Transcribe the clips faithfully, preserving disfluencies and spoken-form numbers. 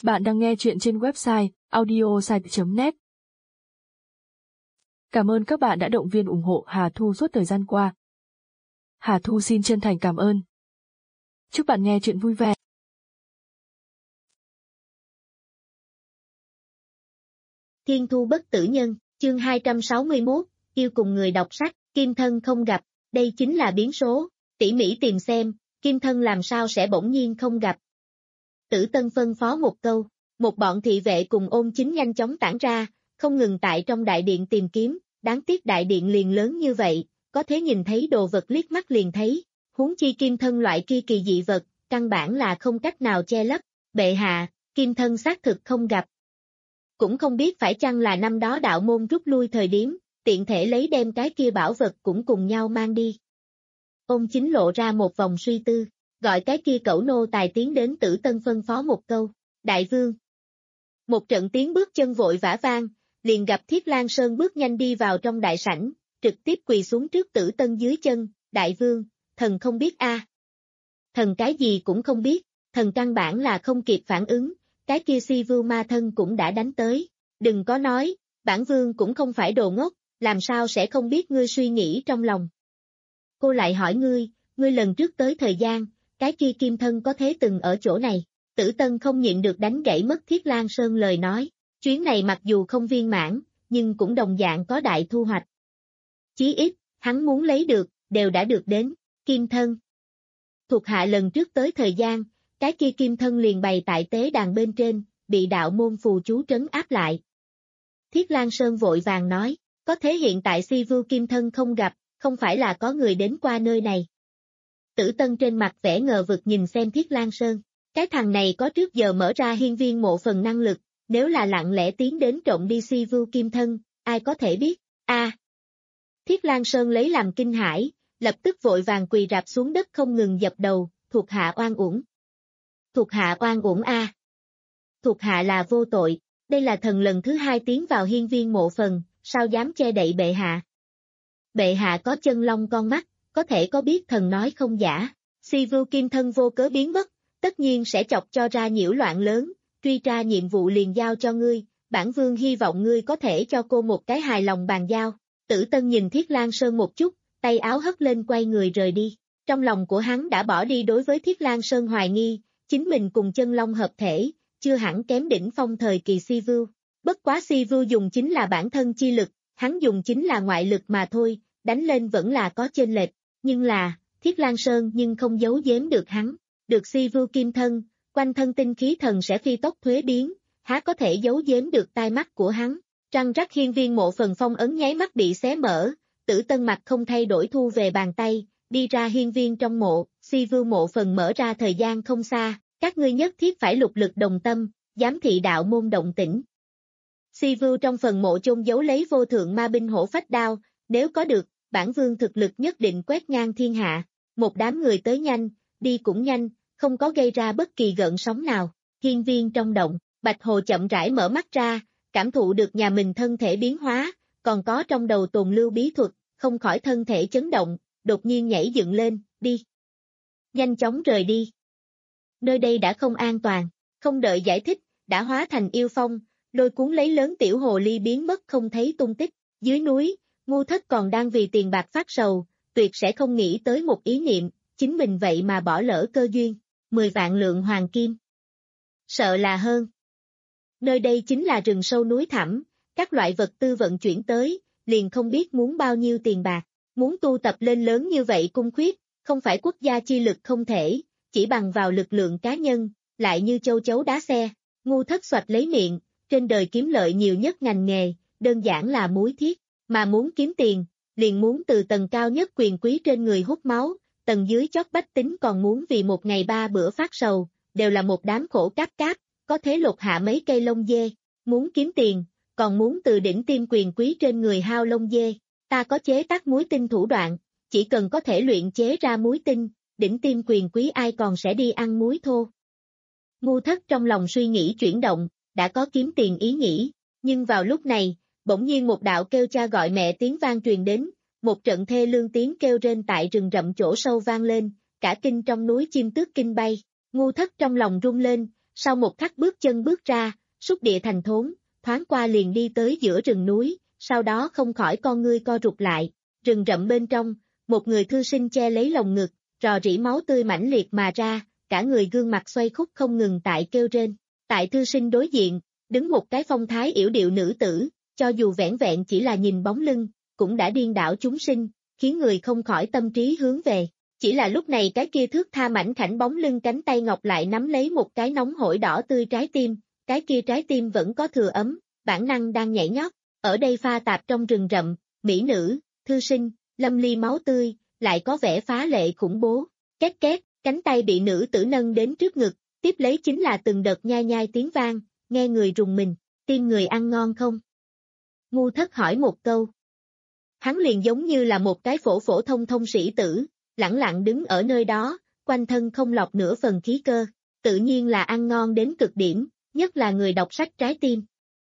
Bạn đang nghe chuyện trên website audiosite chấm net. Cảm ơn các bạn đã động viên ủng hộ Hà Thu suốt thời gian qua. Hà Thu xin chân thành cảm ơn. Chúc bạn nghe chuyện vui vẻ. Thiên thu bất tử nhân, chương hai trăm sáu mươi mốt, yêu cùng người đọc sách, kim thân không gặp, đây chính là biến số, tỉ mỉ tìm xem, kim thân làm sao sẽ bỗng nhiên không gặp. Tử Tân phân phó một câu, một bọn thị vệ cùng Ôn Chính nhanh chóng tản ra, không ngừng tại trong đại điện tìm kiếm, đáng tiếc đại điện liền lớn như vậy, có thể nhìn thấy đồ vật liếc mắt liền thấy, huống chi kim thân loại kia kỳ dị vật, căn bản là không cách nào che lấp, bệ hạ, kim thân xác thực không gặp. Cũng không biết phải chăng là năm đó đạo môn rút lui thời điểm, tiện thể lấy đem cái kia bảo vật cũng cùng nhau mang đi. Ôn Chính lộ ra một vòng suy tư, gọi cái kia cẩu nô tài tiến đến Tử Tân phân phó một câu, đại vương. Một trận tiếng bước chân vội vã vang, liền gặp Thiết Lang Sơn bước nhanh đi vào trong đại sảnh, trực tiếp quỳ xuống trước Tử Tân dưới chân, đại vương, thần không biết a. Thần cái gì cũng không biết, thần căn bản là không kịp phản ứng, cái kia si vưu ma thân cũng đã đánh tới, đừng có nói, bản vương cũng không phải đồ ngốc, làm sao sẽ không biết ngươi suy nghĩ trong lòng. Cô lại hỏi ngươi, ngươi lần trước tới thời gian, cái kia kim thân có thế từng ở chỗ này. Tử Tân không nhịn được đánh gãy mất Thiết Lang Sơn lời nói, chuyến này mặc dù không viên mãn, nhưng cũng đồng dạng có đại thu hoạch. Chí ít, hắn muốn lấy được, đều đã được đến, kim thân. Thuộc hạ lần trước tới thời gian, cái kia kim thân liền bày tại tế đàn bên trên, bị đạo môn phù chú trấn áp lại. Thiết Lang Sơn vội vàng nói, có thế hiện tại si vưu kim thân không gặp, không phải là có người đến qua nơi này. Tử Tân trên mặt vẻ ngờ vực nhìn xem Thiết Lang Sơn. Cái thằng này có trước giờ mở ra hiên viên mộ phần năng lực, nếu là lặng lẽ tiến đến trộm đi si vưu kim thân, ai có thể biết, a. À, Thiết Lang Sơn lấy làm kinh hãi, lập tức vội vàng quỳ rạp xuống đất không ngừng dập đầu, thuộc hạ oan uổng. Thuộc hạ oan uổng a. À. Thuộc hạ là vô tội, đây là thần lần thứ hai tiến vào hiên viên mộ phần, sao dám che đậy bệ hạ. Bệ hạ có chân long con mắt, có thể có biết thần nói không giả, si vưu kim thân vô cớ biến mất. Tất nhiên sẽ chọc cho ra nhiễu loạn lớn, truy tra nhiệm vụ liền giao cho ngươi, bản vương hy vọng ngươi có thể cho cô một cái hài lòng bàn giao. Tử Tân nhìn Thiết Lang Sơn một chút, tay áo hất lên quay người rời đi. Trong lòng của hắn đã bỏ đi đối với Thiết Lang Sơn hoài nghi, chính mình cùng chân long hợp thể, chưa hẳn kém đỉnh phong thời kỳ si vưu. Bất quá si vưu dùng chính là bản thân chi lực, hắn dùng chính là ngoại lực mà thôi, đánh lên vẫn là có chênh lệch, nhưng là, Thiết Lang Sơn nhưng không giấu giếm được hắn. Được si vưu kim thân, quanh thân tinh khí thần sẽ phi tốc thuế biến, há có thể giấu giếm được tai mắt của hắn. Trăng rắc hiên viên mộ phần phong ấn nháy mắt bị xé mở, Tử Tân mặt không thay đổi thu về bàn tay, đi ra hiên viên trong mộ, si vưu mộ phần mở ra thời gian không xa, các ngươi nhất thiết phải lục lực đồng tâm, giám thị đạo môn động tĩnh. Si vưu trong phần mộ chôn giấu lấy vô thượng ma binh hổ phách đao, nếu có được, bản vương thực lực nhất định quét ngang thiên hạ. Một đám người tới nhanh, đi cũng nhanh, không có gây ra bất kỳ gợn sóng nào. Hiên viên trong động, Bạch Hồ chậm rãi mở mắt ra, cảm thụ được nhà mình thân thể biến hóa, còn có trong đầu tồn lưu bí thuật, không khỏi thân thể chấn động, đột nhiên nhảy dựng lên, đi. Nhanh chóng rời đi. Nơi đây đã không an toàn, không đợi giải thích, đã hóa thành yêu phong, lôi cuốn lấy lớn tiểu hồ ly biến mất không thấy tung tích. Dưới núi, Ngu Thất còn đang vì tiền bạc phát sầu, tuyệt sẽ không nghĩ tới một ý niệm, chính mình vậy mà bỏ lỡ cơ duyên, mười vạn lượng hoàng kim. Sợ là hơn. Nơi đây chính là rừng sâu núi thẳm, các loại vật tư vận chuyển tới, liền không biết muốn bao nhiêu tiền bạc, muốn tu tập lên lớn như vậy cung khuyết, không phải quốc gia chi lực không thể, chỉ bằng vào lực lượng cá nhân, lại như châu chấu đá xe. Ngu Thất xoạch lấy miệng, trên đời kiếm lợi nhiều nhất ngành nghề, đơn giản là muối thiết, mà muốn kiếm tiền, liền muốn từ tầng cao nhất quyền quý trên người hút máu. Tầng dưới chót bách tính còn muốn vì một ngày ba bữa phát sầu, đều là một đám khổ cáp cáp, có thế lột hạ mấy cây lông dê, muốn kiếm tiền, còn muốn từ đỉnh tim quyền quý trên người hao lông dê, ta có chế tác muối tinh thủ đoạn, chỉ cần có thể luyện chế ra muối tinh, đỉnh tim quyền quý ai còn sẽ đi ăn muối thô. Ngu Thất trong lòng suy nghĩ chuyển động, đã có kiếm tiền ý nghĩ, nhưng vào lúc này, bỗng nhiên một đạo kêu cha gọi mẹ tiếng vang truyền đến. Một trận thê lương tiếng kêu rên tại rừng rậm chỗ sâu vang lên, cả kinh trong núi chim tước kinh bay. Ngu Thất trong lòng rung lên, sau một khắc bước chân bước ra, xúc địa thành thốn, thoáng qua liền đi tới giữa rừng núi, sau đó không khỏi con ngươi co rụt lại, rừng rậm bên trong, một người thư sinh che lấy lồng ngực, rò rỉ máu tươi mãnh liệt mà ra, cả người gương mặt xoay khúc không ngừng tại kêu rên. Tại thư sinh đối diện, đứng một cái phong thái yểu điệu nữ tử, cho dù vẻn vẹn chỉ là nhìn bóng lưng, cũng đã điên đảo chúng sinh, khiến người không khỏi tâm trí hướng về. Chỉ là lúc này cái kia thước tha mảnh khảnh bóng lưng cánh tay ngọc lại nắm lấy một cái nóng hổi đỏ tươi trái tim, cái kia trái tim vẫn có thừa ấm, bản năng đang nhảy nhót. Ở đây pha tạp trong rừng rậm, mỹ nữ, thư sinh, lâm ly máu tươi, lại có vẻ phá lệ khủng bố. Két két, cánh tay bị nữ tử nâng đến trước ngực, tiếp lấy chính là từng đợt nhai nhai tiếng vang, nghe người rùng mình, tim người ăn ngon không? Ngu Thất hỏi một câu. Hắn liền giống như là một cái phổ phổ thông thông sĩ tử, lẳng lặng đứng ở nơi đó, quanh thân không lọt nửa phần khí cơ, tự nhiên là ăn ngon đến cực điểm, nhất là người đọc sách trái tim.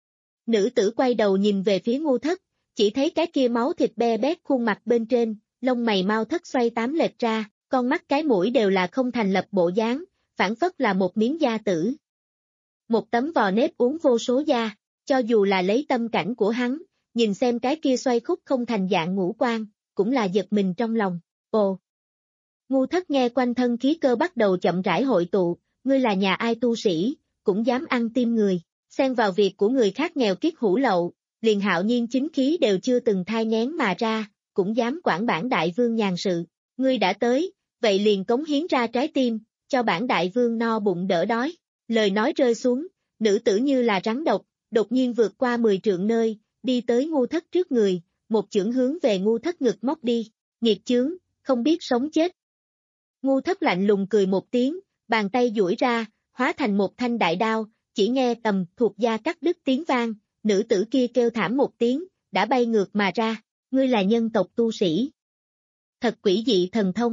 Nữ tử quay đầu nhìn về phía Ngu Thất, chỉ thấy cái kia máu thịt be bét khuôn mặt bên trên, lông mày mau thất xoay tám lệch ra, con mắt cái mũi đều là không thành lập bộ dáng, phản phất là một miếng da tử. Một tấm vò nếp uống vô số da, cho dù là lấy tâm cảnh của hắn, nhìn xem cái kia xoay khúc không thành dạng ngũ quan, cũng là giật mình trong lòng. Ồ! Ngu Thất nghe quanh thân khí cơ bắt đầu chậm rãi hội tụ, ngươi là nhà ai tu sĩ, cũng dám ăn tim người, xen vào việc của người khác nghèo kiết hủ lậu, liền Hạo Nhiên chính khí đều chưa từng thai nghén mà ra, cũng dám quản bản đại vương nhàn sự, ngươi đã tới, vậy liền cống hiến ra trái tim, cho bản đại vương no bụng đỡ đói. Lời nói rơi xuống, nữ tử như là rắn độc, đột nhiên vượt qua mười trượng nơi, đi tới Ngu Thất trước người, một chưởng hướng về Ngu Thất ngực móc đi, nghiệt chướng, không biết sống chết. Ngu Thất lạnh lùng cười một tiếng, bàn tay duỗi ra, hóa thành một thanh đại đao, chỉ nghe tầm thuộc da cắt đứt tiếng vang, nữ tử kia kêu thảm một tiếng, đã bay ngược mà ra, ngươi là nhân tộc tu sĩ. Thật quỷ dị thần thông.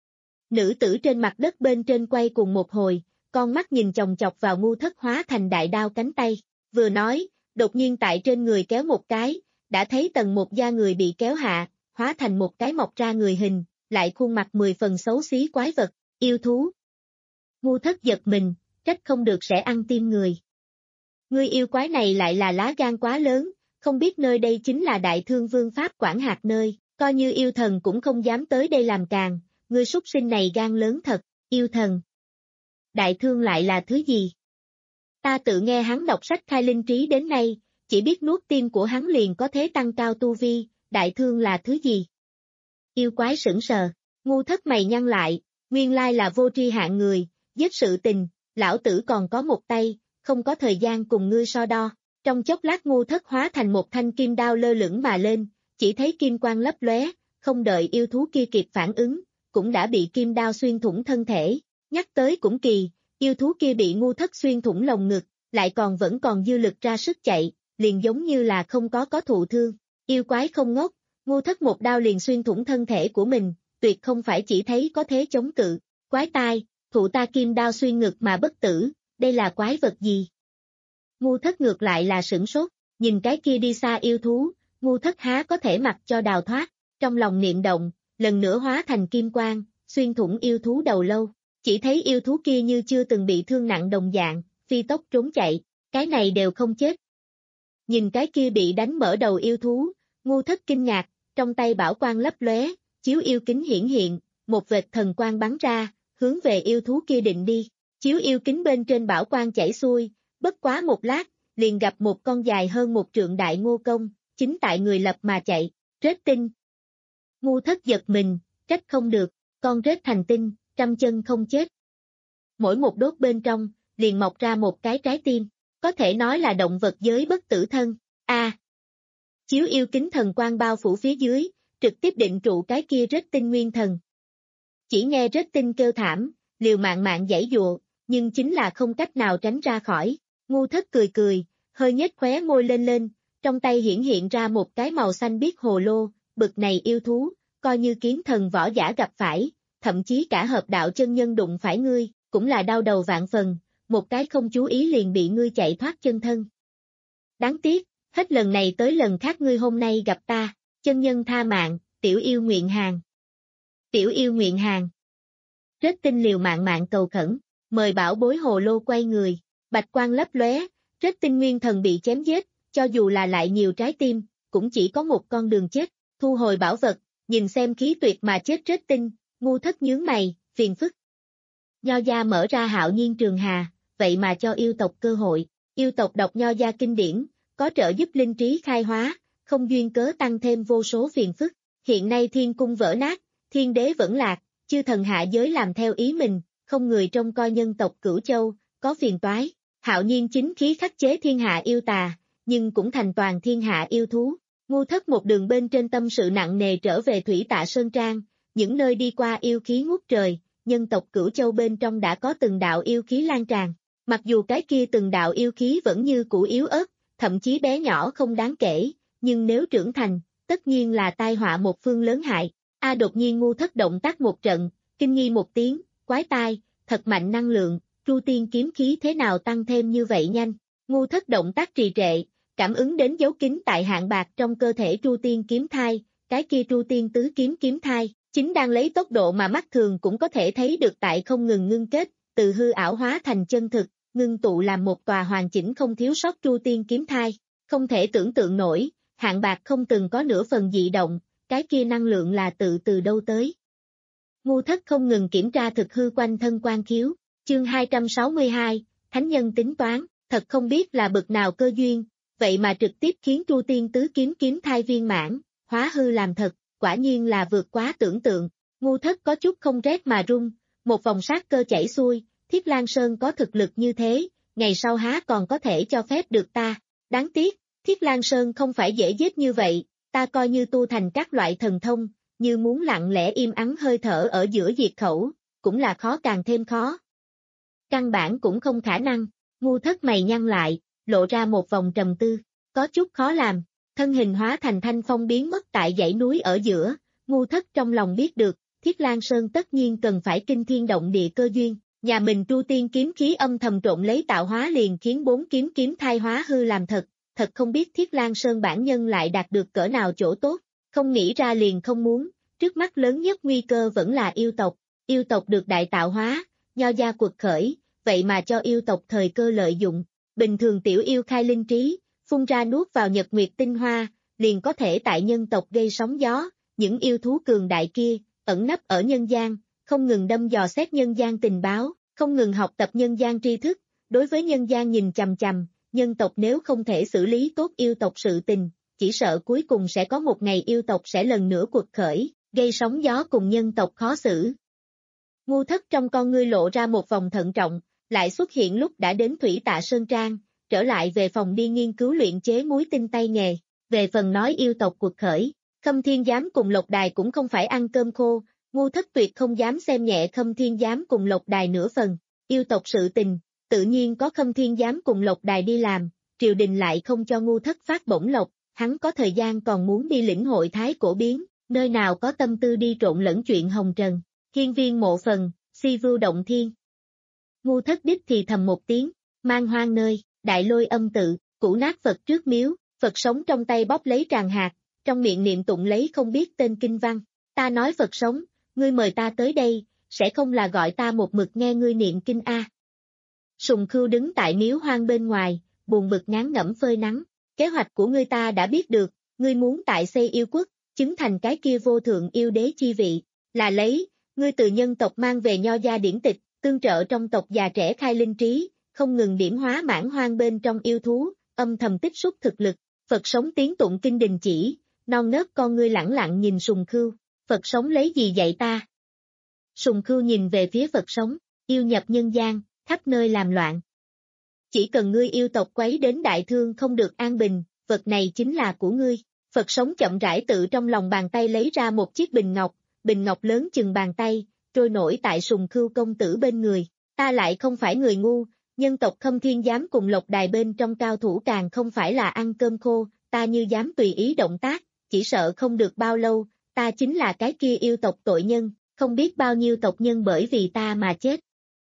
Nữ tử trên mặt đất bên trên quay cùng một hồi, con mắt nhìn chòng chọc vào Ngu Thất hóa thành đại đao cánh tay, vừa nói, đột nhiên tại trên người kéo một cái, đã thấy tầng một da người bị kéo hạ, hóa thành một cái mọc ra người hình, lại khuôn mặt mười phần xấu xí quái vật, yêu thú. Ngu Thất giật mình, trách không được sẽ ăn tim người. Ngươi yêu quái này lại là lá gan quá lớn, không biết nơi đây chính là Đại Thương Vương Pháp quản hạt nơi, coi như yêu thần cũng không dám tới đây làm càng, ngươi súc sinh này gan lớn thật, yêu thần. Đại Thương lại là thứ gì? Ta tự nghe hắn đọc sách khai linh trí đến nay, chỉ biết nuốt tim của hắn liền có thể tăng cao tu vi, Đại Thương là thứ gì? Yêu quái sững sờ, Ngu Thất mày nhăn lại, nguyên lai là vô tri hạng người, giết sự tình, lão tử còn có một tay, không có thời gian cùng ngươi so đo. Trong chốc lát Ngu Thất hóa thành một thanh kim đao lơ lửng mà lên, chỉ thấy kim quang lấp lóe, không đợi yêu thú kia kịp phản ứng, cũng đã bị kim đao xuyên thủng thân thể. Nhắc tới cũng kỳ, yêu thú kia bị Ngu Thất xuyên thủng lồng ngực, lại còn vẫn còn dư lực ra sức chạy, liền giống như là không có có thụ thương. Yêu quái không ngốc, Ngu Thất một đao liền xuyên thủng thân thể của mình, tuyệt không phải chỉ thấy có thế chống cự. Quái tai, thụ ta kim đao xuyên ngực mà bất tử, đây là quái vật gì? Ngu Thất ngược lại là sửng sốt, nhìn cái kia đi xa yêu thú, Ngu Thất há có thể mặc cho đào thoát, trong lòng niệm động, lần nữa hóa thành kim quang, xuyên thủng yêu thú đầu lâu, chỉ thấy yêu thú kia như chưa từng bị thương nặng đồng dạng, phi tốc trốn chạy, cái này đều không chết. Nhìn cái kia bị đánh mở đầu yêu thú, Ngu Thất kinh ngạc, trong tay bảo quang lấp lóe, chiếu yêu kính hiển hiện, một vệt thần quang bắn ra, hướng về yêu thú kia định đi, chiếu yêu kính bên trên bảo quang chảy xuôi, bất quá một lát, liền gặp một con dài hơn một trượng đại ngô công, chính tại người lập mà chạy, rết tinh. Ngu Thất giật mình, trách không được, con rết thành tinh, trăm chân không chết. Mỗi một đốt bên trong, liền mọc ra một cái trái tim, có thể nói là động vật giới bất tử thân, a à, chiếu yêu kính thần quang bao phủ phía dưới, trực tiếp định trụ cái kia rết tinh nguyên thần. Chỉ nghe rết tinh kêu thảm, liều mạng mạng giãy dụa, nhưng chính là không cách nào tránh ra khỏi. Ngu Thất cười cười, hơi nhếch khóe môi lên lên, trong tay hiển hiện ra một cái màu xanh biếc hồ lô, bực này yêu thú, coi như kiến thần võ giả gặp phải, thậm chí cả hợp đạo chân nhân đụng phải ngươi, cũng là đau đầu vạn phần, một cái không chú ý liền bị ngươi chạy thoát chân thân. Đáng tiếc, hết lần này tới lần khác ngươi hôm nay gặp ta, chân nhân tha mạng, tiểu yêu nguyện hàng. Tiểu yêu nguyện hàng. Rết tinh liều mạng mạng cầu khẩn, mời bảo bối hồ lô quay người, bạch quang lấp lóe, Rết Tinh Nguyên Thần bị chém giết, cho dù là lại nhiều trái tim, cũng chỉ có một con đường chết, thu hồi bảo vật, nhìn xem khí tuyệt mà chết Rết Tinh, ngu thất nhướng mày, phiền phức. Nho gia mở ra Hạo Nhiên Trường Hà, vậy mà cho yêu tộc cơ hội, yêu tộc đọc Nho gia kinh điển, có trợ giúp linh trí khai hóa, không duyên cớ tăng thêm vô số phiền phức, hiện nay thiên cung vỡ nát, thiên đế vẫn lạc, chư thần hạ giới làm theo ý mình, không người trông coi nhân tộc Cửu Châu, có phiền toái. Hạo Nhiên chính khí khắc chế thiên hạ yêu tà, nhưng cũng thành toàn thiên hạ yêu thú. Ngu thất một đường bên trên tâm sự nặng nề trở về Thủy Tạ Sơn Trang, những nơi đi qua yêu khí ngút trời, nhân tộc Cửu Châu bên trong đã có từng đạo yêu khí lan tràn. Mặc dù cái kia từng đạo yêu khí vẫn như cũ yếu ớt, thậm chí bé nhỏ không đáng kể, nhưng nếu trưởng thành, tất nhiên là tai họa một phương lớn hại. A đột nhiên ngu thất động tác một trận, kinh nghi một tiếng, quái tai, thật mạnh năng lượng, Tru Tiên kiếm khí thế nào tăng thêm như vậy nhanh. Ngu thất động tác trì trệ, cảm ứng đến dấu kín tại hạng bạc trong cơ thể Tru Tiên kiếm thai, cái kia Tru Tiên tứ kiếm kiếm thai, chính đang lấy tốc độ mà mắt thường cũng có thể thấy được tại không ngừng ngưng kết, từ hư ảo hóa thành chân thực, ngưng tụ làm một tòa hoàn chỉnh không thiếu sót Tru Tiên kiếm thai. Không thể tưởng tượng nổi, hạng bạc không từng có nửa phần dị động, cái kia năng lượng là tự từ đâu tới. Ngu thất không ngừng kiểm tra thực hư quanh thân quan khiếu, chương hai trăm sáu mươi hai, Thánh nhân tính toán, thật không biết là bực nào cơ duyên, vậy mà trực tiếp khiến Tru Tiên tứ kiếm kiếm thai viên mãn, hóa hư làm thật, quả nhiên là vượt quá tưởng tượng. Ngu thất có chút không rét mà run, một vòng sát cơ chảy xuôi, Thiết Lan Sơn có thực lực như thế, ngày sau há còn có thể cho phép được ta. Đáng tiếc, Thiết Lan Sơn không phải dễ giết như vậy, ta coi như tu thành các loại thần thông, như muốn lặng lẽ im ắng hơi thở ở giữa diệt khẩu, cũng là khó càng thêm khó. Căn bản cũng không khả năng, ngu thất mày nhăn lại, lộ ra một vòng trầm tư, có chút khó làm, thân hình hóa thành thanh phong biến mất tại dãy núi ở giữa, ngu thất trong lòng biết được, Thiết Lan Sơn tất nhiên cần phải kinh thiên động địa cơ duyên, nhà mình Tru Tiên kiếm khí âm thầm trộn lấy tạo hóa liền khiến bốn kiếm kiếm thai hóa hư làm thật, thật không biết Thiết Lan Sơn bản nhân lại đạt được cỡ nào chỗ tốt, không nghĩ ra liền không muốn, trước mắt lớn nhất nguy cơ vẫn là yêu tộc, yêu tộc được đại tạo hóa, Nho gia quật khởi, vậy mà cho yêu tộc thời cơ lợi dụng, bình thường tiểu yêu khai linh trí, phun ra nuốt vào nhật nguyệt tinh hoa, liền có thể tại nhân tộc gây sóng gió, những yêu thú cường đại kia, ẩn nấp ở nhân gian, không ngừng đâm dò xét nhân gian tình báo, không ngừng học tập nhân gian tri thức, đối với nhân gian nhìn chằm chằm, nhân tộc nếu không thể xử lý tốt yêu tộc sự tình, chỉ sợ cuối cùng sẽ có một ngày yêu tộc sẽ lần nữa quật khởi, gây sóng gió cùng nhân tộc khó xử. Ngu thất trong con ngươi lộ ra một vòng thận trọng, lại xuất hiện lúc đã đến Thủy Tạ Sơn Trang, trở lại về phòng đi nghiên cứu luyện chế muối tinh tay nghề, về phần nói yêu tộc quật khởi, Khâm Thiên Giám cùng Lộc Đài cũng không phải ăn cơm khô, ngu thất tuyệt không dám xem nhẹ Khâm Thiên Giám cùng Lộc Đài nửa phần, yêu tộc sự tình, tự nhiên có Khâm Thiên Giám cùng Lộc Đài đi làm, triều đình lại không cho ngu thất phát bổng lộc, hắn có thời gian còn muốn đi lĩnh hội thái cổ biến, nơi nào có tâm tư đi trộn lẫn chuyện hồng trần, hiên viên mộ phần, si vưu động thiên. Ngu thất đích thì thầm một tiếng, mang hoang nơi, đại lôi âm tự, cũ nát Phật trước miếu, Phật sống trong tay bóp lấy tràng hạt, trong miệng niệm tụng lấy không biết tên kinh văn, ta nói Phật sống, ngươi mời ta tới đây, sẽ không là gọi ta một mực nghe ngươi niệm kinh a. Sùng Khưu đứng tại miếu hoang bên ngoài, buồn bực ngán ngẩm phơi nắng, kế hoạch của ngươi ta đã biết được, ngươi muốn tại xây yêu quốc, chứng thành cái kia vô thượng yêu đế chi vị, là lấy, ngươi từ nhân tộc mang về Nho gia điển tịch, tương trợ trong tộc già trẻ khai linh trí, không ngừng điểm hóa mãn hoang bên trong yêu thú, âm thầm tích xúc thực lực, Phật sống tiếng tụng kinh đình chỉ, non nớt con ngươi lẳng lặng nhìn Sùng Khưu, Phật sống lấy gì dạy ta? Sùng Khưu nhìn về phía Phật sống, yêu nhập nhân gian, khắp nơi làm loạn. Chỉ cần ngươi yêu tộc quấy đến đại thương không được an bình, vật này chính là của ngươi. Phật sống chậm rãi tự trong lòng bàn tay lấy ra một chiếc bình ngọc, bình ngọc lớn chừng bàn tay, trôi nổi tại Sùng Khưu công tử bên người. Ta lại không phải người ngu, nhân tộc Khâm Thiên Giám cùng Lộc Đài bên trong cao thủ càng không phải là ăn cơm khô, ta như dám tùy ý động tác, chỉ sợ không được bao lâu, ta chính là cái kia yêu tộc tội nhân, không biết bao nhiêu tộc nhân bởi vì ta mà chết.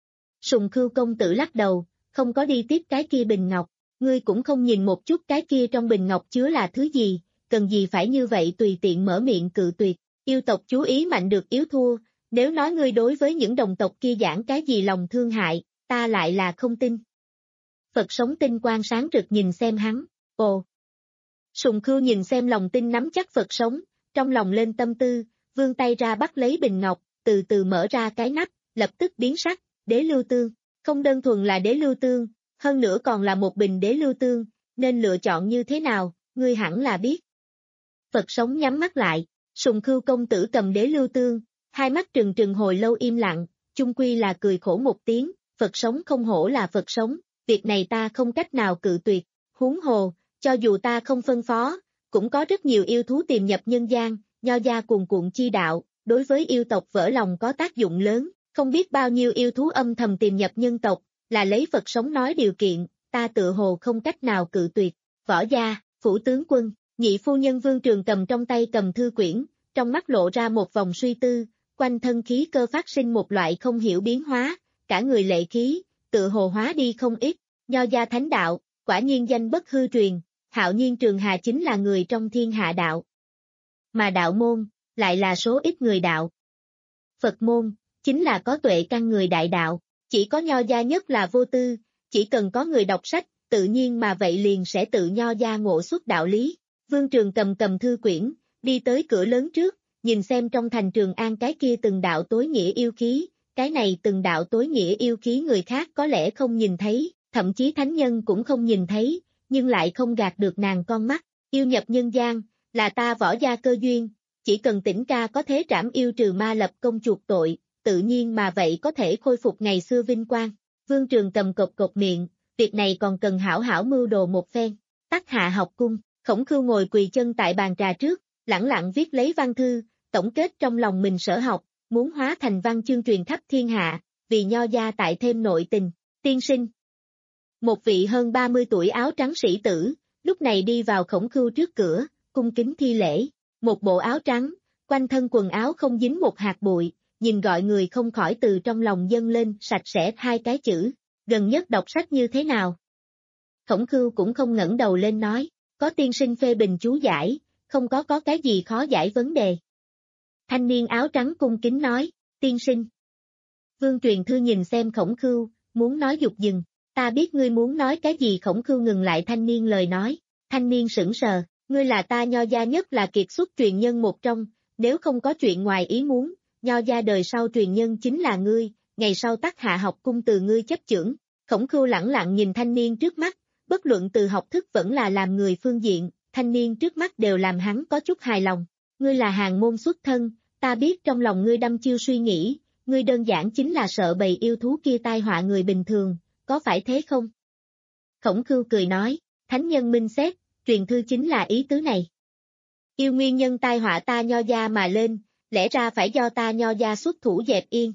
Sùng Khưu công tử lắc đầu, không có đi tiếp cái kia bình ngọc, ngươi cũng không nhìn một chút cái kia trong bình ngọc chứa là thứ gì, cần gì phải như vậy tùy tiện mở miệng cự tuyệt, yêu tộc chú ý mạnh được yếu thua, nếu nói ngươi đối với những đồng tộc kia giảng cái gì lòng thương hại, ta lại là không tin. Phật sống tinh quang sáng rực nhìn xem hắn, ồ. Sùng Khưu nhìn xem lòng tin nắm chắc Phật sống, trong lòng lên tâm tư, vươn tay ra bắt lấy bình ngọc, từ từ mở ra cái nắp, lập tức biến sắc, đế lưu tương, không đơn thuần là đế lưu tương, hơn nữa còn là một bình đế lưu tương, nên lựa chọn như thế nào, ngươi hẳn là biết. Phật sống nhắm mắt lại, Sùng Khưu công tử cầm đế lưu tương, hai mắt trừng trừng hồi lâu im lặng, chung quy là cười khổ một tiếng, Phật sống không hổ là Phật sống, việc này ta không cách nào cự tuyệt, huống hồ, cho dù ta không phân phó, cũng có rất nhiều yêu thú tiềm nhập nhân gian, nho gia cuồn cuộn chi đạo, đối với yêu tộc vỡ lòng có tác dụng lớn, không biết bao nhiêu yêu thú âm thầm tiềm nhập nhân tộc, là lấy Phật sống nói điều kiện, ta tự hồ không cách nào cự tuyệt, võ gia, phủ tướng quân, nhị phu nhân Vương Trường cầm trong tay cầm thư quyển, trong mắt lộ ra một vòng suy tư, quanh thân khí cơ phát sinh một loại không hiểu biến hóa, cả người lệ khí, tự hồ hóa đi không ít, nho gia thánh đạo, quả nhiên danh bất hư truyền, hạo nhiên Trường Hà chính là người trong thiên hạ đạo. Mà đạo môn, lại là số ít người đạo. Phật môn, chính là có tuệ căn người đại đạo, chỉ có nho gia nhất là vô tư, chỉ cần có người đọc sách, tự nhiên mà vậy liền sẽ tự nho gia ngộ xuất đạo lý. Vương Trường cầm cầm thư quyển, đi tới cửa lớn trước, nhìn xem trong thành Trường An cái kia từng đạo tối nghĩa yêu khí, cái này từng đạo tối nghĩa yêu khí người khác có lẽ không nhìn thấy, thậm chí thánh nhân cũng không nhìn thấy, nhưng lại không gạt được nàng con mắt, yêu nhập nhân gian, là ta võ gia cơ duyên, chỉ cần Tĩnh ca có thế trảm yêu trừ ma lập công chuộc tội, tự nhiên mà vậy có thể khôi phục ngày xưa vinh quang. Vương Trường cầm cột cột miệng, việc này còn cần hảo hảo mưu đồ một phen. Tắc Hạ học cung, Khổng Khưu ngồi quỳ chân tại bàn trà trước, lẳng lặng viết lấy văn thư, tổng kết trong lòng mình sở học, muốn hóa thành văn chương truyền khắp thiên hạ, vì nho gia tại thêm nội tình. Tiên sinh. Một vị hơn ba mươi tuổi áo trắng sĩ tử, lúc này đi vào Khổng Khưu trước cửa, cung kính thi lễ, một bộ áo trắng, quanh thân quần áo không dính một hạt bụi, nhìn gọi người không khỏi từ trong lòng dâng lên sạch sẽ hai cái chữ, gần nhất đọc sách như thế nào. Khổng Khưu cũng không ngẩng đầu lên nói, có tiên sinh phê bình chú giải, không có có cái gì khó giải vấn đề. Thanh niên áo trắng cung kính nói, tiên sinh. Vương Truyền Thư nhìn xem Khổng Khưu, muốn nói dục dừng, ta biết ngươi muốn nói cái gì. Khổng Khưu ngừng lại thanh niên lời nói, thanh niên sững sờ, ngươi là ta nho gia nhất là kiệt xuất truyền nhân một trong, nếu không có chuyện ngoài ý muốn, nho gia đời sau truyền nhân chính là ngươi, ngày sau Tắc Hạ học cung từ ngươi chấp chưởng. Khổng Khưu lẳng lặng nhìn thanh niên trước mắt, bất luận từ học thức vẫn là làm người phương diện, thanh niên trước mắt đều làm hắn có chút hài lòng. Ngươi là hàng môn xuất thân, ta biết trong lòng ngươi đăm chiêu suy nghĩ, ngươi đơn giản chính là sợ bầy yêu thú kia tai họa người bình thường, có phải thế không? Khổng Khưu cười nói, thánh nhân minh xét, Truyền Thư chính là ý tứ này. Yêu nguyên nhân tai họa ta nho gia mà lên, lẽ ra phải do ta nho gia xuất thủ dẹp yên.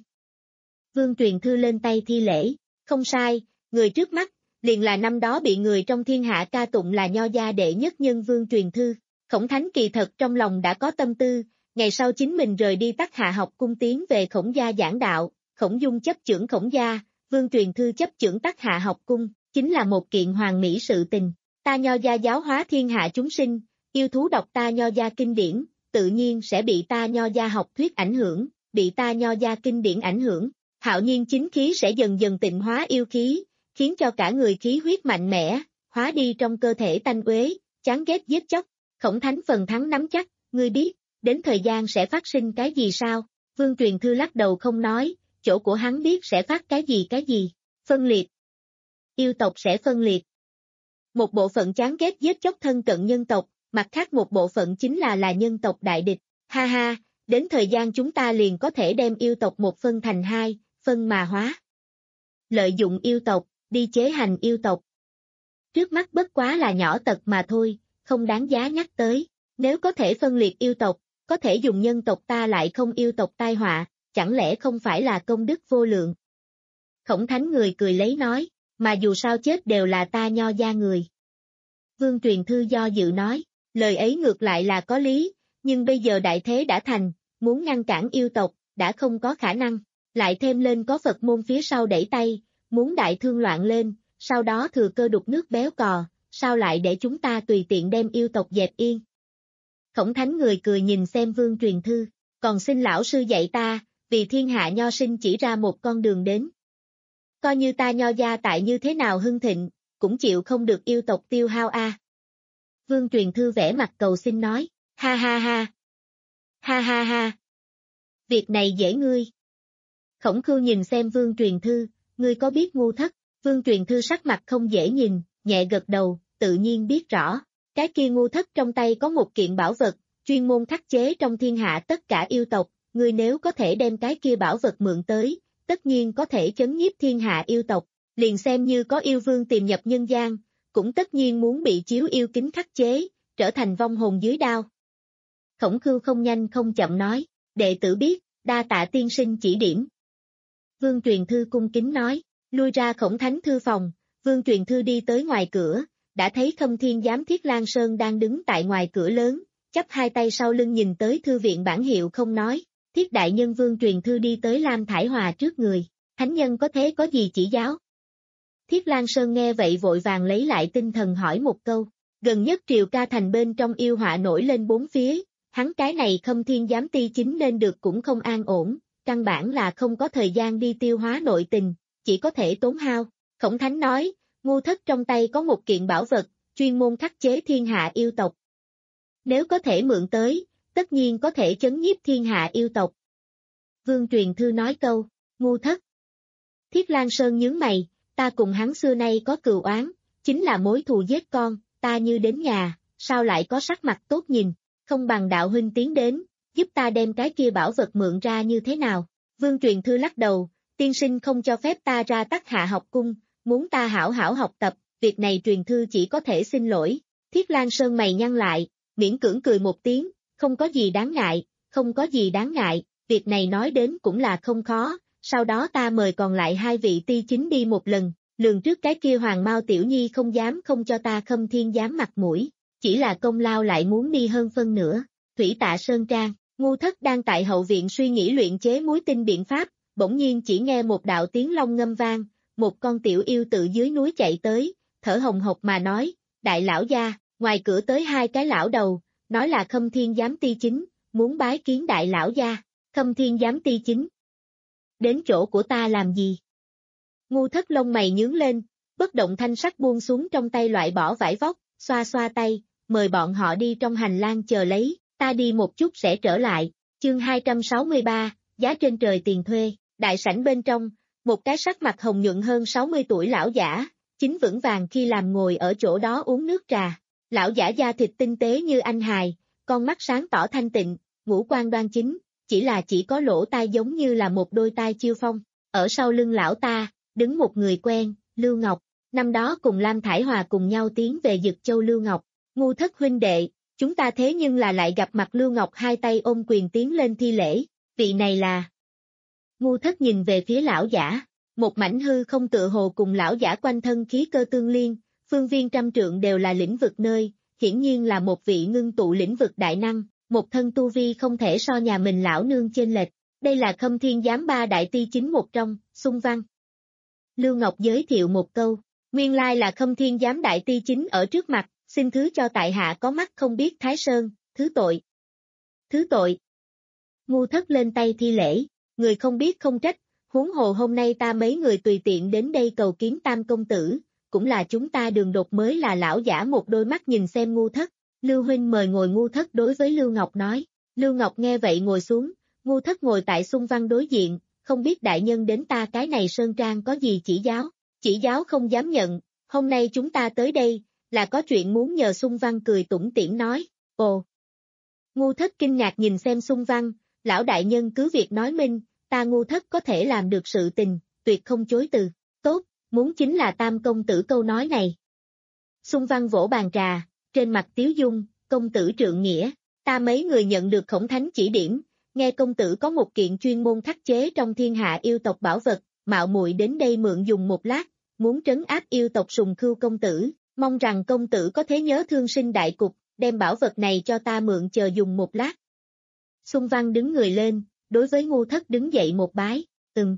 Vương Truyền Thư lên tay thi lễ, không sai, người trước mắt, liền là năm đó bị người trong thiên hạ ca tụng là nho gia đệ nhất nhân Vương Truyền Thư. Khổng Thánh kỳ thật trong lòng đã có tâm tư, ngày sau chính mình rời đi Tắc Hạ học cung tiến về Khổng gia giảng đạo, Khổng Dung chấp chưởng Khổng gia, Vương Truyền Thư chấp chưởng Tắc Hạ học cung, chính là một kiện hoàn mỹ sự tình. Ta nho gia giáo hóa thiên hạ chúng sinh, yêu thú đọc ta nho gia kinh điển, tự nhiên sẽ bị ta nho gia học thuyết ảnh hưởng, bị ta nho gia kinh điển ảnh hưởng, hạo nhiên chính khí sẽ dần dần tịnh hóa yêu khí, khiến cho cả người khí huyết mạnh mẽ, hóa đi trong cơ thể tanh uế, chán ghét giết chóc. Khổng Thánh phần thắng nắm chắc, ngươi biết, đến thời gian sẽ phát sinh cái gì sao? Vương Truyền Thư lắc đầu không nói, chỗ của hắn biết sẽ phát cái gì cái gì, phân liệt. Yêu tộc sẽ phân liệt. Một bộ phận chán ghét giết chóc thân cận nhân tộc, mặt khác một bộ phận chính là là nhân tộc đại địch, ha ha, đến thời gian chúng ta liền có thể đem yêu tộc một phân thành hai, phân mà hóa. Lợi dụng yêu tộc, đi chế hành yêu tộc. Trước mắt bất quá là nhỏ tật mà thôi, không đáng giá nhắc tới, nếu có thể phân liệt yêu tộc, có thể dùng nhân tộc ta lại không yêu tộc tai họa, chẳng lẽ không phải là công đức vô lượng. Khổng Thánh người cười lấy nói, mà dù sao chết đều là ta nho gia người. Vương Truyền Thư do dự nói, lời ấy ngược lại là có lý, nhưng bây giờ đại thế đã thành, muốn ngăn cản yêu tộc, đã không có khả năng, lại thêm lên có Phật môn phía sau đẩy tay, muốn đại thương loạn lên, sau đó thừa cơ đục nước béo cò, sao lại để chúng ta tùy tiện đem yêu tộc dẹp yên. Khổng Thánh người cười nhìn xem Vương Truyền Thư, còn xin lão sư dạy ta, vì thiên hạ nho sinh chỉ ra một con đường đến. coi như ta Nho gia tại như thế nào hưng thịnh, cũng chịu không được yêu tộc tiêu hao a. À. Vương Truyền Thư vẻ mặt cầu xin nói, ha ha ha. Ha ha ha. Việc này dễ ngươi. Khổng Khưu nhìn xem Vương Truyền Thư, ngươi có biết ngu thất? Vương Truyền Thư sắc mặt không dễ nhìn, nhẹ gật đầu, tự nhiên biết rõ. Cái kia ngu thất trong tay có một kiện bảo vật, chuyên môn khắc chế trong thiên hạ tất cả yêu tộc, ngươi nếu có thể đem cái kia bảo vật mượn tới, tất nhiên có thể chấn nhiếp thiên hạ yêu tộc, liền xem như có yêu vương tìm nhập nhân gian, cũng tất nhiên muốn bị chiếu yêu kính khắc chế, trở thành vong hồn dưới đao. Khổng Khưu không nhanh không chậm nói, đệ tử biết, đa tạ tiên sinh chỉ điểm. Vương Truyền Thư cung kính nói, lui ra Khổng Thánh thư phòng, Vương Truyền Thư đi tới ngoài cửa, đã thấy Khâm Thiên Giám Thiết Lang Sơn đang đứng tại ngoài cửa lớn, chắp hai tay sau lưng nhìn tới thư viện bản hiệu không nói, Thiết đại nhân Vương Truyền Thư đi tới Lam Thải Hòa trước người, thánh nhân có thế có gì chỉ giáo? Thiết Lang Sơn nghe vậy vội vàng lấy lại tinh thần hỏi một câu, gần nhất Triều Ca Thành bên trong yêu họa nổi lên bốn phía, hắn cái này Khâm Thiên Giám Ti chính nên được cũng không an ổn, căn bản là không có thời gian đi tiêu hóa nội tình, chỉ có thể tốn hao. Khổng Thánh nói, ngu thất trong tay có một kiện bảo vật, chuyên môn khắc chế thiên hạ yêu tộc. Nếu có thể mượn tới, tất nhiên có thể chấn nhiếp thiên hạ yêu tộc. Vương Truyền Thư nói câu, ngu thất. Thiết Lang Sơn nhướng mày, ta cùng hắn xưa nay có cừu oán, chính là mối thù giết con, ta như đến nhà, sao lại có sắc mặt tốt nhìn, không bằng đạo huynh tiến đến, giúp ta đem cái kia bảo vật mượn ra như thế nào. Vương Truyền Thư lắc đầu, tiên sinh không cho phép ta ra Tắc Hạ học cung, muốn ta hảo hảo học tập, việc này Truyền Thư chỉ có thể xin lỗi. Thiết Lang Sơn mày nhăn lại, miễn cưỡng cười một tiếng, không có gì đáng ngại, không có gì đáng ngại, việc này nói đến cũng là không khó, sau đó ta mời còn lại hai vị ti chính đi một lần, lường trước cái kia Hoàng Mao Tiểu Nhi không dám không cho ta Khâm Thiên Giám mặt mũi, chỉ là công lao lại muốn đi hơn phân nữa. Thủy Tạ Sơn Trang, ngu thất đang tại hậu viện suy nghĩ luyện chế muối tinh biện pháp, bỗng nhiên chỉ nghe một đạo tiếng long ngâm vang, một con tiểu yêu tự dưới núi chạy tới, thở hồng hộc mà nói, đại lão gia, ngoài cửa tới hai cái lão đầu, nói là Khâm Thiên Giám Ti chính, muốn bái kiến đại lão gia. Khâm Thiên Giám Ti chính. Đến chỗ của ta làm gì? Ngu thất lông mày nhướng lên, bất động thanh sắc buông xuống trong tay loại bỏ vải vóc, xoa xoa tay, mời bọn họ đi trong hành lang chờ lấy, ta đi một chút sẽ trở lại. Chương hai trăm sáu mươi ba, giá trên trời tiền thuê, đại sảnh bên trong, một cái sắc mặt hồng nhuận hơn sáu mươi tuổi lão giả, chính vững vàng khi làm ngồi ở chỗ đó uống nước trà. Lão giả da thịt tinh tế như anh hài, con mắt sáng tỏ thanh tịnh, ngũ quan đoan chính, chỉ là chỉ có lỗ tai giống như là một đôi tai chiêu phong. Ở sau lưng lão ta, đứng một người quen, Lưu Ngọc, năm đó cùng Lam Thải Hòa cùng nhau tiến về Dực Châu. Lưu Ngọc, ngu thất huynh đệ, chúng ta thế nhưng là lại gặp mặt. Lưu Ngọc hai tay ôm quyền tiến lên thi lễ, vị này là... Ngu thất nhìn về phía lão giả, một mảnh hư không tựa hồ cùng lão giả quanh thân khí cơ tương liên, phương viên trăm trượng đều là lĩnh vực nơi, hiển nhiên là một vị ngưng tụ lĩnh vực đại năng, một thân tu vi không thể so nhà mình lão nương chênh lệch. Đây là Khâm Thiên Giám ba đại ti chính một trong, Xung Văn. Lưu Ngọc giới thiệu một câu, nguyên lai là Khâm Thiên Giám đại ti chính ở trước mặt, xin thứ cho tại hạ có mắt không biết Thái Sơn, thứ tội. Thứ tội. Ngu thất lên tay thi lễ, người không biết không trách, huống hồ hôm nay ta mấy người tùy tiện đến đây cầu kiến Tam công tử, cũng là chúng ta đường đột mới là. Lão giả một đôi mắt nhìn xem ngu thất, Lưu huynh mời ngồi. Ngu thất đối với Lưu Ngọc nói, Lưu Ngọc nghe vậy ngồi xuống, ngu thất ngồi tại Xung Văn đối diện, không biết đại nhân đến ta cái này sơn trang có gì chỉ giáo, chỉ giáo không dám nhận, hôm nay chúng ta tới đây, là có chuyện muốn nhờ. Xung Văn cười tủm tỉm nói, ồ. Ngu thất kinh ngạc nhìn xem Xung Văn, lão đại nhân cứ việc nói minh, ta ngu thất có thể làm được sự tình, tuyệt không chối từ, tốt, muốn chính là Tam công tử câu nói này. Xung Văn vỗ bàn trà, trên mặt tiếu dung, công tử trượng nghĩa, ta mấy người nhận được Khổng Thánh chỉ điểm, nghe công tử có một kiện chuyên môn khắc chế trong thiên hạ yêu tộc bảo vật, mạo muội đến đây mượn dùng một lát, muốn trấn áp yêu tộc Sùng Khưu công tử, mong rằng công tử có thế nhớ thương sinh đại cục, đem bảo vật này cho ta mượn chờ dùng một lát. Xung Văn đứng người lên, đối với ngu thất đứng dậy một bái, ừm.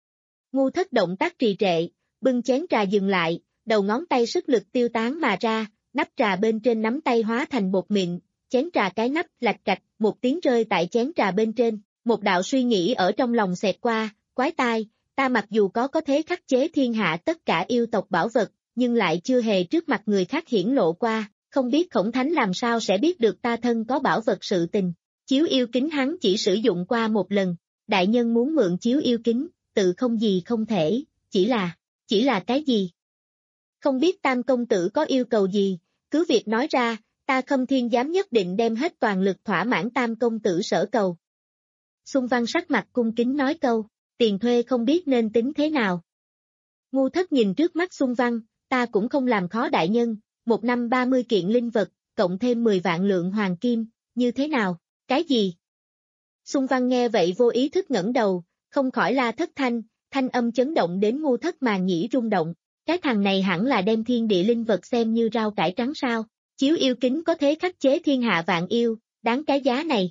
Ngu thất động tác trì trệ, bưng chén trà dừng lại, đầu ngón tay sức lực tiêu tán mà ra, nắp trà bên trên nắm tay hóa thành bột mịn, chén trà cái nắp lạch cạch, một tiếng rơi tại chén trà bên trên, một đạo suy nghĩ ở trong lòng xẹt qua, quái tai, ta mặc dù có có thế khắc chế thiên hạ tất cả yêu tộc bảo vật, nhưng lại chưa hề trước mặt người khác hiển lộ qua, không biết Khổng Thánh làm sao sẽ biết được ta thân có bảo vật sự tình. Chiếu yêu kính hắn chỉ sử dụng qua một lần, đại nhân muốn mượn chiếu yêu kính, tự không gì không thể, chỉ là, chỉ là cái gì? Không biết Tam công tử có yêu cầu gì, cứ việc nói ra, ta Khâm Thiên Giám nhất định đem hết toàn lực thỏa mãn Tam công tử sở cầu. Xung Văn sắc mặt cung kính nói câu, tiền thuê không biết nên tính thế nào. Ngu Thất nhìn trước mắt Xung Văn, ta cũng không làm khó đại nhân, một năm ba mươi kiện linh vật, cộng thêm mười vạn lượng hoàng kim, như thế nào, cái gì? Xung Văn nghe vậy vô ý thức ngẩng đầu, không khỏi la thất thanh, thanh âm chấn động đến Ngu Thất màng nhĩ rung động, cái thằng này hẳn là đem thiên địa linh vật xem như rau cải trắng sao, chiếu yêu kính có thế khắc chế thiên hạ vạn yêu, đáng cái giá này.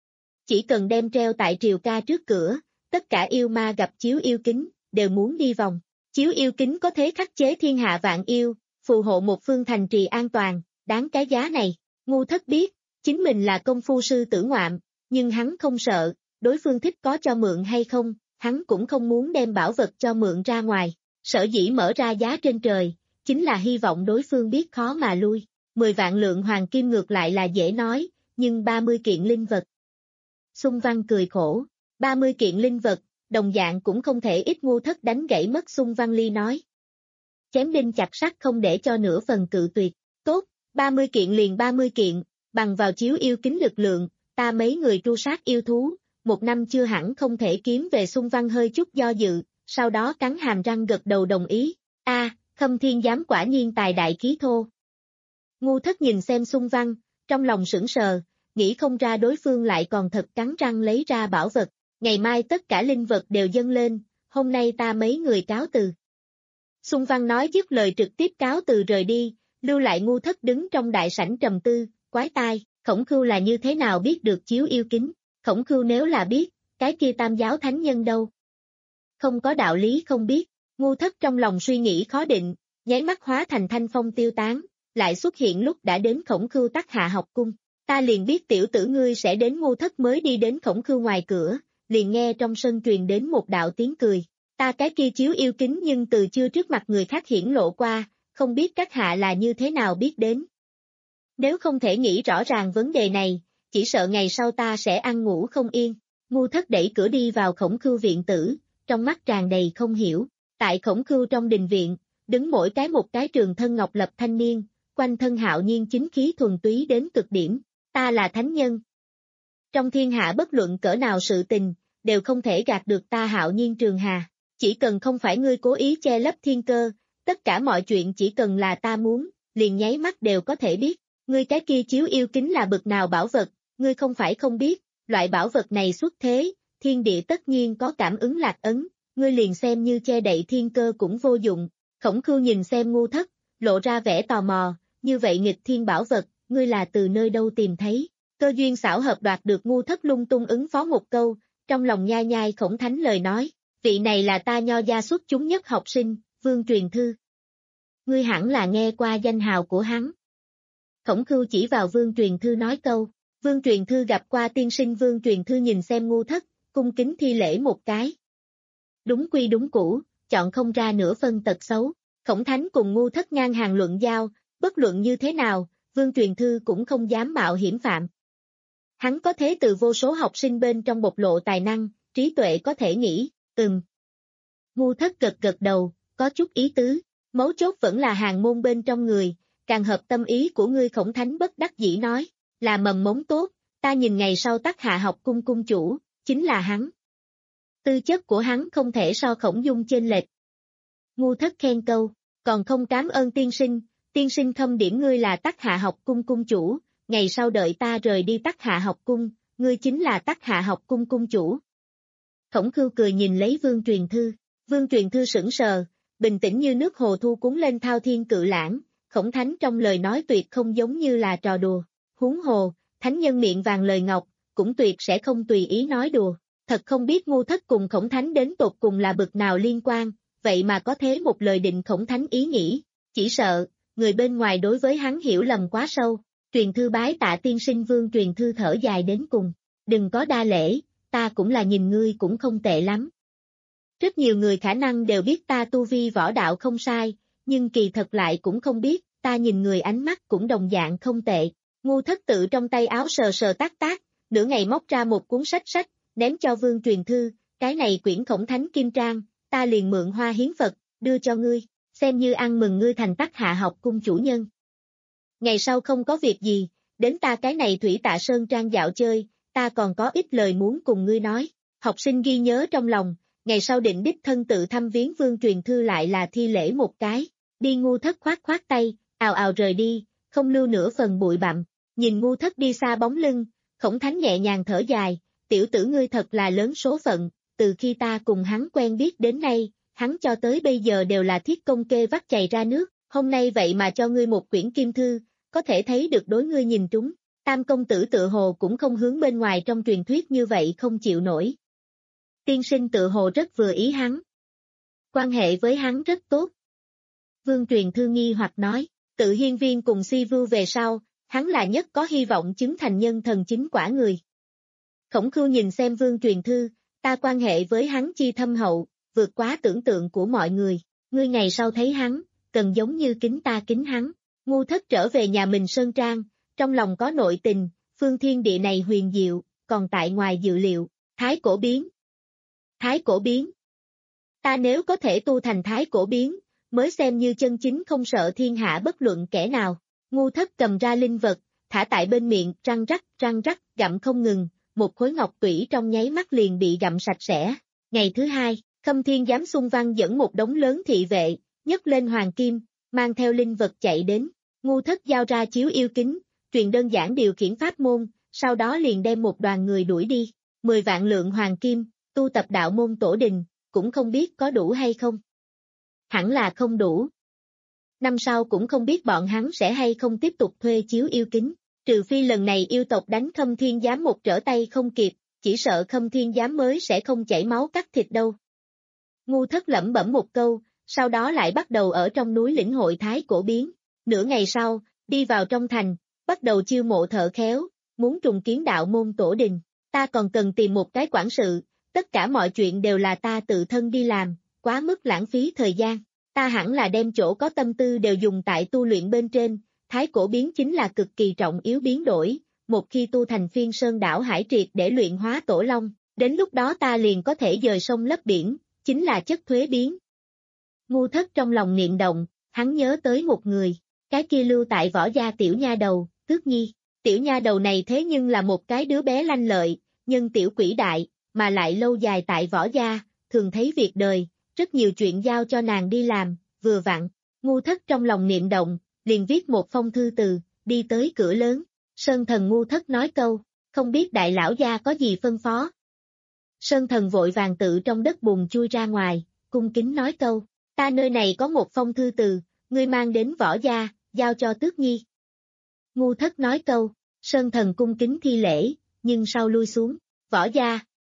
Chỉ cần đem treo tại triều ca trước cửa, tất cả yêu ma gặp chiếu yêu kính, đều muốn đi vòng. Chiếu yêu kính có thế khắc chế thiên hạ vạn yêu, phù hộ một phương thành trì an toàn, đáng cái giá này. Ngu Thất biết, chính mình là công phu sư tử ngoạm, nhưng hắn không sợ, đối phương thích có cho mượn hay không, hắn cũng không muốn đem bảo vật cho mượn ra ngoài. Sở dĩ mở ra giá trên trời, chính là hy vọng đối phương biết khó mà lui. Mười vạn lượng hoàng kim ngược lại là dễ nói, nhưng ba mươi kiện linh vật. Xung Văn cười khổ, ba mươi kiện linh vật, đồng dạng cũng không thể ít. Ngu Thất đánh gãy mất Xung Văn Ly nói. Chém đinh chặt sắt không để cho nửa phần cự tuyệt, tốt, ba mươi kiện liền ba mươi kiện, bằng vào chiếu yêu kính lực lượng, ta mấy người tru sát yêu thú, một năm chưa hẳn không thể kiếm về. Xung Văn hơi chút do dự, sau đó cắn hàm răng gật đầu đồng ý, a à, Khâm Thiên Giám quả nhiên tài đại khí thô. Ngu Thất nhìn xem Xung Văn, trong lòng sững sờ, nghĩ không ra đối phương lại còn thật cắn răng lấy ra bảo vật, ngày mai tất cả linh vật đều dâng lên, hôm nay ta mấy người cáo từ. Xung Văn nói dứt lời trực tiếp cáo từ rời đi, lưu lại Ngu Thất đứng trong đại sảnh trầm tư, quái tai, Khổng Khưu là như thế nào biết được chiếu yêu kính, Khổng Khưu nếu là biết, cái kia Tam giáo thánh nhân đâu? Không có đạo lý không biết, Ngu Thất trong lòng suy nghĩ khó định, nháy mắt hóa thành thanh phong tiêu tán, lại xuất hiện lúc đã đến Khổng Khưu Tắc Hạ học cung. Ta liền biết tiểu tử ngươi sẽ đến. Ngu Thất mới đi đến Khổng Khưu ngoài cửa, liền nghe trong sân truyền đến một đạo tiếng cười. Ta cái kia chiếu yêu kính nhưng từ chưa trước mặt người khác hiển lộ qua, không biết các hạ là như thế nào biết đến. Nếu không thể nghĩ rõ ràng vấn đề này, chỉ sợ ngày sau ta sẽ ăn ngủ không yên. Ngu Thất đẩy cửa đi vào Khổng Khưu viện tử, trong mắt tràn đầy không hiểu. Tại Khổng Khưu trong đình viện, đứng mỗi cái một cái trường thân ngọc lập thanh niên, quanh thân hạo nhiên chính khí thuần túy đến cực điểm. Ta là thánh nhân. Trong thiên hạ bất luận cỡ nào sự tình, đều không thể gạt được ta hạo nhiên trường hà. Chỉ cần không phải ngươi cố ý che lấp thiên cơ, tất cả mọi chuyện chỉ cần là ta muốn, liền nháy mắt đều có thể biết. Ngươi cái kia chiếu yêu kính là bực nào bảo vật, ngươi không phải không biết, loại bảo vật này xuất thế, thiên địa tất nhiên có cảm ứng lạc ấn, ngươi liền xem như che đậy thiên cơ cũng vô dụng. Khổng Khưu nhìn xem Ngu Thất, lộ ra vẻ tò mò, như vậy nghịch thiên bảo vật, ngươi là từ nơi đâu tìm thấy? Cơ duyên xảo hợp đoạt được. Ngu Thất lung tung ứng phó một câu, trong lòng nhai nhai Khổng Thánh lời nói, vị này là ta Nho gia xuất chúng nhất học sinh, Vương Truyền Thư. Ngươi hẳn là nghe qua danh hào của hắn. Khổng Khưu chỉ vào Vương Truyền Thư nói câu, Vương Truyền Thư gặp qua tiên sinh. Vương Truyền Thư nhìn xem Ngu Thất, cung kính thi lễ một cái. Đúng quy đúng cũ, chọn không ra nửa phân tật xấu. Khổng Thánh cùng Ngu Thất ngang hàng luận giao, bất luận như thế nào, Vương Truyền Thư cũng không dám mạo hiểm phạm. Hắn có thế từ vô số học sinh bên trong bộc lộ tài năng, trí tuệ có thể nghĩ, ừm. Ngu Thất gật gật đầu, có chút ý tứ, mấu chốt vẫn là hàng môn bên trong người, càng hợp tâm ý của ngươi. Khổng Thánh bất đắc dĩ nói, là mầm mống tốt, ta nhìn ngày sau Tắc Hạ học cung cung chủ, chính là hắn. Tư chất của hắn không thể so Khổng Dung chênh lệch. Ngu Thất khen câu, còn không cảm ơn tiên sinh, tiên sinh khâm điểm ngươi là Tắc Hạ học cung cung chủ, ngày sau đợi ta rời đi Tắc Hạ học cung, ngươi chính là Tắc Hạ học cung cung chủ. Khổng Khưu cười nhìn lấy Vương Truyền Thư, Vương Truyền Thư sững sờ, bình tĩnh như nước hồ thu cuốn lên thao thiên cự lãng. Khổng Thánh trong lời nói tuyệt không giống như là trò đùa, huống hồ, thánh nhân miệng vàng lời ngọc, cũng tuyệt sẽ không tùy ý nói đùa. Thật không biết Ngu Thất cùng Khổng Thánh đến tột cùng là bực nào liên quan, vậy mà có thế một lời định Khổng Thánh ý nghĩ, chỉ sợ, người bên ngoài đối với hắn hiểu lầm quá sâu. Truyền Thư bái tạ tiên sinh. Vương Truyền Thư thở dài đến cùng, đừng có đa lễ, ta cũng là nhìn ngươi cũng không tệ lắm. Rất nhiều người khả năng đều biết ta tu vi võ đạo không sai, nhưng kỳ thật lại cũng không biết, ta nhìn người ánh mắt cũng đồng dạng không tệ. Ngu Thất tự trong tay áo sờ sờ tác tác, nửa ngày móc ra một cuốn sách sách, ném cho Vương Truyền Thư, cái này quyển Khổng Thánh Kim Trang, ta liền mượn hoa hiến Phật, đưa cho ngươi, xem như ăn mừng ngươi thành Tắc Hạ học cung chủ nhân. Ngày sau không có việc gì, đến ta cái này Thủy Tạ Sơn Trang dạo chơi, ta còn có ít lời muốn cùng ngươi nói. Học sinh ghi nhớ trong lòng, ngày sau định đích thân tự thăm viếng Vương Truyền Thư lại là thi lễ một cái, đi. Ngu Thất khoát khoát tay, ào ào rời đi, không lưu nửa phần bụi bặm. Nhìn Ngu Thất đi xa bóng lưng, Khổng Thánh nhẹ nhàng thở dài, tiểu tử ngươi thật là lớn số phận, từ khi ta cùng hắn quen biết đến nay, hắn cho tới bây giờ đều là thiết công kê vắt chày ra nước, hôm nay vậy mà cho ngươi một quyển kim thư, có thể thấy được đối ngươi nhìn trúng. Tam công tử tựa hồ cũng không hướng bên ngoài trong truyền thuyết như vậy không chịu nổi. Tiên sinh tựa hồ rất vừa ý hắn. Quan hệ với hắn rất tốt. Vương Truyền Thư nghi hoặc nói, tự hiên viên cùng si vưu về sau, hắn là nhất có hy vọng chứng thành nhân thần chính quả người. Khổng Khưu nhìn xem Vương Truyền Thư, ta quan hệ với hắn chi thâm hậu, vượt quá tưởng tượng của mọi người, ngươi ngày sau thấy hắn, cần giống như kính ta kính hắn. Ngu Thất trở về nhà mình Sơn Trang, trong lòng có nội tình, phương thiên địa này huyền diệu, còn tại ngoài dự liệu, thái cổ biến. Thái cổ biến. Ta nếu có thể tu thành thái cổ biến, mới xem như chân chính không sợ thiên hạ bất luận kẻ nào. Ngu Thất cầm ra linh vật, thả tại bên miệng, răng rắc, răng rắc, gặm không ngừng, một khối ngọc tủy trong nháy mắt liền bị gặm sạch sẽ. Ngày thứ hai, Khâm Thiên Giám Xung Văn dẫn một đống lớn thị vệ, nhấc lên hoàng kim, mang theo linh vật chạy đến. Ngu Thất giao ra chiếu yêu kính, truyền đơn giản điều khiển pháp môn, sau đó liền đem một đoàn người đuổi đi. Mười vạn lượng hoàng kim, tu tập đạo môn tổ đình, cũng không biết có đủ hay không. Hẳn là không đủ. Năm sau cũng không biết bọn hắn sẽ hay không tiếp tục thuê chiếu yêu kính, trừ phi lần này yêu tộc đánh Khâm Thiên Giám một trở tay không kịp, chỉ sợ Khâm Thiên Giám mới sẽ không chảy máu cắt thịt đâu. Ngu Thất lẩm bẩm một câu, sau đó lại bắt đầu ở trong núi lĩnh hội thái cổ biến. Nửa ngày sau, đi vào trong thành, bắt đầu chiêu mộ thợ khéo, muốn trùng kiến đạo môn tổ đình. Ta còn cần tìm một cái quản sự, tất cả mọi chuyện đều là ta tự thân đi làm, quá mức lãng phí thời gian. Ta hẳn là đem chỗ có tâm tư đều dùng tại tu luyện bên trên, thái cổ biến chính là cực kỳ trọng yếu biến đổi, một khi tu thành phiên sơn đảo hải triệt để luyện hóa tổ long, đến lúc đó ta liền có thể dời sông lấp biển, chính là chất thuế biến. Ngu Thất trong lòng niệm động, hắn nhớ tới một người, cái kia lưu tại Võ gia tiểu nha đầu, Tước Nhi. Tiểu nha đầu này thế nhưng là một cái đứa bé lanh lợi, nhân tiểu quỷ đại, mà lại lâu dài tại Võ gia, thường thấy việc đời, rất nhiều chuyện giao cho nàng đi làm, vừa vặn. Ngu Thất trong lòng niệm động, liền viết một phong thư từ, đi tới cửa lớn. Sơn Thần Ngu Thất nói câu, không biết đại lão gia có gì phân phó. Sơn Thần vội vàng tự trong đất bùn chui ra ngoài, cung kính nói câu, ta nơi này có một phong thư từ, ngươi mang đến Võ gia, giao cho Tước Nhi. Ngu Thất nói câu, Sơn Thần cung kính thi lễ, nhưng sau lui xuống, Võ gia.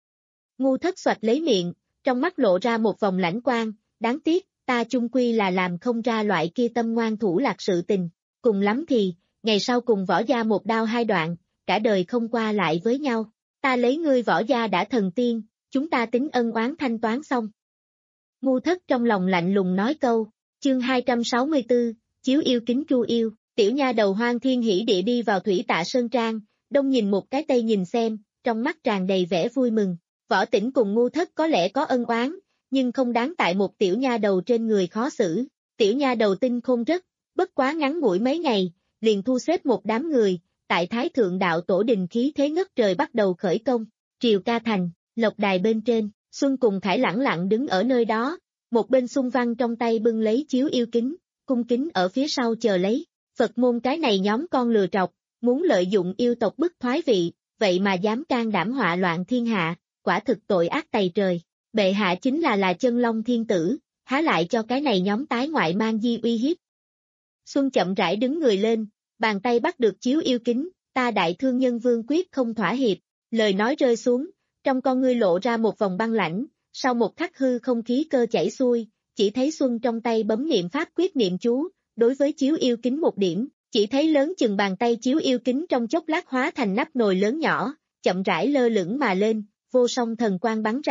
Ngu Thất xoạch lấy miệng, trong mắt lộ ra một vòng lãnh quang, đáng tiếc, ta chung quy là làm không ra loại kia tâm ngoan thủ lạc sự tình, cùng lắm thì, ngày sau cùng Võ gia một đao hai đoạn, cả đời không qua lại với nhau, ta lấy ngươi Võ gia đã thần tiên, chúng ta tính ân oán thanh toán xong. Ngu Thất trong lòng lạnh lùng nói câu, chương hai trăm sáu mươi tư, chiếu yêu kính Chu yêu, tiểu nha đầu Hoang Thiên Hỉ Địa đi vào Thủy Tạ Sơn Trang, đông nhìn một cái tây nhìn xem, trong mắt tràn đầy vẻ vui mừng. Võ Tĩnh cùng Ngu Thất có lẽ có ân oán, nhưng không đáng tại một tiểu nha đầu trên người khó xử. Tiểu nha đầu tinh khôn rất, bất quá ngắn ngủi mấy ngày, liền thu xếp một đám người, tại Thái Thượng Đạo Tổ đình khí thế ngất trời bắt đầu khởi công. Triều Ca Thành, Lộc Đài bên trên, Xuân cùng Khải lẳng lặng đứng ở nơi đó, một bên Xung Văn trong tay bưng lấy chiếu yêu kính, cung kính ở phía sau chờ lấy. Phật môn cái này nhóm con lừa trọc, muốn lợi dụng yêu tộc bức thoái vị, vậy mà dám can đảm họa loạn thiên hạ, quả thực tội ác tày trời. Bệ hạ chính là là chân long thiên tử, há lại cho cái này nhóm tái ngoại mang di uy hiếp. Xuân chậm rãi đứng người lên, bàn tay bắt được chiếu yêu kính, ta đại thương nhân vương quyết không thỏa hiệp, lời nói rơi xuống, trong con ngươi lộ ra một vòng băng lãnh, sau một khắc hư không khí cơ chảy xuôi, chỉ thấy Xuân trong tay bấm niệm pháp quyết niệm chú, đối với chiếu yêu kính một điểm, chỉ thấy lớn chừng bàn tay chiếu yêu kính trong chốc lát hóa thành nắp nồi lớn nhỏ, chậm rãi lơ lửng mà lên, vô song thần quang bắn ra,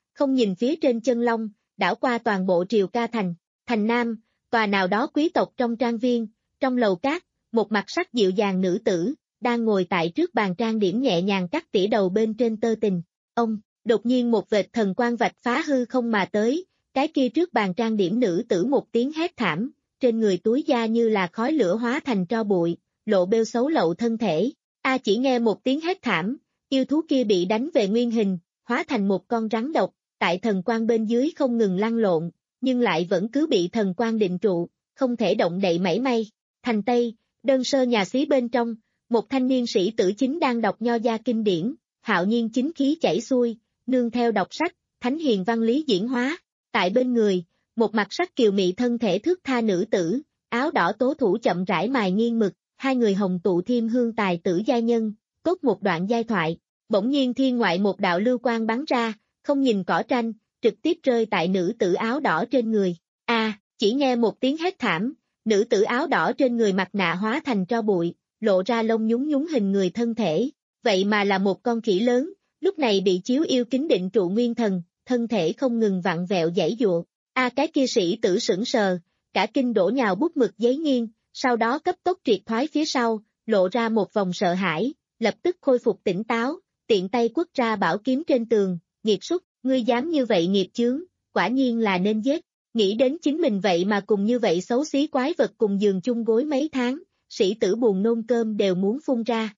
không nhìn phía trên chân long, đảo qua toàn bộ Triều Ca Thành, thành Nam, tòa nào đó quý tộc trong trang viên, trong lầu cát, một mặt sắc dịu dàng nữ tử, đang ngồi tại trước bàn trang điểm nhẹ nhàng cắt tỉa đầu bên trên tơ tình. Ông, đột nhiên một vệt thần quang vạch phá hư không mà tới, cái kia trước bàn trang điểm nữ tử một tiếng hét thảm, trên người túi da như là khói lửa hóa thành tro bụi, lộ bêu xấu lậu thân thể. A chỉ nghe một tiếng hét thảm, yêu thú kia bị đánh về nguyên hình, hóa thành một con rắn độc, tại thần quang bên dưới không ngừng lăn lộn, nhưng lại vẫn cứ bị thần quang định trụ, không thể động đậy mảy may. Thành Tây, đơn sơ nhà xí bên trong, một thanh niên sĩ tử chính đang đọc nho gia kinh điển, hạo nhiên chính khí chảy xuôi, nương theo đọc sách, thánh hiền văn lý diễn hóa. Tại bên người, một mặt sắc kiều mị thân thể thước tha nữ tử, áo đỏ tố thủ chậm rãi mài nghiêng mực, hai người hồng tụ thiêm hương tài tử giai nhân, cốt một đoạn giai thoại. Bỗng nhiên thiên ngoại một đạo lưu quang bắn ra, không nhìn cỏ tranh, trực tiếp rơi tại nữ tử áo đỏ trên người. A, à, chỉ nghe một tiếng hét thảm, nữ tử áo đỏ trên người mặt nạ hóa thành tro bụi, lộ ra lông nhúng nhúng hình người thân thể. Vậy mà là một con khỉ lớn, lúc này bị chiếu yêu kính định trụ nguyên thần, thân thể không ngừng vặn vẹo giãy giụa. A à, cái kia sĩ tử sững sờ, cả kinh đổ nhào bút mực giấy nghiêng, sau đó cấp tốc triệt thoái phía sau, lộ ra một vòng sợ hãi, lập tức khôi phục tỉnh táo, tiện tay quất ra bảo kiếm trên tường, nghiệt súc, ngươi dám như vậy nghiệp chướng, quả nhiên là nên giết. Nghĩ đến chính mình vậy mà cùng như vậy xấu xí quái vật cùng giường chung gối mấy tháng, sĩ tử buồn nôn cơm đều muốn phun ra.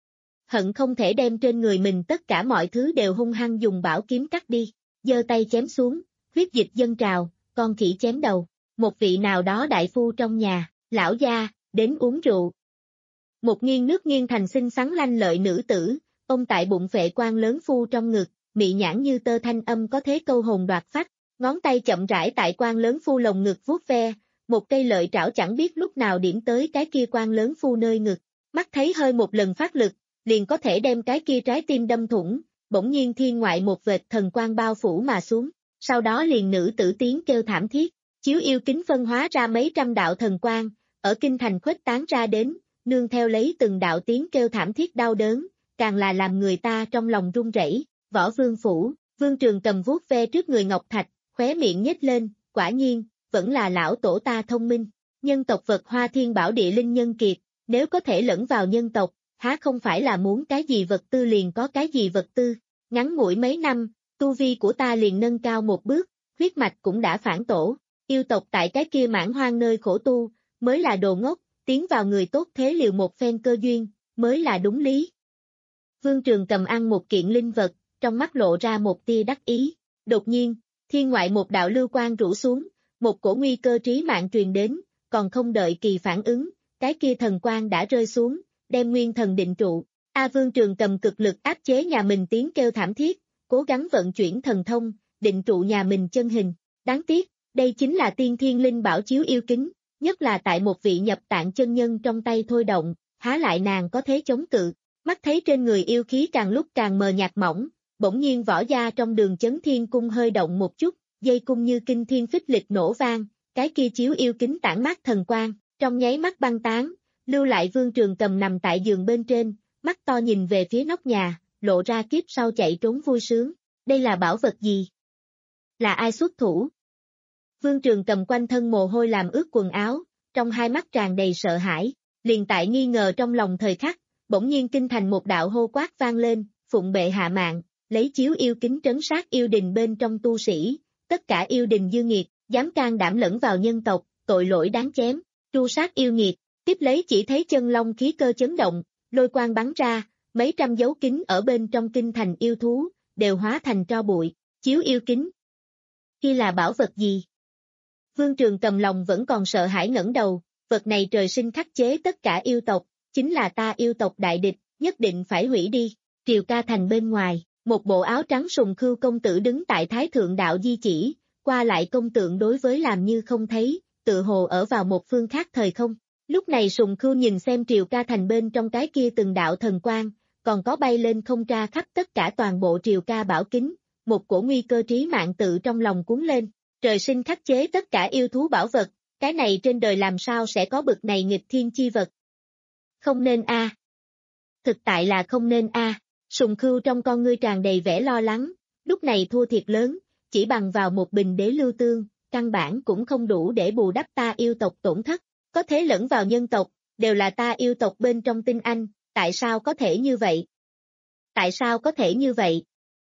Hận không thể đem trên người mình tất cả mọi thứ đều hung hăng dùng bảo kiếm cắt đi, giơ tay chém xuống, huyết dịch dâng trào, con khỉ chém đầu. Một vị nào đó đại phu trong nhà, lão gia, đến uống rượu. Một nghiêng nước nghiêng thành xinh xắn lanh lợi nữ tử, ông tại bụng phệ quan lớn phu trong ngực, mị nhãn như tơ thanh âm có thế câu hồn đoạt phách, ngón tay chậm rãi tại quan lớn phu lồng ngực vuốt ve, một cây lợi trảo chẳng biết lúc nào điểm tới cái kia quan lớn phu nơi ngực, mắt thấy hơi một lần phát lực, liền có thể đem cái kia trái tim đâm thủng, bỗng nhiên thiên ngoại một vệt thần quang bao phủ mà xuống, sau đó liền nữ tử tiếng kêu thảm thiết, chiếu yêu kính phân hóa ra mấy trăm đạo thần quang, ở kinh thành khuếch tán ra đến, nương theo lấy từng đạo tiếng kêu thảm thiết đau đớn, càng là làm người ta trong lòng run rẩy. Võ Vương phủ, Vương Trường cầm vuốt ve trước người ngọc thạch, khóe miệng nhếch lên, quả nhiên, vẫn là lão tổ ta thông minh. Nhân tộc vật hoa thiên bảo địa linh nhân kiệt, nếu có thể lẫn vào nhân tộc, há không phải là muốn cái gì vật tư liền có cái gì vật tư. Ngắn ngủi mấy năm, tu vi của ta liền nâng cao một bước, huyết mạch cũng đã phản tổ. Yêu tộc tại cái kia mãn hoang nơi khổ tu, mới là đồ ngốc, tiến vào người tốt thế liều một phen cơ duyên, mới là đúng lý. Vương Trường cầm ăn một kiện linh vật, trong mắt lộ ra một tia đắc ý. Đột nhiên, thiên ngoại một đạo lưu quang rủ xuống, một cổ nguy cơ trí mạng truyền đến, còn không đợi kỳ phản ứng, cái kia thần quang đã rơi xuống, đem nguyên thần định trụ. A Vương Trường cầm cực lực áp chế nhà mình tiếng kêu thảm thiết, cố gắng vận chuyển thần thông, định trụ nhà mình chân hình. Đáng tiếc, đây chính là tiên thiên linh bảo chiếu yêu kính, nhất là tại một vị nhập tạng chân nhân trong tay thôi động, há lại nàng có thế chống cự. Mắt thấy trên người yêu khí càng lúc càng mờ nhạt mỏng, bỗng nhiên võ gia trong đường chấn thiên cung hơi động một chút, dây cung như kinh thiên phích lịch nổ vang, cái kia chiếu yêu kính tản mát thần quang, trong nháy mắt băng tán, lưu lại Vương Trường cầm nằm tại giường bên trên, mắt to nhìn về phía nóc nhà, lộ ra kiếp sau chạy trốn vui sướng. Đây là bảo vật gì? Là ai xuất thủ? Vương Trường cầm quanh thân mồ hôi làm ướt quần áo, trong hai mắt tràn đầy sợ hãi, liền tại nghi ngờ trong lòng thời khắc, bỗng nhiên kinh thành một đạo hô quát vang lên, phụng bệ hạ mạng, lấy chiếu yêu kính trấn sát yêu đình bên trong tu sĩ, tất cả yêu đình dư nghiệt, dám can đảm lẫn vào nhân tộc, tội lỗi đáng chém, tru sát yêu nghiệt. Tiếp lấy chỉ thấy chân long khí cơ chấn động, lôi quang bắn ra, mấy trăm dấu kính ở bên trong kinh thành yêu thú, đều hóa thành tro bụi, chiếu yêu kính. Kia là bảo vật gì? Vương Trường cầm lòng vẫn còn sợ hãi ngẩng đầu, vật này trời sinh khắc chế tất cả yêu tộc, chính là ta yêu tộc đại địch, nhất định phải hủy đi. Triều Ca thành bên ngoài, một bộ áo trắng sùng khưu công tử đứng tại thái thượng đạo di chỉ, qua lại công tượng đối với làm như không thấy, tự hồ ở vào một phương khác thời không. Lúc này sùng khưu nhìn xem Triều Ca thành bên trong cái kia từng đạo thần quang, còn có bay lên không tra khắp tất cả toàn bộ Triều Ca bảo kính, một cổ nguy cơ trí mạng tự trong lòng cuốn lên, trời sinh khắc chế tất cả yêu thú bảo vật, cái này trên đời làm sao sẽ có bực này nghịch thiên chi vật. Không nên a. À. Thực tại là không nên a. À. Sùng khưu trong con ngươi tràn đầy vẻ lo lắng, lúc này thua thiệt lớn, chỉ bằng vào một bình đế lưu tương, căn bản cũng không đủ để bù đắp ta yêu tộc tổn thất, có thế lẫn vào nhân tộc, đều là ta yêu tộc bên trong tinh anh, tại sao có thể như vậy? Tại sao có thể như vậy?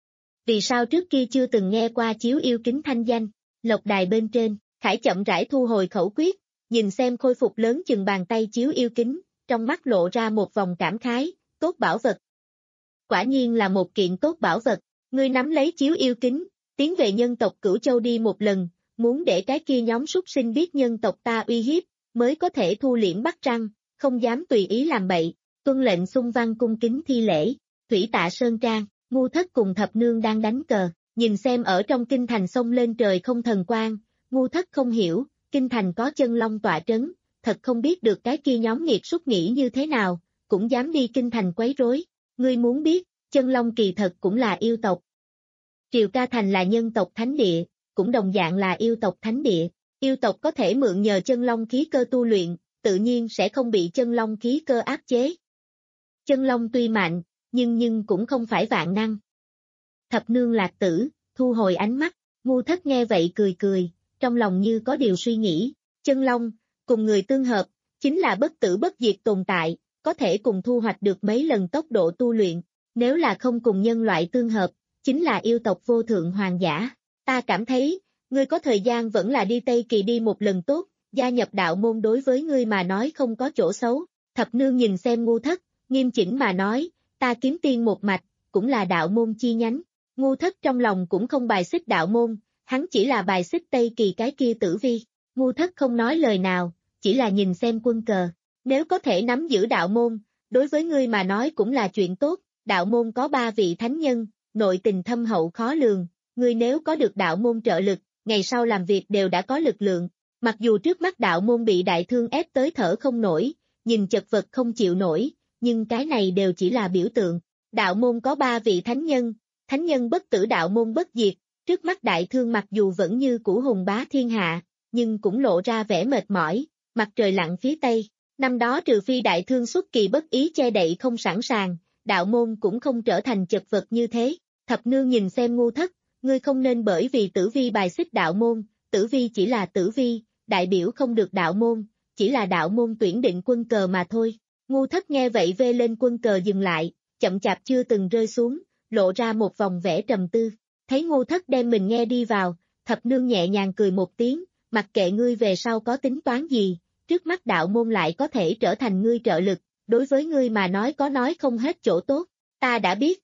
Vì sao trước kia chưa từng nghe qua chiếu yêu kính thanh danh, lộc đài bên trên, Khải chậm rãi thu hồi khẩu quyết, nhìn xem khôi phục lớn chừng bàn tay chiếu yêu kính, trong mắt lộ ra một vòng cảm khái, tốt bảo vật. Quả nhiên là một kiện tốt bảo vật, ngươi nắm lấy chiếu yêu kính, tiến về nhân tộc Cửu Châu đi một lần, muốn để cái kia nhóm súc sinh biết nhân tộc ta uy hiếp, mới có thể thu liễm bắt răng, không dám tùy ý làm bậy, tuân lệnh xung văn cung kính thi lễ, Thủy Tạ Sơn Trang, Ngu Thất cùng Thập Nương đang đánh cờ, nhìn xem ở trong kinh thành sông lên trời không thần quang, Ngu Thất không hiểu, kinh thành có chân long tọa trấn, thật không biết được cái kia nhóm nghiệt súc nghĩ như thế nào, cũng dám đi kinh thành quấy rối, ngươi muốn biết, chân long kỳ thật cũng là yêu tộc. Triều Ca Thành là nhân tộc thánh địa, cũng đồng dạng là yêu tộc thánh địa, yêu tộc có thể mượn nhờ chân long khí cơ tu luyện, tự nhiên sẽ không bị chân long khí cơ áp chế. Chân long tuy mạnh, nhưng nhưng cũng không phải vạn năng. Thập Nương Lạc Tử, thu hồi ánh mắt, Ngu Thất nghe vậy cười cười, trong lòng như có điều suy nghĩ, chân long, cùng người tương hợp, chính là bất tử bất diệt tồn tại, có thể cùng thu hoạch được mấy lần tốc độ tu luyện, nếu là không cùng nhân loại tương hợp, chính là yêu tộc vô thượng hoàng giả. Ta cảm thấy, ngươi có thời gian vẫn là đi Tây Kỳ đi một lần tốt, gia nhập đạo môn đối với ngươi mà nói không có chỗ xấu. Thập Nương nhìn xem Ngu Thất, nghiêm chỉnh mà nói, ta kiếm tiên một mạch, cũng là đạo môn chi nhánh. Ngu Thất trong lòng cũng không bài xích đạo môn, hắn chỉ là bài xích Tây Kỳ cái kia Tử Vi. Ngu Thất không nói lời nào, chỉ là nhìn xem quân cờ. Nếu có thể nắm giữ đạo môn, đối với ngươi mà nói cũng là chuyện tốt, đạo môn có ba vị thánh nhân, nội tình thâm hậu khó lường, ngươi nếu có được đạo môn trợ lực, ngày sau làm việc đều đã có lực lượng. Mặc dù trước mắt đạo môn bị đại thương ép tới thở không nổi, nhìn chật vật không chịu nổi, nhưng cái này đều chỉ là biểu tượng. Đạo môn có ba vị thánh nhân, thánh nhân bất tử đạo môn bất diệt, trước mắt đại thương mặc dù vẫn như cũ hùng bá thiên hạ, nhưng cũng lộ ra vẻ mệt mỏi, mặt trời lặn phía tây. Năm đó trừ phi đại thương xuất kỳ bất ý che đậy không sẵn sàng, đạo môn cũng không trở thành chật vật như thế. Thập Nương nhìn xem Ngu Thất, ngươi không nên bởi vì Tử Vi bài xích đạo môn, Tử Vi chỉ là Tử Vi, đại biểu không được đạo môn, chỉ là đạo môn tuyển định quân cờ mà thôi. Ngu Thất nghe vậy vê lên quân cờ dừng lại, chậm chạp chưa từng rơi xuống, lộ ra một vòng vẻ trầm tư. Thấy Ngu Thất đem mình nghe đi vào, Thập Nương nhẹ nhàng cười một tiếng, mặc kệ ngươi về sau có tính toán gì, trước mắt đạo môn lại có thể trở thành ngươi trợ lực, đối với ngươi mà nói có nói không hết chỗ tốt, ta đã biết.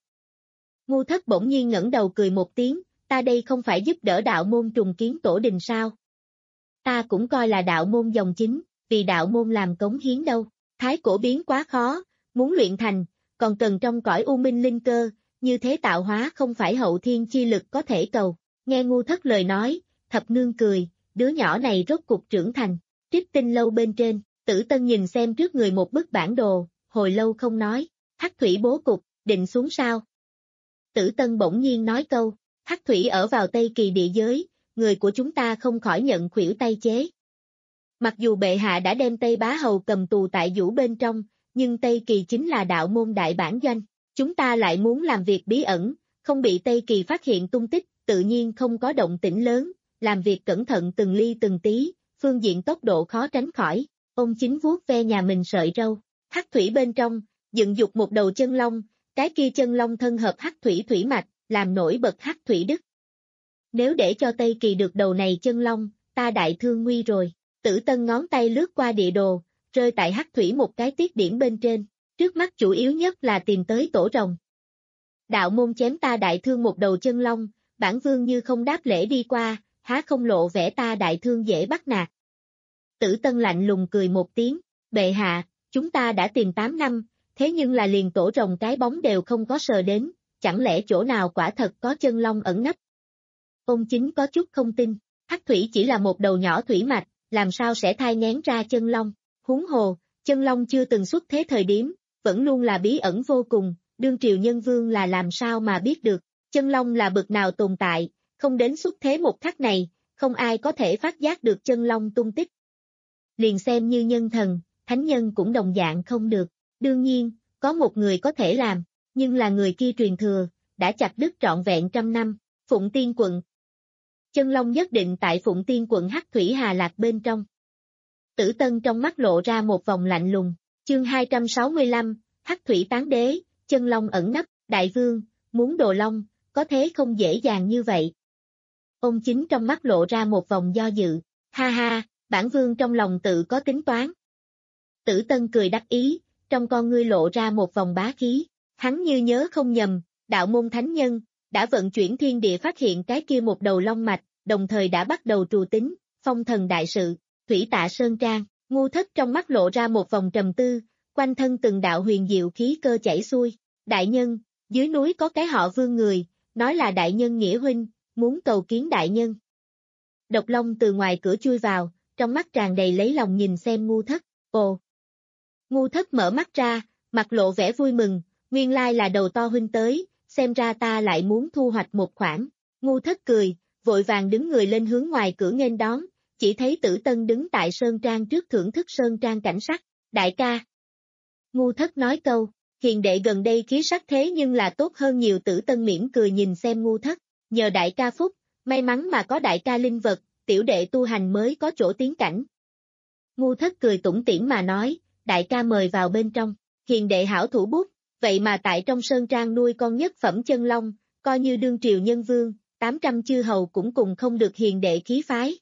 Ngu Thất bỗng nhiên ngẩng đầu cười một tiếng, ta đây không phải giúp đỡ đạo môn trùng kiến tổ đình sao? Ta cũng coi là đạo môn dòng chính, vì đạo môn làm cống hiến đâu, thái cổ biến quá khó, muốn luyện thành, còn cần trong cõi u minh linh cơ, như thế tạo hóa không phải hậu thiên chi lực có thể cầu. Nghe Ngu Thất lời nói, Thập Nương cười, đứa nhỏ này rốt cục trưởng thành. Trích Tinh lâu bên trên, Tử Tân nhìn xem trước người một bức bản đồ, hồi lâu không nói, Hắc Thủy bố cục, định xuống sao? Tử Tân bỗng nhiên nói câu, Hắc Thủy ở vào Tây Kỳ địa giới, người của chúng ta không khỏi nhận khuỷu tay chế. Mặc dù bệ hạ đã đem Tây Bá Hầu cầm tù tại Vũ bên trong, nhưng Tây Kỳ chính là đạo môn đại bản doanh, chúng ta lại muốn làm việc bí ẩn, không bị Tây Kỳ phát hiện tung tích, tự nhiên không có động tĩnh lớn, làm việc cẩn thận từng ly từng tí, phương diện tốc độ khó tránh khỏi. Ông chính vuốt ve nhà mình sợi râu, Hắc Thủy bên trong, dựng dục một đầu chân long, cái kia chân long thân hợp Hắc Thủy thủy mạch, làm nổi bật Hắc Thủy đức. Nếu để cho Tây Kỳ được đầu này chân long, ta đại thương nguy rồi. Tử Tân ngón tay lướt qua địa đồ, rơi tại Hắc Thủy một cái tiết điểm bên trên, trước mắt chủ yếu nhất là tìm tới tổ rồng. Đạo môn chém ta đại thương một đầu chân long, bản vương như không đáp lễ đi qua, há không lộ vẻ ta đại thương dễ bắt nạt. Tử Tân lạnh lùng cười một tiếng, bệ hạ, chúng ta đã tìm tám năm, thế nhưng là liền tổ rồng cái bóng đều không có sờ đến, chẳng lẽ chỗ nào quả thật có chân long ẩn nấp? Ông chính có chút không tin, Hắc Thủy chỉ là một đầu nhỏ thủy mạch, làm sao sẽ thai nghén ra chân long? Huống hồ, chân long chưa từng xuất thế thời điểm, vẫn luôn là bí ẩn vô cùng, đương triều nhân vương là làm sao mà biết được, chân long là bực nào tồn tại, không đến xuất thế một khắc này, không ai có thể phát giác được chân long tung tích. Liền xem như nhân thần, thánh nhân cũng đồng dạng không được, đương nhiên, có một người có thể làm, nhưng là người kia truyền thừa, đã chặt đứt trọn vẹn trăm năm, Phụng Tiên quận. Chân Long nhất định tại Phụng Tiên quận Hắc Thủy Hà Lạc bên trong. Tử Tân trong mắt lộ ra một vòng lạnh lùng. Chương hai trăm sáu mươi lăm, Hắc Thủy Tán Đế, Chân Long ẩn nấp, đại vương, muốn đồ long, có thế không dễ dàng như vậy. Ông chính trong mắt lộ ra một vòng do dự. Ha ha, bản vương trong lòng tự có tính toán. Tử Tân cười đắc ý, trong con ngươi lộ ra một vòng bá khí. Hắn như nhớ không nhầm, đạo môn thánh nhân, đã vận chuyển thiên địa phát hiện cái kia một đầu long mạch, đồng thời đã bắt đầu trù tính, phong thần đại sự, Thủy Tạ Sơn Trang. Ngu Thất trong mắt lộ ra một vòng trầm tư, quanh thân từng đạo huyền diệu khí cơ chảy xuôi. Đại nhân, dưới núi có cái họ Vương người, nói là đại nhân nghĩa huynh, muốn cầu kiến đại nhân. Độc Long từ ngoài cửa chui vào, trong mắt tràn đầy lấy lòng nhìn xem Ngu Thất. Ồ! Ngu Thất mở mắt ra, mặt lộ vẻ vui mừng, nguyên lai là đầu to huynh tới, xem ra ta lại muốn thu hoạch một khoản. Ngu Thất cười, vội vàng đứng người lên hướng ngoài cửa nghênh đón, chỉ thấy Tử Tân đứng tại Sơn Trang trước thưởng thức Sơn Trang cảnh sắc. Đại ca! Ngu Thất nói câu, hiền đệ gần đây khí sắc thế nhưng là tốt hơn nhiều. Tử Tân mỉm cười nhìn xem Ngu Thất, nhờ đại ca phúc, may mắn mà có đại ca linh vật, tiểu đệ tu hành mới có chỗ tiến cảnh. Ngu Thất cười tủm tỉm mà nói, đại ca mời vào bên trong, hiền đệ hảo thủ bút, vậy mà tại trong Sơn Trang nuôi con nhất phẩm chân long, coi như đương triều nhân vương, tám trăm chư hầu cũng cùng không được hiền đệ khí phái.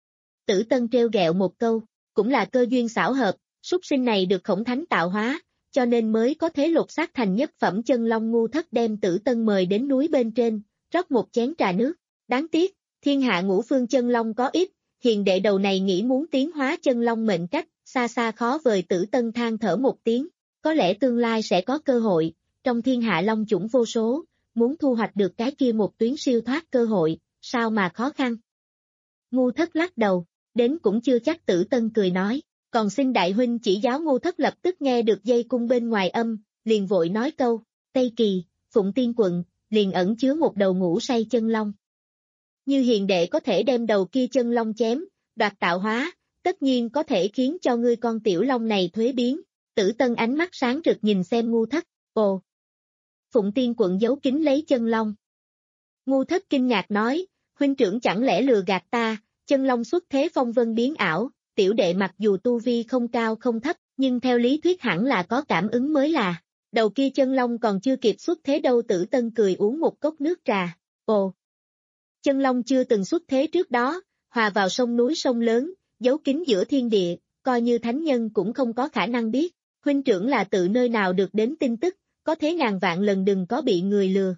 Tử Tân treo ghẹo một câu, cũng là cơ duyên xảo hợp, súc sinh này được Khổng Thánh tạo hóa, cho nên mới có thế lột xác thành nhất phẩm chân long. Ngu Thất đem Tử Tân mời đến núi bên trên, rót một chén trà nước. Đáng tiếc, thiên hạ ngũ phương chân long có ít, hiền đệ đầu này nghĩ muốn tiến hóa chân long mệnh cách, xa xa khó vời. Tử Tân than thở một tiếng, có lẽ tương lai sẽ có cơ hội, trong thiên hạ long chủng vô số, muốn thu hoạch được cái kia một tuyến siêu thoát cơ hội, sao mà khó khăn. Ngu Thất lắc đầu, đến cũng chưa chắc. Tử Tân cười nói, còn xin đại huynh chỉ giáo. Ngu Thất lập tức nghe được dây cung bên ngoài âm, liền vội nói câu, Tây Kỳ, Phụng Tiên quận, liền ẩn chứa một đầu ngủ say chân long. Như hiền đệ có thể đem đầu kia chân long chém, đoạt tạo hóa, tất nhiên có thể khiến cho ngươi con tiểu long này thuế biến. Tử Tân ánh mắt sáng rực nhìn xem Ngu Thất, ồ! Phụng Tiên quận giấu kín lấy chân long. Ngu Thất kinh ngạc nói, huynh trưởng chẳng lẽ lừa gạt ta, chân long xuất thế phong vân biến ảo, tiểu đệ mặc dù tu vi không cao không thấp, nhưng theo lý thuyết hẳn là có cảm ứng mới là, đầu kia chân long còn chưa kịp xuất thế đâu. Tử Tân cười uống một cốc nước trà, ồ! Chân long chưa từng xuất thế trước đó, hòa vào sông núi sông lớn, giấu kín giữa thiên địa, coi như thánh nhân cũng không có khả năng biết, huynh trưởng là tự nơi nào được đến tin tức, có thế ngàn vạn lần đừng có bị người lừa.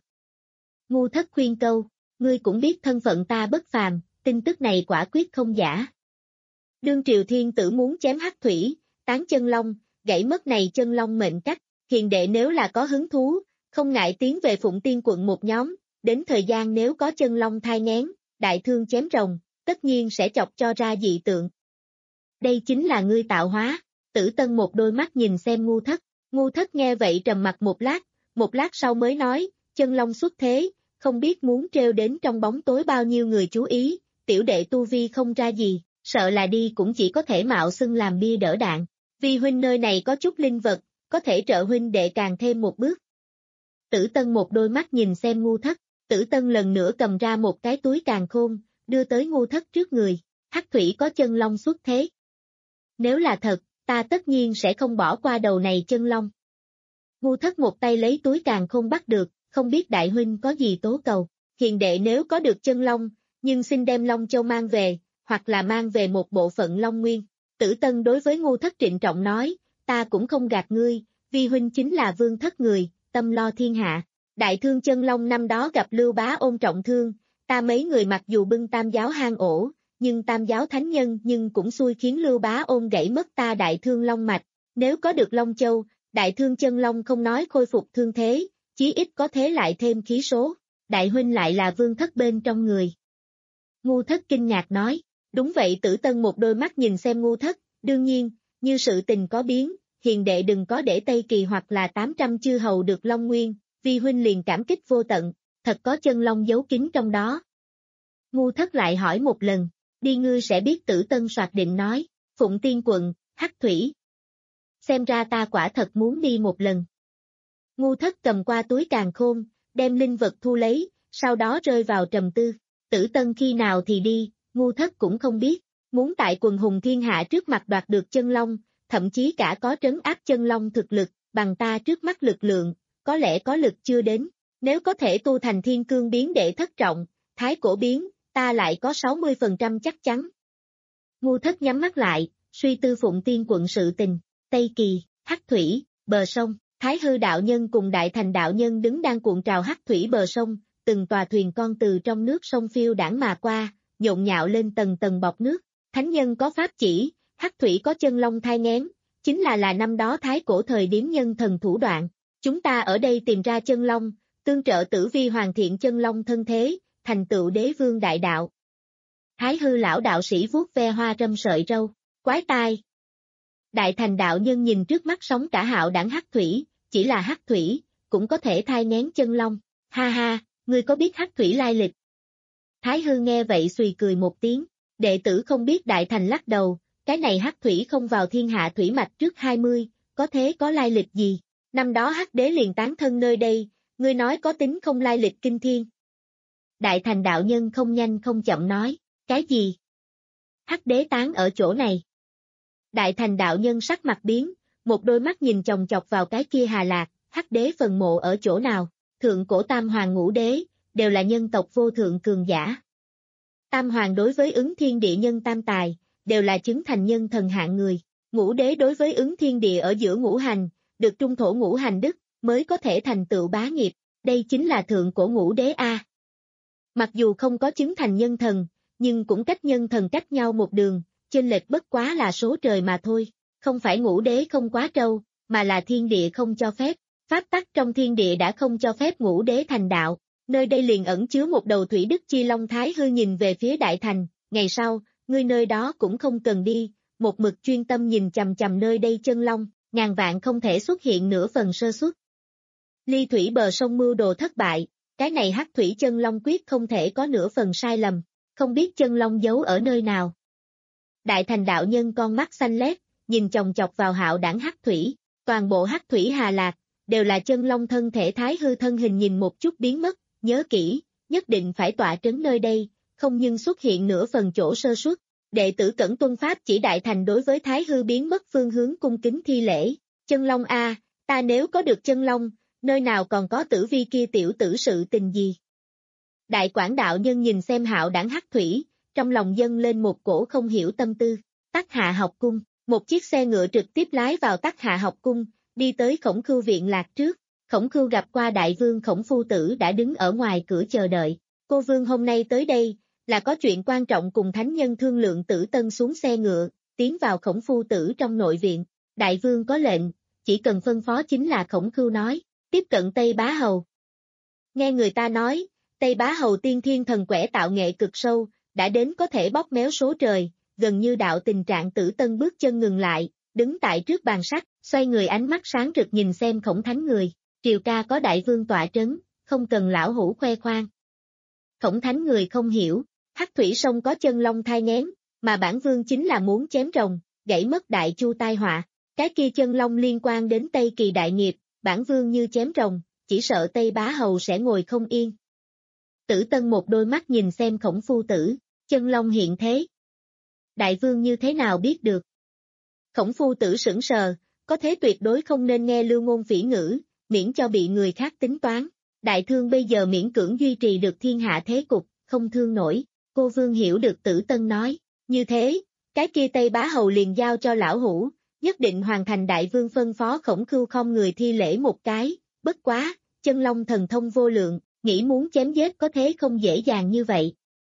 Ngu Thất khuyên câu, ngươi cũng biết thân phận ta bất phàm, tin tức này quả quyết không giả. Đương triều thiên tử muốn chém Hắc Thủy, tán chân long, gãy mất này chân long mệnh cách, hiền đệ nếu là có hứng thú, không ngại tiến về Phụng Tiên quận một nhóm, đến thời gian nếu có chân long thai nghén, đại thương chém rồng, tất nhiên sẽ chọc cho ra dị tượng. Đây chính là ngươi tạo hóa. Tử Tân một đôi mắt nhìn xem Ngu Thất, Ngu Thất nghe vậy trầm mặt một lát, một lát sau mới nói, chân long xuất thế, không biết muốn treo đến trong bóng tối bao nhiêu người chú ý, tiểu đệ tu vi không ra gì, sợ là đi cũng chỉ có thể mạo xưng làm bia đỡ đạn, vì huynh nơi này có chút linh vật, có thể trợ huynh đệ càng thêm một bước. Tử Tân một đôi mắt nhìn xem Ngu Thất, Tử Tân lần nữa cầm ra một cái túi càn khôn, đưa tới Ngu Thất trước người, Hắc Thủy có chân long xuất thế. Nếu là thật, ta tất nhiên sẽ không bỏ qua đầu này chân long. Ngu Thất một tay lấy túi càn khôn bắt được, không biết đại huynh có gì tố cầu, hiền đệ nếu có được chân long, nhưng xin đem Long Châu mang về, hoặc là mang về một bộ phận Long Nguyên. Tử Tân đối với Ngu Thất trịnh trọng nói, ta cũng không gạt ngươi, vi huynh chính là vương thất người, tâm lo thiên hạ. Đại thương chân long năm đó gặp Lưu Bá Ôn trọng thương, ta mấy người mặc dù bưng tam giáo hang ổ, nhưng tam giáo thánh nhân nhưng cũng xui khiến Lưu Bá Ôn gãy mất ta đại thương long mạch. Nếu có được Long Châu, đại thương chân long không nói khôi phục thương thế, chí ít có thế lại thêm khí số. Đại huynh lại là vương thất bên trong người. Ngu Thất kinh ngạc nói, đúng vậy. Tử Tân một đôi mắt nhìn xem Ngu Thất, đương nhiên, như sự tình có biến, hiền đệ đừng có để Tây Kỳ hoặc là tám trăm chư hầu được Long Nguyên, vi huynh liền cảm kích vô tận, thật có chân long giấu kín trong đó. Ngu Thất lại hỏi một lần, đi ngươi sẽ biết. Tử Tân soạt định nói, Phụng Tiên quận, Hắc Thủy. Xem ra ta quả thật muốn đi một lần. Ngu Thất cầm qua túi càn khôn, đem linh vật thu lấy, sau đó rơi vào trầm tư. Tử Tân khi nào thì đi, ngu thất cũng không biết, muốn tại quần hùng thiên hạ trước mặt đoạt được chân long, thậm chí cả có trấn áp chân long thực lực, bằng ta trước mắt lực lượng, có lẽ có lực chưa đến, nếu có thể tu thành thiên cương biến để thất trọng, thái cổ biến, ta lại có sáu mươi phần trăm chắc chắn. Ngu thất nhắm mắt lại, suy tư Phụng Tiên quận sự tình, Tây Kỳ, Hắc Thủy, bờ sông, Thái Hư đạo nhân cùng Đại Thành đạo nhân đứng đang cuộn trào Hắc Thủy bờ sông, từng tòa thuyền con từ trong nước sông phiêu đãng mà qua, nhộn nhạo lên tầng tầng bọt nước. Thánh nhân có pháp chỉ, Hắc Thủy có chân long thai nghén, chính là là năm đó thái cổ thời điếm nhân thần thủ đoạn. Chúng ta ở đây tìm ra chân long, tương trợ Tử Vi hoàn thiện chân long thân thế, thành tựu đế vương đại đạo. Thái Hư lão đạo sĩ vuốt ve hoa râm sợi râu, quái tai. Đại Thành đạo nhân nhìn trước mắt sống cả hạo đảng Hắc Thủy, chỉ là Hắc Thủy, cũng có thể thai nghén chân long, ha ha, ngươi có biết Hắc Thủy lai lịch? Thái Hư nghe vậy xùy cười một tiếng, đệ tử không biết. Đại Thành lắc đầu, cái này Hắc Thủy không vào thiên hạ thủy mạch trước hai mươi, có thế có lai lịch gì? Năm đó Hắc Đế liền tán thân nơi đây, ngươi nói có tính không lai lịch kinh thiên? Đại Thành đạo nhân không nhanh không chậm nói, cái gì? Hắc Đế tán ở chỗ này. Đại Thành đạo nhân sắc mặt biến, một đôi mắt nhìn chòng chọc vào cái kia Hà Lạc, Hắc Đế phần mộ ở chỗ nào? Thượng cổ Tam Hoàng Ngũ Đế, đều là nhân tộc vô thượng cường giả. Tam Hoàng đối với ứng thiên địa nhân tam tài, đều là chứng thành nhân thần hạng người. Ngũ Đế đối với ứng thiên địa ở giữa ngũ hành, được trung thổ ngũ hành đức, mới có thể thành tựu bá nghiệp. Đây chính là thượng cổ Ngũ Đế A. Mặc dù không có chứng thành nhân thần, nhưng cũng cách nhân thần cách nhau một đường, chênh lệch bất quá là số trời mà thôi. Không phải Ngũ Đế không quá trâu, mà là thiên địa không cho phép. Pháp tắc trong thiên địa đã không cho phép Ngũ Đế thành đạo. Nơi đây liền ẩn chứa một đầu thủy đức chi long. Thái Hư nhìn về phía Đại Thành, ngày sau, ngươi nơi đó cũng không cần đi, một mực chuyên tâm nhìn chằm chằm nơi đây chân long, ngàn vạn không thể xuất hiện nửa phần sơ suất. Ly thủy bờ sông mưu đồ thất bại, cái này Hắc Thủy chân long quyết không thể có nửa phần sai lầm, không biết chân long giấu ở nơi nào. Đại Thành đạo nhân con mắt xanh lét, nhìn chòng chọc vào hạo đảng Hắc Thủy, toàn bộ Hắc Thủy Hà Lạc, đều là chân long thân thể. Thái Hư thân hình nhìn một chút biến mất, nhớ kỹ, nhất định phải tọa trấn nơi đây, không nhưng xuất hiện nửa phần chỗ sơ suất. Đệ tử cẩn tuân pháp chỉ. Đại Thành đối với Thái Hư biến mất phương hướng cung kính thi lễ, chân long a, ta nếu có được chân long, nơi nào còn có Tử Vi kia tiểu tử sự tình gì? Đại Quảng đạo nhân nhìn xem hạo đảng Hắc Thủy, trong lòng dâng lên một cổ không hiểu tâm tư. Tắc Hạ học cung, một chiếc xe ngựa trực tiếp lái vào Tắc Hạ học cung, đi tới Khổng Khưu viện lạc trước. Khổng Khưu gặp qua đại vương Khổng phu tử đã đứng ở ngoài cửa chờ đợi. Cô vương hôm nay tới đây, là có chuyện quan trọng cùng thánh nhân thương lượng. Tử Tân xuống xe ngựa, tiến vào Khổng phu tử trong nội viện. Đại vương có lệnh, chỉ cần phân phó chính là. Khổng Khưu nói, tiếp cận Tây Bá Hầu. Nghe người ta nói, Tây Bá Hầu tiên thiên thần quẻ tạo nghệ cực sâu, đã đến có thể bóp méo số trời, gần như đạo tình trạng. Tử Tân bước chân ngừng lại, đứng tại trước bàn sách, xoay người ánh mắt sáng rực nhìn xem Khổng Thánh người. Triều ca có đại vương tọa trấn, không cần lão hủ khoe khoang. Khổng Thánh người không hiểu, Hắc Thủy sông có chân long thai nghén, mà bản vương chính là muốn chém rồng, gãy mất đại chu tai họa. Cái kia chân long liên quan đến Tây Kỳ đại nghiệp, bản vương như chém rồng, chỉ sợ Tây Bá Hầu sẽ ngồi không yên. Tử Tân một đôi mắt nhìn xem Khổng phu tử, chân long hiện thế. Đại vương như thế nào biết được? Khổng phu tử sững sờ, có thế tuyệt đối không nên nghe lưu ngôn phỉ ngữ, miễn cho bị người khác tính toán. Đại thương bây giờ miễn cưỡng duy trì được thiên hạ thế cục, không thương nổi. Cô vương hiểu được. Tử Tân nói, như thế, cái kia Tây Bá Hầu liền giao cho lão hủ, nhất định hoàn thành đại vương phân phó. Khổng Khưu không người thi lễ một cái, bất quá, chân long thần thông vô lượng, nghĩ muốn chém giết có thế không dễ dàng như vậy.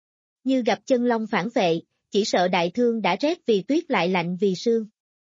Như gặp chân long phản vệ, chỉ sợ đại thương đã rét vì tuyết lại lạnh vì sương.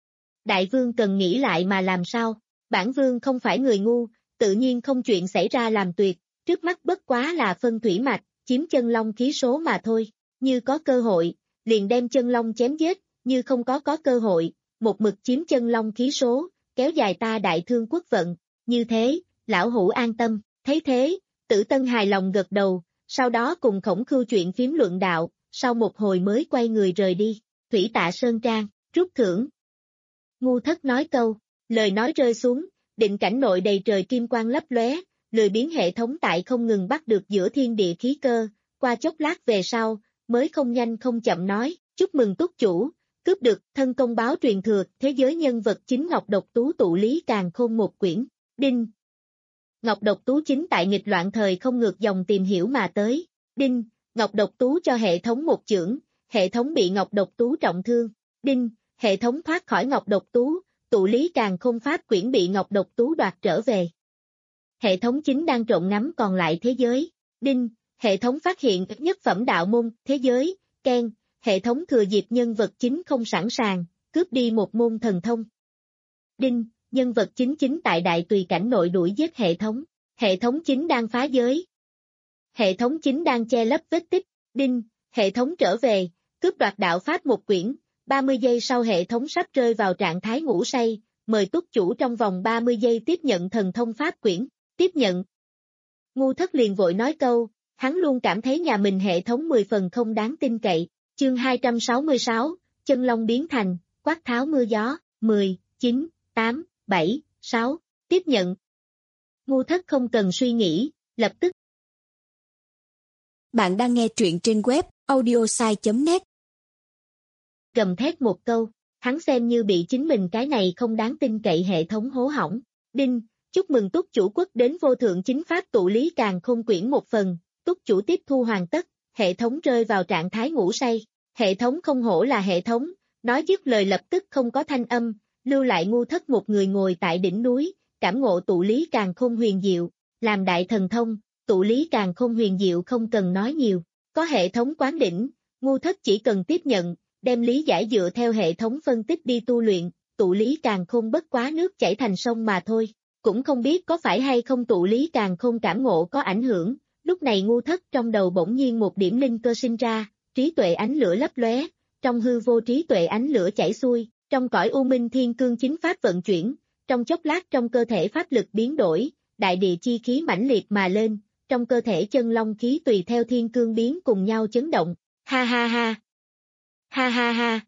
Đại vương cần nghĩ lại mà làm sao, bản vương không phải người ngu, tự nhiên không chuyện xảy ra làm tuyệt, trước mắt bất quá là phân thủy mạch, chiếm chân long khí số mà thôi, như có cơ hội, liền đem chân long chém giết, như không có có cơ hội, một mực chiếm chân long khí số, kéo dài ta đại thương quốc vận, như thế, lão hủ an tâm. Thấy thế, Tử Tân hài lòng gật đầu, sau đó cùng Khổng Khưu chuyện phím luận đạo, sau một hồi mới quay người rời đi. Thủy Tạ Sơn Trang, rút thưởng. Ngu Thất nói câu, lời nói rơi xuống, định cảnh nội đầy trời kim quang lấp lóe, lười biếng hệ thống tại không ngừng bắt được giữa thiên địa khí cơ, qua chốc lát về sau, mới không nhanh không chậm nói, chúc mừng túc chủ, cướp được thân công báo truyền thừa, thế giới nhân vật chính Ngọc Độc Tú tụ lý càn khôn một quyển, đinh. Ngọc Độc Tú chính tại nghịch loạn thời không ngược dòng tìm hiểu mà tới, đinh, Ngọc Độc Tú cho hệ thống một chưởng, hệ thống bị Ngọc Độc Tú trọng thương, đinh, hệ thống thoát khỏi Ngọc Độc Tú, tụ lý càn khôn pháp quyển bị Ngọc Độc Tú đoạt trở về. Hệ thống chính đang trộn ngắm còn lại thế giới, đinh, hệ thống phát hiện nhất phẩm đạo môn, thế giới, Ken, hệ thống thừa dịp nhân vật chính không sẵn sàng, cướp đi một môn thần thông. Đinh, nhân vật chính chính tại đại tùy cảnh nội đuổi giết hệ thống, hệ thống chính đang phá giới. Hệ thống chính đang che lấp vết tích, đinh, hệ thống trở về, cướp đoạt đạo pháp một quyển, ba mươi giây sau hệ thống sắp rơi vào trạng thái ngủ say, mời túc chủ trong vòng ba mươi giây tiếp nhận thần thông pháp quyển, tiếp nhận. Ngu Thất liền vội nói câu, hắn luôn cảm thấy nhà mình hệ thống mười phần không đáng tin cậy, chương hai trăm sáu mươi sáu, chân long biến thành, quát tháo mưa gió, mười, chín, tám, bảy, sáu, tiếp nhận. Ngu Thất không cần suy nghĩ, lập tức. Bạn đang nghe truyện trên web audiosai chấm net. Gầm thét một câu, hắn xem như bị chính mình cái này không đáng tin cậy hệ thống hố hỏng. Đinh, chúc mừng túc chủ quốc đến vô thượng chính pháp tụ lý càn khôn quyển một phần, túc chủ tiếp thu hoàn tất, hệ thống rơi vào trạng thái ngủ say. Hệ thống không hổ là hệ thống, nói dứt lời lập tức không có thanh âm, lưu lại Ngu Thất một người ngồi tại đỉnh núi, cảm ngộ tụ lý càn khôn huyền diệu, làm đại thần thông, tụ lý càn khôn huyền diệu không cần nói nhiều, có hệ thống quán đỉnh, Ngu Thất chỉ cần tiếp nhận, đem lý giải dựa theo hệ thống phân tích đi tu luyện, tụ lý càn khôn bất quá nước chảy thành sông mà thôi, cũng không biết có phải hay không tụ lý càn khôn cảm ngộ có ảnh hưởng, lúc này Ngu Thất trong đầu bỗng nhiên một điểm linh cơ sinh ra, trí tuệ ánh lửa lấp lóe, trong hư vô trí tuệ ánh lửa chảy xuôi, trong cõi u minh thiên cương chính pháp vận chuyển, trong chốc lát trong cơ thể pháp lực biến đổi, đại địa chi khí mãnh liệt mà lên, trong cơ thể chân long khí tùy theo thiên cương biến cùng nhau chấn động, ha ha ha, ha ha ha,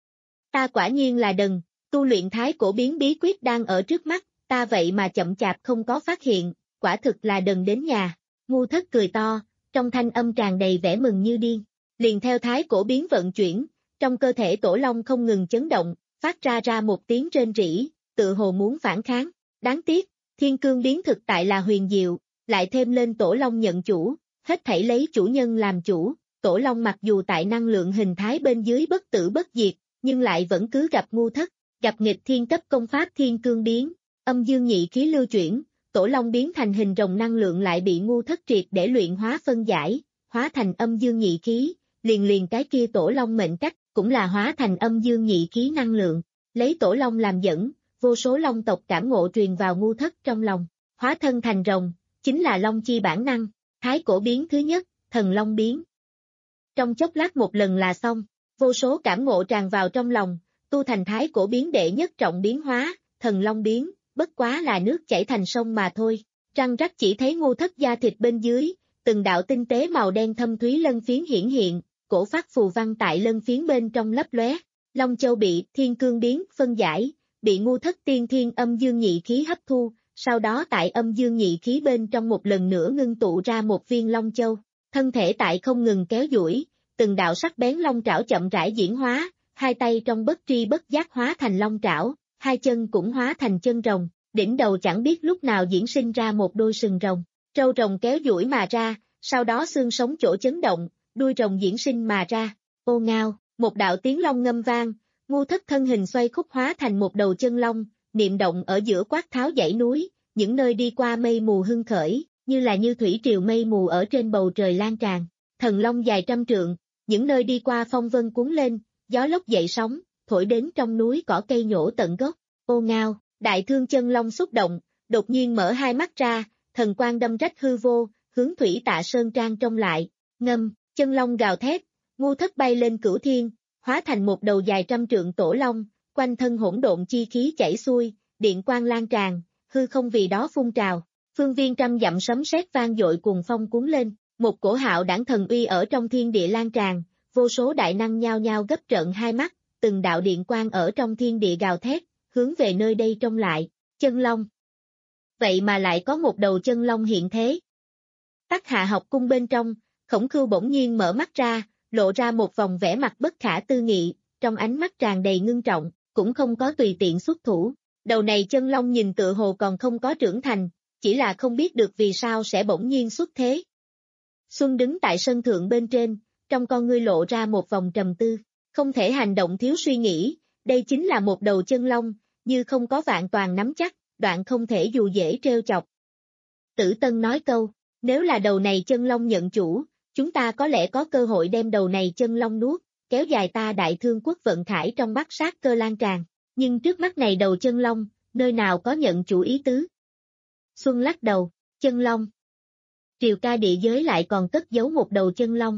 ta quả nhiên là đần, tu luyện thái cổ biến bí quyết đang ở trước mắt, ta vậy mà chậm chạp không có phát hiện, quả thực là đần đến nhà, Ngu Thất cười to, trong thanh âm tràn đầy vẻ mừng như điên, liền theo thái cổ biến vận chuyển, trong cơ thể tổ long không ngừng chấn động, phát ra ra một tiếng rên rỉ, tự hồ muốn phản kháng, đáng tiếc, thiên cương biến thực tại là huyền diệu, lại thêm lên tổ long nhận chủ, hết thảy lấy chủ nhân làm chủ, tổ long mặc dù tại năng lượng hình thái bên dưới bất tử bất diệt, nhưng lại vẫn cứ gặp Ngu Thất, gặp nghịch thiên cấp công pháp thiên cương biến, âm dương nhị khí lưu chuyển, tổ long biến thành hình rồng năng lượng lại bị Ngu Thất triệt để luyện hóa phân giải, hóa thành âm dương nhị khí, liền liền cái kia tổ long mệnh cách, cũng là hóa thành âm dương nhị khí năng lượng, lấy tổ long làm dẫn, vô số long tộc cảm ngộ truyền vào Ngu Thất trong lòng, hóa thân thành rồng, chính là long chi bản năng, thái cổ biến thứ nhất, thần long biến. Trong chốc lát một lần là xong, vô số cảm ngộ tràn vào trong lòng, tu thành thái cổ biến đệ nhất trọng biến hóa, thần long biến, bất quá là nước chảy thành sông mà thôi, răng rắc chỉ thấy Ngu Thất da thịt bên dưới, từng đạo tinh tế màu đen thâm thúy lân phiến hiển hiện, cổ phát phù văn tại lân phiến bên trong lấp lóe, Long Châu bị thiên cương biến phân giải, bị Ngu Thất tiên thiên âm dương nhị khí hấp thu, sau đó tại âm dương nhị khí bên trong một lần nữa ngưng tụ ra một viên Long Châu, thân thể tại không ngừng kéo duỗi, từng đạo sắc bén long trảo chậm rãi diễn hóa, hai tay trong bất tri bất giác hóa thành long trảo, hai chân cũng hóa thành chân rồng, đỉnh đầu chẳng biết lúc nào diễn sinh ra một đôi sừng rồng, trâu rồng kéo duỗi mà ra, sau đó xương sống chỗ chấn động, đuôi rồng diễn sinh mà ra, ô ngao, một đạo tiếng long ngâm vang, Ngu Thất thân hình xoay khúc hóa thành một đầu chân long, niệm động ở giữa quát tháo dãy núi, những nơi đi qua mây mù hưng khởi, như là như thủy triều mây mù ở trên bầu trời lan tràn, thần long dài trăm trượng, những nơi đi qua phong vân cuốn lên, gió lốc dậy sóng, thổi đến trong núi cỏ cây nhổ tận gốc, ô ngao, đại thương chân long xúc động, đột nhiên mở hai mắt ra, thần quang đâm rách hư vô, hướng Thủy Tạ Sơn Trang trông lại, ngâm, chân long gào thét, Ngu Thất bay lên cửu thiên, hóa thành một đầu dài trăm trượng tổ long, quanh thân hỗn độn chi khí chảy xuôi, điện quang lan tràn, hư không vì đó phun trào, phương viên trăm dặm sấm sét vang dội cùng phong cuốn lên, một cổ hạo đảng thần uy ở trong thiên địa lan tràn, vô số đại năng nhao nhao gấp trợn hai mắt, từng đạo điện quang ở trong thiên địa gào thét, hướng về nơi đây trông lại, chân long. vậy mà lại có một đầu chân long hiện thế. Tắc Hạ học cung bên trong, Khổng Khưu bỗng nhiên mở mắt ra, lộ ra một vòng vẻ mặt bất khả tư nghị, trong ánh mắt tràn đầy ngưng trọng, cũng không có tùy tiện xuất thủ. Đầu này chân long nhìn tựa hồ còn không có trưởng thành, chỉ là không biết được vì sao sẽ bỗng nhiên xuất thế. Xuân đứng tại sân thượng bên trên, trong con ngươi lộ ra một vòng trầm tư, không thể hành động thiếu suy nghĩ, đây chính là một đầu chân long, như không có vạn toàn nắm chắc, đoạn không thể dù dễ trêu chọc. Tử Tân nói câu, nếu là đầu này chân long nhận chủ, chúng ta có lẽ có cơ hội đem đầu này chân long nuốt, kéo dài ta Đại Thương quốc vận khải trong Bắc sát cơ lan tràn, nhưng trước mắt này đầu chân long, nơi nào có nhận chủ ý tứ. Xuân lắc đầu, chân long. Triều ca địa giới lại còn cất giấu một đầu chân long.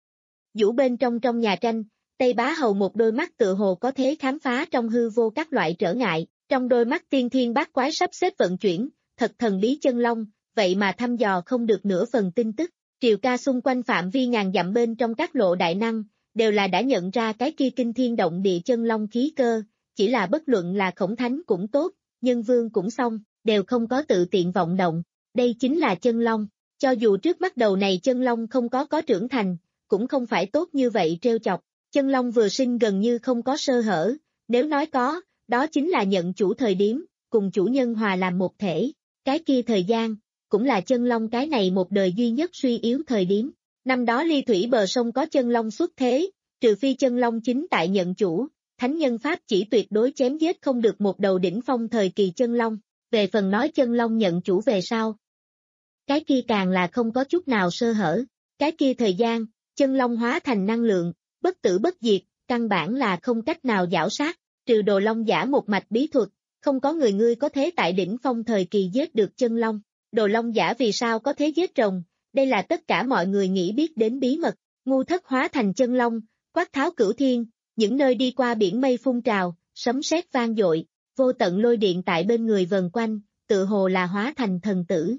Vũ bên trong trong nhà tranh, Tây Bá Hầu một đôi mắt tựa hồ có thế khám phá trong hư vô các loại trở ngại, trong đôi mắt tiên thiên bát quái sắp xếp vận chuyển, thật thần bí chân long, vậy mà thăm dò không được nửa phần tin tức. Triều ca xung quanh phạm vi ngàn dặm bên trong các lộ đại năng, đều là đã nhận ra cái kia kinh thiên động địa chân long khí cơ, chỉ là bất luận là Khổng Thánh cũng tốt, Nhân Vương cũng xong, đều không có tự tiện vọng động, đây chính là chân long, cho dù trước mắt đầu này chân long không có có trưởng thành, cũng không phải tốt như vậy trêu chọc, chân long vừa sinh gần như không có sơ hở, nếu nói có, đó chính là nhận chủ thời điểm, cùng chủ nhân hòa làm một thể, cái kia thời gian, cũng là chân long cái này một đời duy nhất suy yếu thời điểm. Năm đó ly thủy bờ sông có chân long xuất thế, trừ phi chân long chính tại nhận chủ, thánh nhân pháp chỉ tuyệt đối chém giết không được một đầu đỉnh phong thời kỳ chân long, về phần nói chân long nhận chủ về sau. Cái kia càng là không có chút nào sơ hở, cái kia thời gian, chân long hóa thành năng lượng, bất tử bất diệt, căn bản là không cách nào giảo sát, trừ Đồ Long giả một mạch bí thuật, không có người ngươi có thế tại đỉnh phong thời kỳ giết được chân long. Đồ Long giả vì sao có thế giết rồng, đây là tất cả mọi người nghĩ biết đến bí mật, ngu thất hóa thành chân long, quát tháo cửu thiên, những nơi đi qua biển mây phun trào, sấm sét vang dội, vô tận lôi điện tại bên người vần quanh, tự hồ là hóa thành thần tử.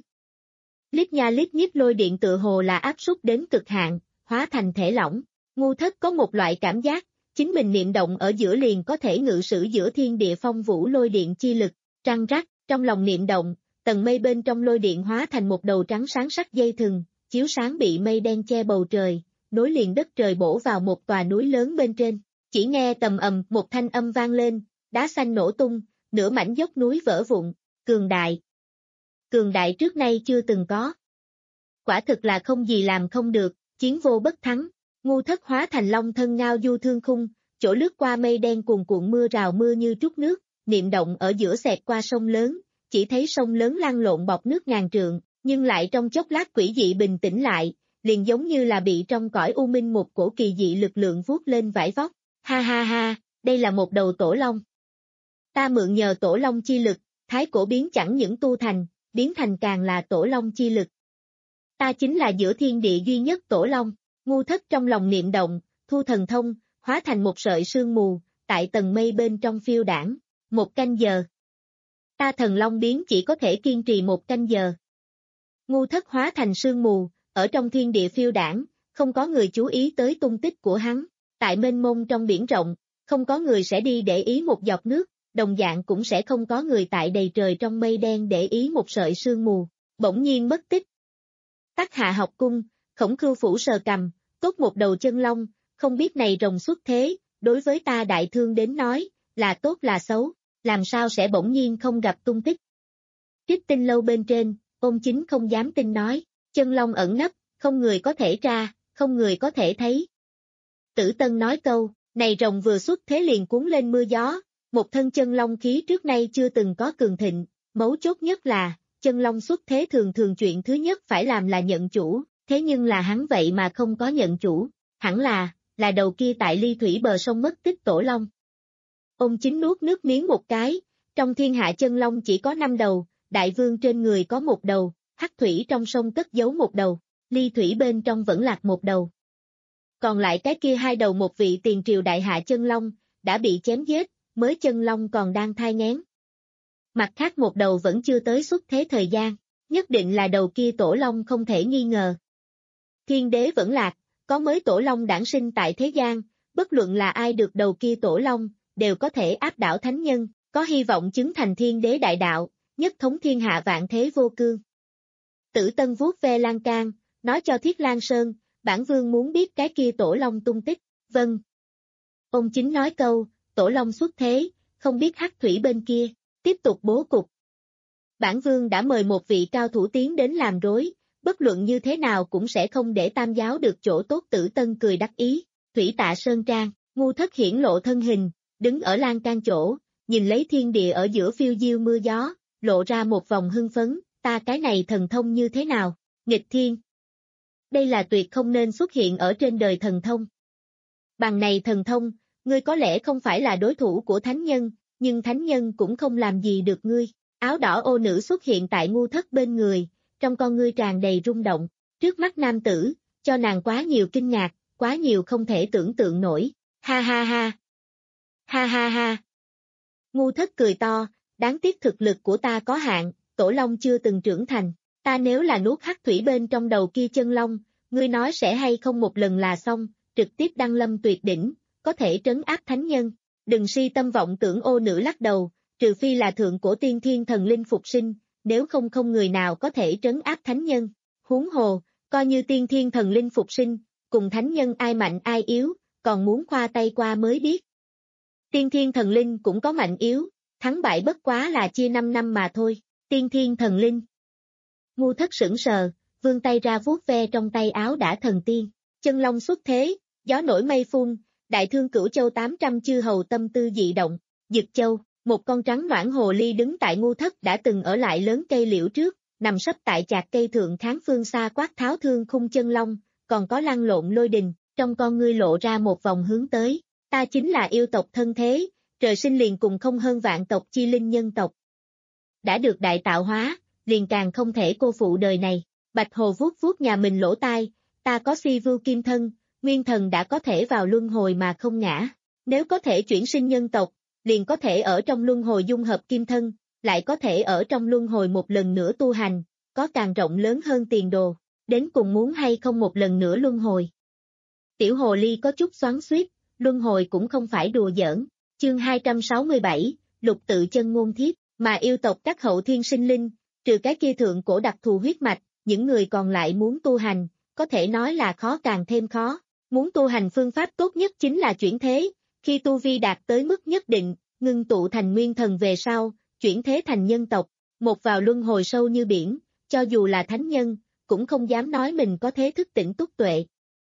Lít nha lít nhít lôi điện tự hồ là áp suất đến cực hạn, hóa thành thể lỏng, ngu thất có một loại cảm giác, chính mình niệm động ở giữa liền có thể ngự sử giữa thiên địa phong vũ lôi điện chi lực, trăng rắc, trong lòng niệm động. Tầng mây bên trong lôi điện hóa thành một đầu trắng sáng sắc dây thừng, chiếu sáng bị mây đen che bầu trời, nối liền đất trời bổ vào một tòa núi lớn bên trên. Chỉ nghe tầm ầm một thanh âm vang lên, đá xanh nổ tung, nửa mảnh dốc núi vỡ vụn, cường đại. Cường đại trước nay chưa từng có. Quả thực là không gì làm không được, chiến vô bất thắng. Ngu thất hóa thành long thân ngao du thương khung, chỗ lướt qua mây đen cuồn cuộn mưa rào mưa như trút nước, niệm động ở giữa xẹt qua sông lớn. Chỉ thấy sông lớn lăn lộn bọt nước ngàn trượng, nhưng lại trong chốc lát quỷ dị bình tĩnh lại, liền giống như là bị trong cõi u minh một cổ kỳ dị lực lượng vuốt lên vải vóc. Ha ha ha, đây là một đầu tổ long. Ta mượn nhờ tổ long chi lực, thái cổ biến chẳng những tu thành, biến thành càng là tổ long chi lực. Ta chính là giữa thiên địa duy nhất tổ long, ngu thất trong lòng niệm động, thu thần thông, hóa thành một sợi sương mù, tại tầng mây bên trong phiêu đảng, một canh giờ. Ta thần long biến chỉ có thể kiên trì một canh giờ. Ngu thất hóa thành sương mù, ở trong thiên địa phiêu đảng, không có người chú ý tới tung tích của hắn. Tại mênh mông trong biển rộng, không có người sẽ đi để ý một giọt nước, đồng dạng cũng sẽ không có người tại đầy trời trong mây đen để ý một sợi sương mù, bỗng nhiên mất tích. Tắc Hạ học cung, Khổng Khưu phủ sờ cằm, tốt một đầu chân long, không biết này rồng xuất thế, đối với ta Đại Thương đến nói, là tốt là xấu. Làm sao sẽ bỗng nhiên không gặp tung tích. Trích Tinh lâu bên trên, Ôn Chính không dám tin nói, chân long ẩn nấp, không người có thể tra, không người có thể thấy. Tử Tân nói câu, này rồng vừa xuất thế liền cuốn lên mưa gió, một thân chân long khí trước nay chưa từng có cường thịnh, mấu chốt nhất là, chân long xuất thế thường thường chuyện thứ nhất phải làm là nhận chủ, thế nhưng là hắn vậy mà không có nhận chủ, hẳn là, là đầu kia tại ly thủy bờ sông mất tích tổ long. Ông Chính nuốt nước miếng một cái, trong thiên hạ chân long chỉ có năm đầu, đại vương trên người có một đầu, hắc thủy trong sông cất giấu một đầu, ly thủy bên trong vẫn lạc một đầu. Còn lại cái kia hai đầu một vị tiền triều đại hạ chân long, đã bị chém giết, mới chân long còn đang thai nghén. Mặt khác một đầu vẫn chưa tới xuất thế thời gian, nhất định là đầu kia tổ long không thể nghi ngờ. Thiên đế vẫn lạc, có mới tổ long đản sinh tại thế gian, bất luận là ai được đầu kia tổ long, đều có thể áp đảo thánh nhân, có hy vọng chứng thành thiên đế đại đạo, nhất thống thiên hạ vạn thế vô cương. Tử Tân vuốt ve lan can, nói cho Thiết Lan Sơn, bản vương muốn biết cái kia Tổ Long tung tích. Vâng. Ông chính nói câu, Tổ Long xuất thế, không biết hắc thủy bên kia, tiếp tục bố cục. Bản vương đã mời một vị cao thủ tiến đến làm rối, bất luận như thế nào cũng sẽ không để Tam giáo được chỗ tốt. Tử Tân cười đắc ý, Thủy Tạ Sơn Trang, Ngu Thất hiển lộ thân hình, đứng ở lan can chỗ, nhìn lấy thiên địa ở giữa phiêu diêu mưa gió, lộ ra một vòng hưng phấn, ta cái này thần thông như thế nào, nghịch thiên. Đây là tuyệt không nên xuất hiện ở trên đời thần thông. Bằng này thần thông, ngươi có lẽ không phải là đối thủ của thánh nhân, nhưng thánh nhân cũng không làm gì được ngươi. Áo đỏ ô nữ xuất hiện tại Ngu Thất bên người, trong con ngươi tràn đầy rung động, trước mắt nam tử, cho nàng quá nhiều kinh ngạc, quá nhiều không thể tưởng tượng nổi, ha ha ha. Ha ha ha. Ngu Thất cười to, đáng tiếc thực lực của ta có hạn, Tổ Long chưa từng trưởng thành, ta nếu là nuốt hắc thủy bên trong đầu kia chân long, ngươi nói sẽ hay không một lần là xong, trực tiếp đăng lâm tuyệt đỉnh, có thể trấn áp thánh nhân. Đừng si tâm vọng tưởng, ô nữ lắc đầu, trừ phi là thượng cổ tiên thiên thần linh phục sinh, nếu không không người nào có thể trấn áp thánh nhân. Huống hồ, coi như tiên thiên thần linh phục sinh, cùng thánh nhân ai mạnh ai yếu, còn muốn khoa tay qua mới biết. Tiên thiên thần linh cũng có mạnh yếu, thắng bại bất quá là chia năm năm mà thôi. Tiên thiên thần linh. Ngu Thất sững sờ, vươn tay ra vuốt ve trong tay áo đã thần tiên. Chân long xuất thế, gió nổi mây phun, đại thương cửu châu tám trăm chư hầu tâm tư dị động. Dực Châu, một con trắng noãn hồ ly đứng tại Ngu Thất đã từng ở lại lớn cây liễu trước, nằm sấp tại chạc cây thượng kháng phương xa quát tháo thương khung chân long, còn có lăn lộn lôi đình, trong con ngươi lộ ra một vòng hướng tới. Ta chính là yêu tộc thân thế, trời sinh liền cùng không hơn vạn tộc chi linh nhân tộc. Đã được đại tạo hóa, liền càng không thể cô phụ đời này. Bạch Hồ vuốt vuốt nhà mình lỗ tai, ta có si vưu kim thân, nguyên thần đã có thể vào luân hồi mà không ngã. Nếu có thể chuyển sinh nhân tộc, liền có thể ở trong luân hồi dung hợp kim thân, lại có thể ở trong luân hồi một lần nữa tu hành, có càng rộng lớn hơn tiền đồ. Đến cùng muốn hay không một lần nữa luân hồi. Tiểu hồ ly có chút xoắn xuýt, luân hồi cũng không phải đùa giỡn. Chương hai trăm sáu mươi bảy, Lục Tự Chân Ngôn Thiếp, mà yêu tộc các hậu thiên sinh linh, trừ cái kia thượng cổ đặc thù huyết mạch, những người còn lại muốn tu hành, có thể nói là khó càng thêm khó. Muốn tu hành phương pháp tốt nhất chính là chuyển thế, khi tu vi đạt tới mức nhất định, ngưng tụ thành nguyên thần về sau, chuyển thế thành nhân tộc, một vào luân hồi sâu như biển, cho dù là thánh nhân, cũng không dám nói mình có thế thức tỉnh túc tuệ.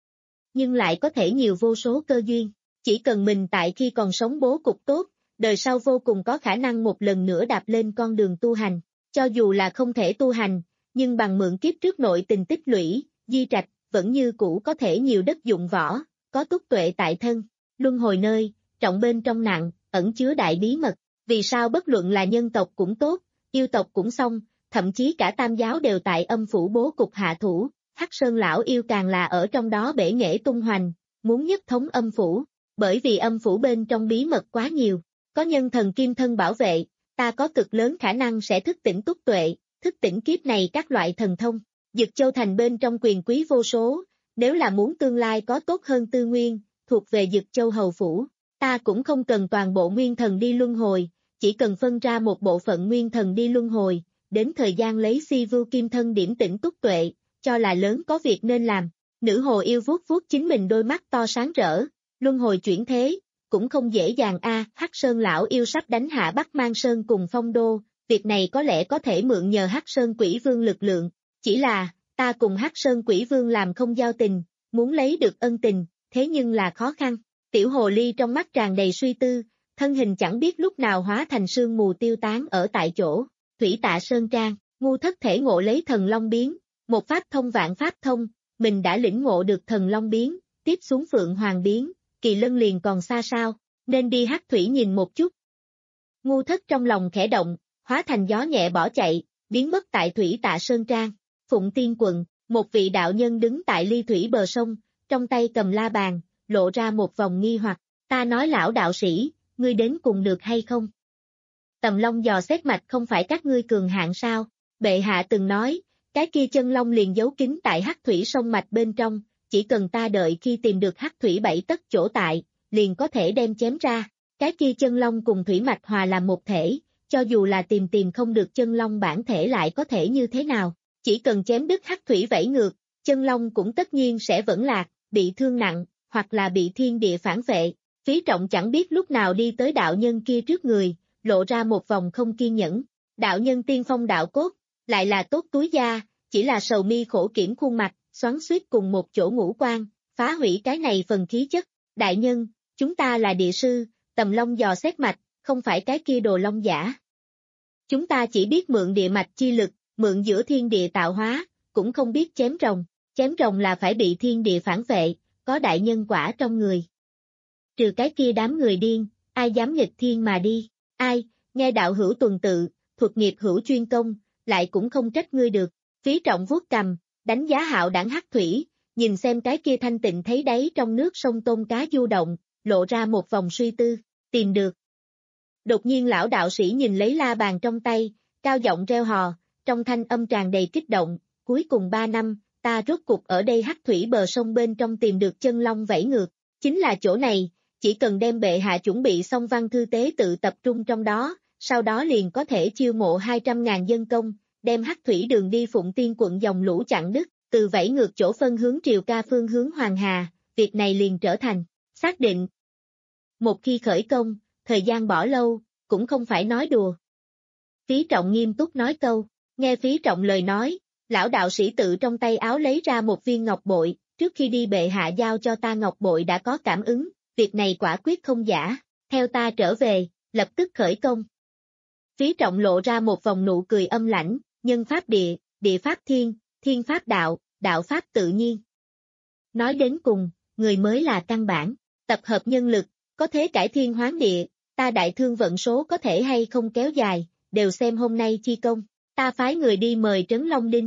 Nhưng lại có thể nhiều vô số cơ duyên, chỉ cần mình tại khi còn sống bố cục tốt, đời sau vô cùng có khả năng một lần nữa đạp lên con đường tu hành, cho dù là không thể tu hành, nhưng bằng mượn kiếp trước nội tình tích lũy, di trạch, vẫn như cũ có thể nhiều đất dụng võ, có túc tuệ tại thân. Luân hồi nơi, trọng bên trong nặng, ẩn chứa đại bí mật, vì sao bất luận là nhân tộc cũng tốt, yêu tộc cũng xong, thậm chí cả tam giáo đều tại âm phủ bố cục hạ thủ, Hắc Sơn lão yêu càng là ở trong đó bể nghệ tung hoành, muốn nhất thống âm phủ, bởi vì âm phủ bên trong bí mật quá nhiều, có nhân thần kim thân bảo vệ, ta có cực lớn khả năng sẽ thức tỉnh túc tuệ, thức tỉnh kiếp này các loại thần thông. Dực Châu thành bên trong quyền quý vô số, nếu là muốn tương lai có tốt hơn tư nguyên, thuộc về Dực Châu hầu phủ, ta cũng không cần toàn bộ nguyên thần đi luân hồi, chỉ cần phân ra một bộ phận nguyên thần đi luân hồi, đến thời gian lấy si vưu kim thân điểm tỉnh túc tuệ, cho là lớn có việc nên làm. Nữ hồ yêu vuốt vuốt chính mình đôi mắt to sáng rỡ, luân hồi chuyển thế, cũng không dễ dàng a. À, Hắc Sơn lão yêu sắp đánh hạ Bắc Mang Sơn cùng Phong Đô, việc này có lẽ có thể mượn nhờ Hắc Sơn Quỷ Vương lực lượng, chỉ là, ta cùng Hắc Sơn Quỷ Vương làm không giao tình, muốn lấy được ân tình, thế nhưng là khó khăn. Tiểu hồ ly trong mắt tràn đầy suy tư, thân hình chẳng biết lúc nào hóa thành sương mù tiêu tán ở tại chỗ. Thủy Tạ Sơn Trang, Ngu Thất thể ngộ lấy thần long biến, một pháp thông vạn pháp thông, mình đã lĩnh ngộ được thần long biến, tiếp xuống Phượng Hoàng biến, Kỳ Lân liền còn xa sao, nên đi Hắc Thủy nhìn một chút. Ngu Thất trong lòng khẽ động, hóa thành gió nhẹ bỏ chạy, biến mất tại Thủy Tạ Sơn Trang. Phụng Tiên quận, một vị đạo nhân đứng tại ly thủy bờ sông, trong tay cầm la bàn, lộ ra một vòng nghi hoặc, ta nói lão đạo sĩ, ngươi đến cùng được hay không? Tầm Long dò xét mạch không phải các ngươi cường hạn sao? Bệ hạ từng nói, cái kia chân long liền giấu kín tại Hắc Thủy sông mạch bên trong, chỉ cần ta đợi khi tìm được Hắc Thủy bảy tấc chỗ tại, liền có thể đem chém ra. Cái kia chân long cùng thủy mạch hòa làm một thể, cho dù là tìm tìm không được chân long bản thể lại có thể như thế nào, chỉ cần chém đứt hắc thủy vẫy ngược, chân long cũng tất nhiên sẽ vẫn lạc, bị thương nặng, hoặc là bị thiên địa phản vệ. Phí Trọng chẳng biết lúc nào đi tới đạo nhân kia trước người, lộ ra một vòng không kiên nhẫn. Đạo nhân tiên phong đạo cốt, lại là tốt túi da, chỉ là sầu mi khổ kiểm khuôn mặt, xoắn xuýt cùng một chỗ ngũ quan, phá hủy cái này phần khí chất. Đại nhân, chúng ta là địa sư, tầm long dò xét mạch, không phải cái kia đồ long giả. Chúng ta chỉ biết mượn địa mạch chi lực, mượn giữa thiên địa tạo hóa, cũng không biết chém rồng. Chém rồng là phải bị thiên địa phản vệ, có đại nhân quả trong người. Trừ cái kia đám người điên, ai dám nghịch thiên mà đi, ai, nghe đạo hữu tuần tự, thuật nghiệp hữu chuyên công, lại cũng không trách ngươi được. Phí Trọng vuốt cầm, đánh giá hạo đẳng hắc thủy, nhìn xem cái kia thanh tịnh thấy đáy trong nước sông tôm cá du động, lộ ra một vòng suy tư, tìm được. Đột nhiên lão đạo sĩ nhìn lấy la bàn trong tay, cao giọng reo hò, trong thanh âm tràn đầy kích động, cuối cùng ba năm, ta rốt cục ở đây hắc thủy bờ sông bên trong tìm được chân long vẫy ngược, chính là chỗ này, chỉ cần đem bệ hạ chuẩn bị xong văn thư tế tự tập trung trong đó, sau đó liền có thể chiêu mộ hai trăm ngàn dân công, đem hắc thủy đường đi Phụng Tiên quận dòng lũ chặn đứt, từ vẫy ngược chỗ phân hướng Triều Ca phương hướng Hoàng Hà, việc này liền trở thành xác định. Một khi khởi công, thời gian bỏ lâu, cũng không phải nói đùa. Phí Trọng nghiêm túc nói câu, nghe Phí Trọng lời nói, lão đạo sĩ tự trong tay áo lấy ra một viên ngọc bội, trước khi đi bệ hạ giao cho ta ngọc bội đã có cảm ứng, việc này quả quyết không giả, theo ta trở về, lập tức khởi công. Phí Trọng lộ ra một vòng nụ cười âm lãnh, nhân pháp địa, địa pháp thiên, thiên pháp đạo, đạo pháp tự nhiên. Nói đến cùng, người mới là căn bản, tập hợp nhân lực, có thế cải thiên hoán địa, ta đại thương vận số có thể hay không kéo dài, đều xem hôm nay chi công, ta phái người đi mời Trấn Long Đinh.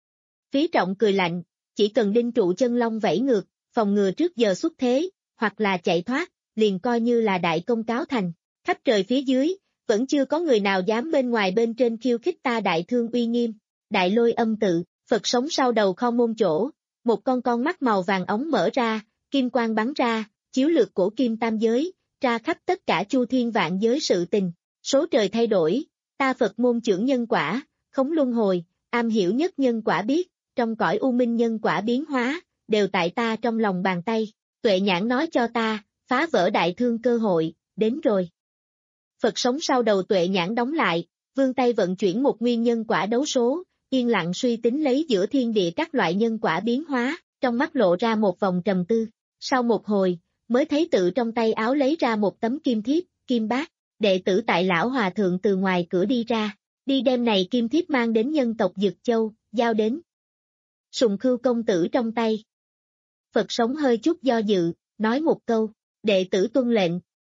Phí Trọng cười lạnh, chỉ cần đinh trụ chân long vẫy ngược, phòng ngừa trước giờ xuất thế, hoặc là chạy thoát, liền coi như là đại công cáo thành. Khắp trời phía dưới, vẫn chưa có người nào dám bên ngoài bên trên khiêu khích ta đại thương uy nghiêm. Đại Lôi âm tự, Phật sống sau đầu kho môn chỗ, một con con mắt màu vàng ống mở ra, kim quang bắn ra, chiếu lược cổ kim tam giới, tra khắp tất cả chu thiên vạn giới sự tình. Số trời thay đổi, ta Phật môn trưởng nhân quả, khống luân hồi, am hiểu nhất nhân quả biết, trong cõi u minh nhân quả biến hóa, đều tại ta trong lòng bàn tay. Tuệ nhãn nói cho ta, phá vỡ đại thương cơ hội, đến rồi. Phật sống sau đầu tuệ nhãn đóng lại, vươn tay vận chuyển một nguyên nhân quả đấu số, yên lặng suy tính lấy giữa thiên địa các loại nhân quả biến hóa, trong mắt lộ ra một vòng trầm tư. Sau một hồi, mới thấy tự trong tay áo lấy ra một tấm kim thiếp, kim bát, đệ tử tại lão hòa thượng từ ngoài cửa đi ra, đi đem này kim thiếp mang đến nhân tộc Dực Châu, giao đến Sùng Khưu công tử trong tay. Phật sống hơi chút do dự, nói một câu, đệ tử tuân lệnh.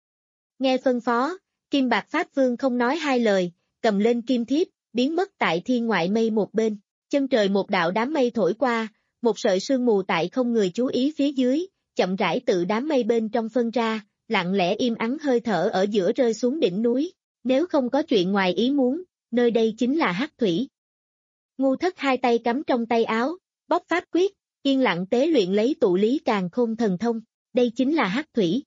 Nghe phân phó, Kim Bạc Pháp Vương không nói hai lời, cầm lên kim thiếp, biến mất tại thiên ngoại mây một bên. Chân trời một đạo đám mây thổi qua, một sợi sương mù tại không người chú ý phía dưới, chậm rãi tự đám mây bên trong phân ra, lặng lẽ im ắng hơi thở ở giữa rơi xuống đỉnh núi. Nếu không có chuyện ngoài ý muốn, nơi đây chính là hắc thủy. Ngu Thất hai tay cắm trong tay áo, bóc pháp quyết, yên lặng tế luyện lấy tụ lý càn khôn thần thông, đây chính là hắc thủy.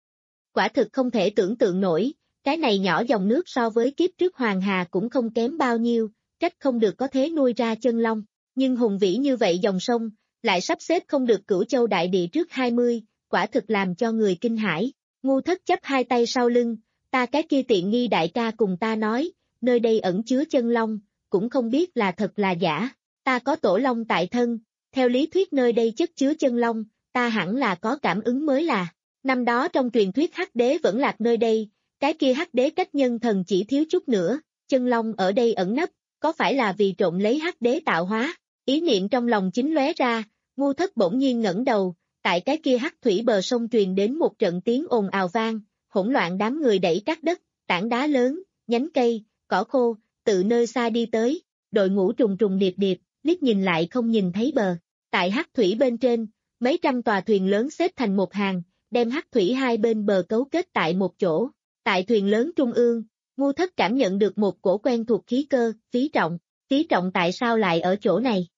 Quả thực không thể tưởng tượng nổi, cái này nhỏ dòng nước so với kiếp trước Hoàng Hà cũng không kém bao nhiêu, trách không được có thế nuôi ra chân long, nhưng hùng vĩ như vậy dòng sông, lại sắp xếp không được Cửu Châu đại địa trước hai mươi, quả thực làm cho người kinh hãi. Ngu Thất chấp hai tay sau lưng, ta cái kia tiện nghi đại ca cùng ta nói, nơi đây ẩn chứa chân long, cũng không biết là thật là giả, ta có tổ long tại thân, theo lý thuyết nơi đây chất chứa chân long, ta hẳn là có cảm ứng mới là. Năm đó trong truyền thuyết hắc đế vẫn lạc nơi đây, cái kia hắc đế cách nhân thần chỉ thiếu chút nữa, chân long ở đây ẩn nấp, có phải là vì trộm lấy hắc đế tạo hóa? Ý niệm trong lòng chính lóe ra, Ngu Thất bỗng nhiên ngẩng đầu, tại cái kia hắc thủy bờ sông truyền đến một trận tiếng ồn ào vang, hỗn loạn đám người đẩy cát đất, tảng đá lớn, nhánh cây, cỏ khô, từ nơi xa đi tới, đội ngũ trùng trùng điệp điệp, liếc nhìn lại không nhìn thấy bờ. Tại hắc thủy bên trên, mấy trăm tòa thuyền lớn xếp thành một hàng, đem hắc thủy hai bên bờ cấu kết tại một chỗ. Tại thuyền lớn trung ương, Ngu Thất cảm nhận được một cổ quen thuộc khí cơ, Phí Trọng. Phí Trọng tại sao lại ở chỗ này?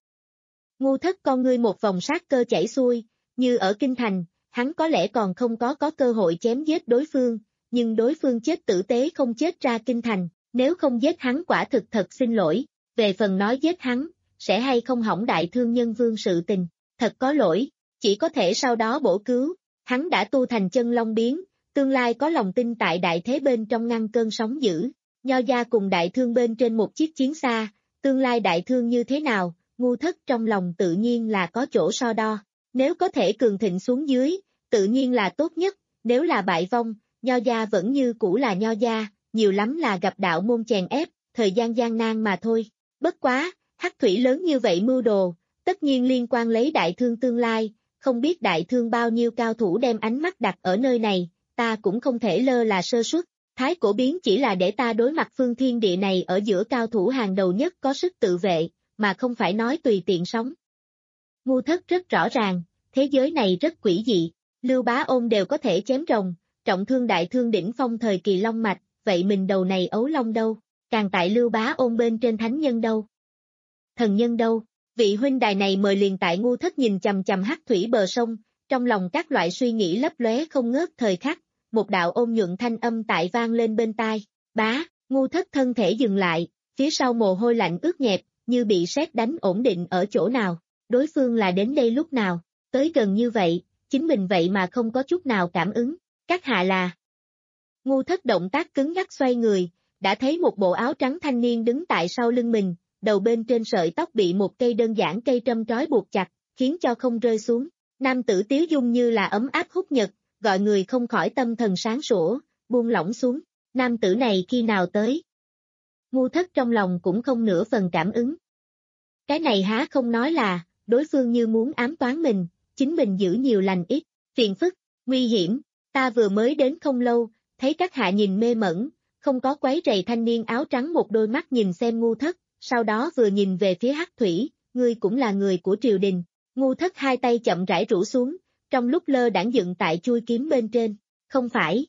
Ngu Thất con ngươi một vòng sát cơ chảy xuôi, như ở kinh thành, hắn có lẽ còn không có có cơ hội chém giết đối phương, nhưng đối phương chết tử tế không chết ra kinh thành, nếu không giết hắn quả thực thật xin lỗi, về phần nói giết hắn, sẽ hay không hỏng đại thương nhân vương sự tình, thật có lỗi, chỉ có thể sau đó bổ cứu, hắn đã tu thành chân long biến, tương lai có lòng tin tại đại thế bên trong ngăn cơn sóng dữ, Nho gia cùng đại thương bên trên một chiếc chiến xa, tương lai đại thương như thế nào, ngu thất trong lòng tự nhiên là có chỗ so đo, nếu có thể cường thịnh xuống dưới, tự nhiên là tốt nhất, nếu là bại vong, Nho gia vẫn như cũ là Nho gia, nhiều lắm là gặp đạo môn chèn ép, thời gian gian nan mà thôi, bất quá, hắc thủy lớn như vậy mưu đồ, tất nhiên liên quan lấy đại thương tương lai, không biết đại thương bao nhiêu cao thủ đem ánh mắt đặt ở nơi này, ta cũng không thể lơ là sơ suất. Thái cổ biến chỉ là để ta đối mặt phương thiên địa này ở giữa cao thủ hàng đầu nhất có sức tự vệ, mà không phải nói tùy tiện sống. Ngu thất rất rõ ràng, thế giới này rất quỷ dị, Lưu Bá Ôn đều có thể chém rồng, trọng thương đại thương đỉnh phong thời kỳ long mạch, vậy mình đầu này ấu long đâu, càng tại Lưu Bá Ôn bên trên thánh nhân đâu. Thần nhân đâu, vị huynh đài này mời liền tại ngu thất nhìn chầm chầm hắc thủy bờ sông, trong lòng các loại suy nghĩ lấp lóe không ngớt thời khắc. Một đạo ôn nhuận thanh âm tại vang lên bên tai, bá, ngu thất thân thể dừng lại, phía sau mồ hôi lạnh ướt nhẹp, như bị sét đánh ổn định ở chỗ nào, đối phương là đến đây lúc nào, tới gần như vậy, chính mình vậy mà không có chút nào cảm ứng, các hạ là. Ngu thất động tác cứng ngắc xoay người, đã thấy một bộ áo trắng thanh niên đứng tại sau lưng mình, đầu bên trên sợi tóc bị một cây đơn giản cây trâm trói buộc chặt, khiến cho không rơi xuống, nam tử tiếu dung như là ấm áp hút nhật, gọi người không khỏi tâm thần sáng sủa, buông lỏng xuống, nam tử này khi nào tới. Ngu thất trong lòng cũng không nửa phần cảm ứng. Cái này há không nói là, đối phương như muốn ám toán mình, chính mình giữ nhiều lành ít, phiền phức, nguy hiểm, ta vừa mới đến không lâu, thấy các hạ nhìn mê mẩn, không có quấy rầy thanh niên áo trắng một đôi mắt nhìn xem ngu thất, sau đó vừa nhìn về phía hắc thủy, ngươi cũng là người của triều đình, ngu thất hai tay chậm rãi rũ xuống, trong lúc lơ đãng dựng tại chui kiếm bên trên, không phải.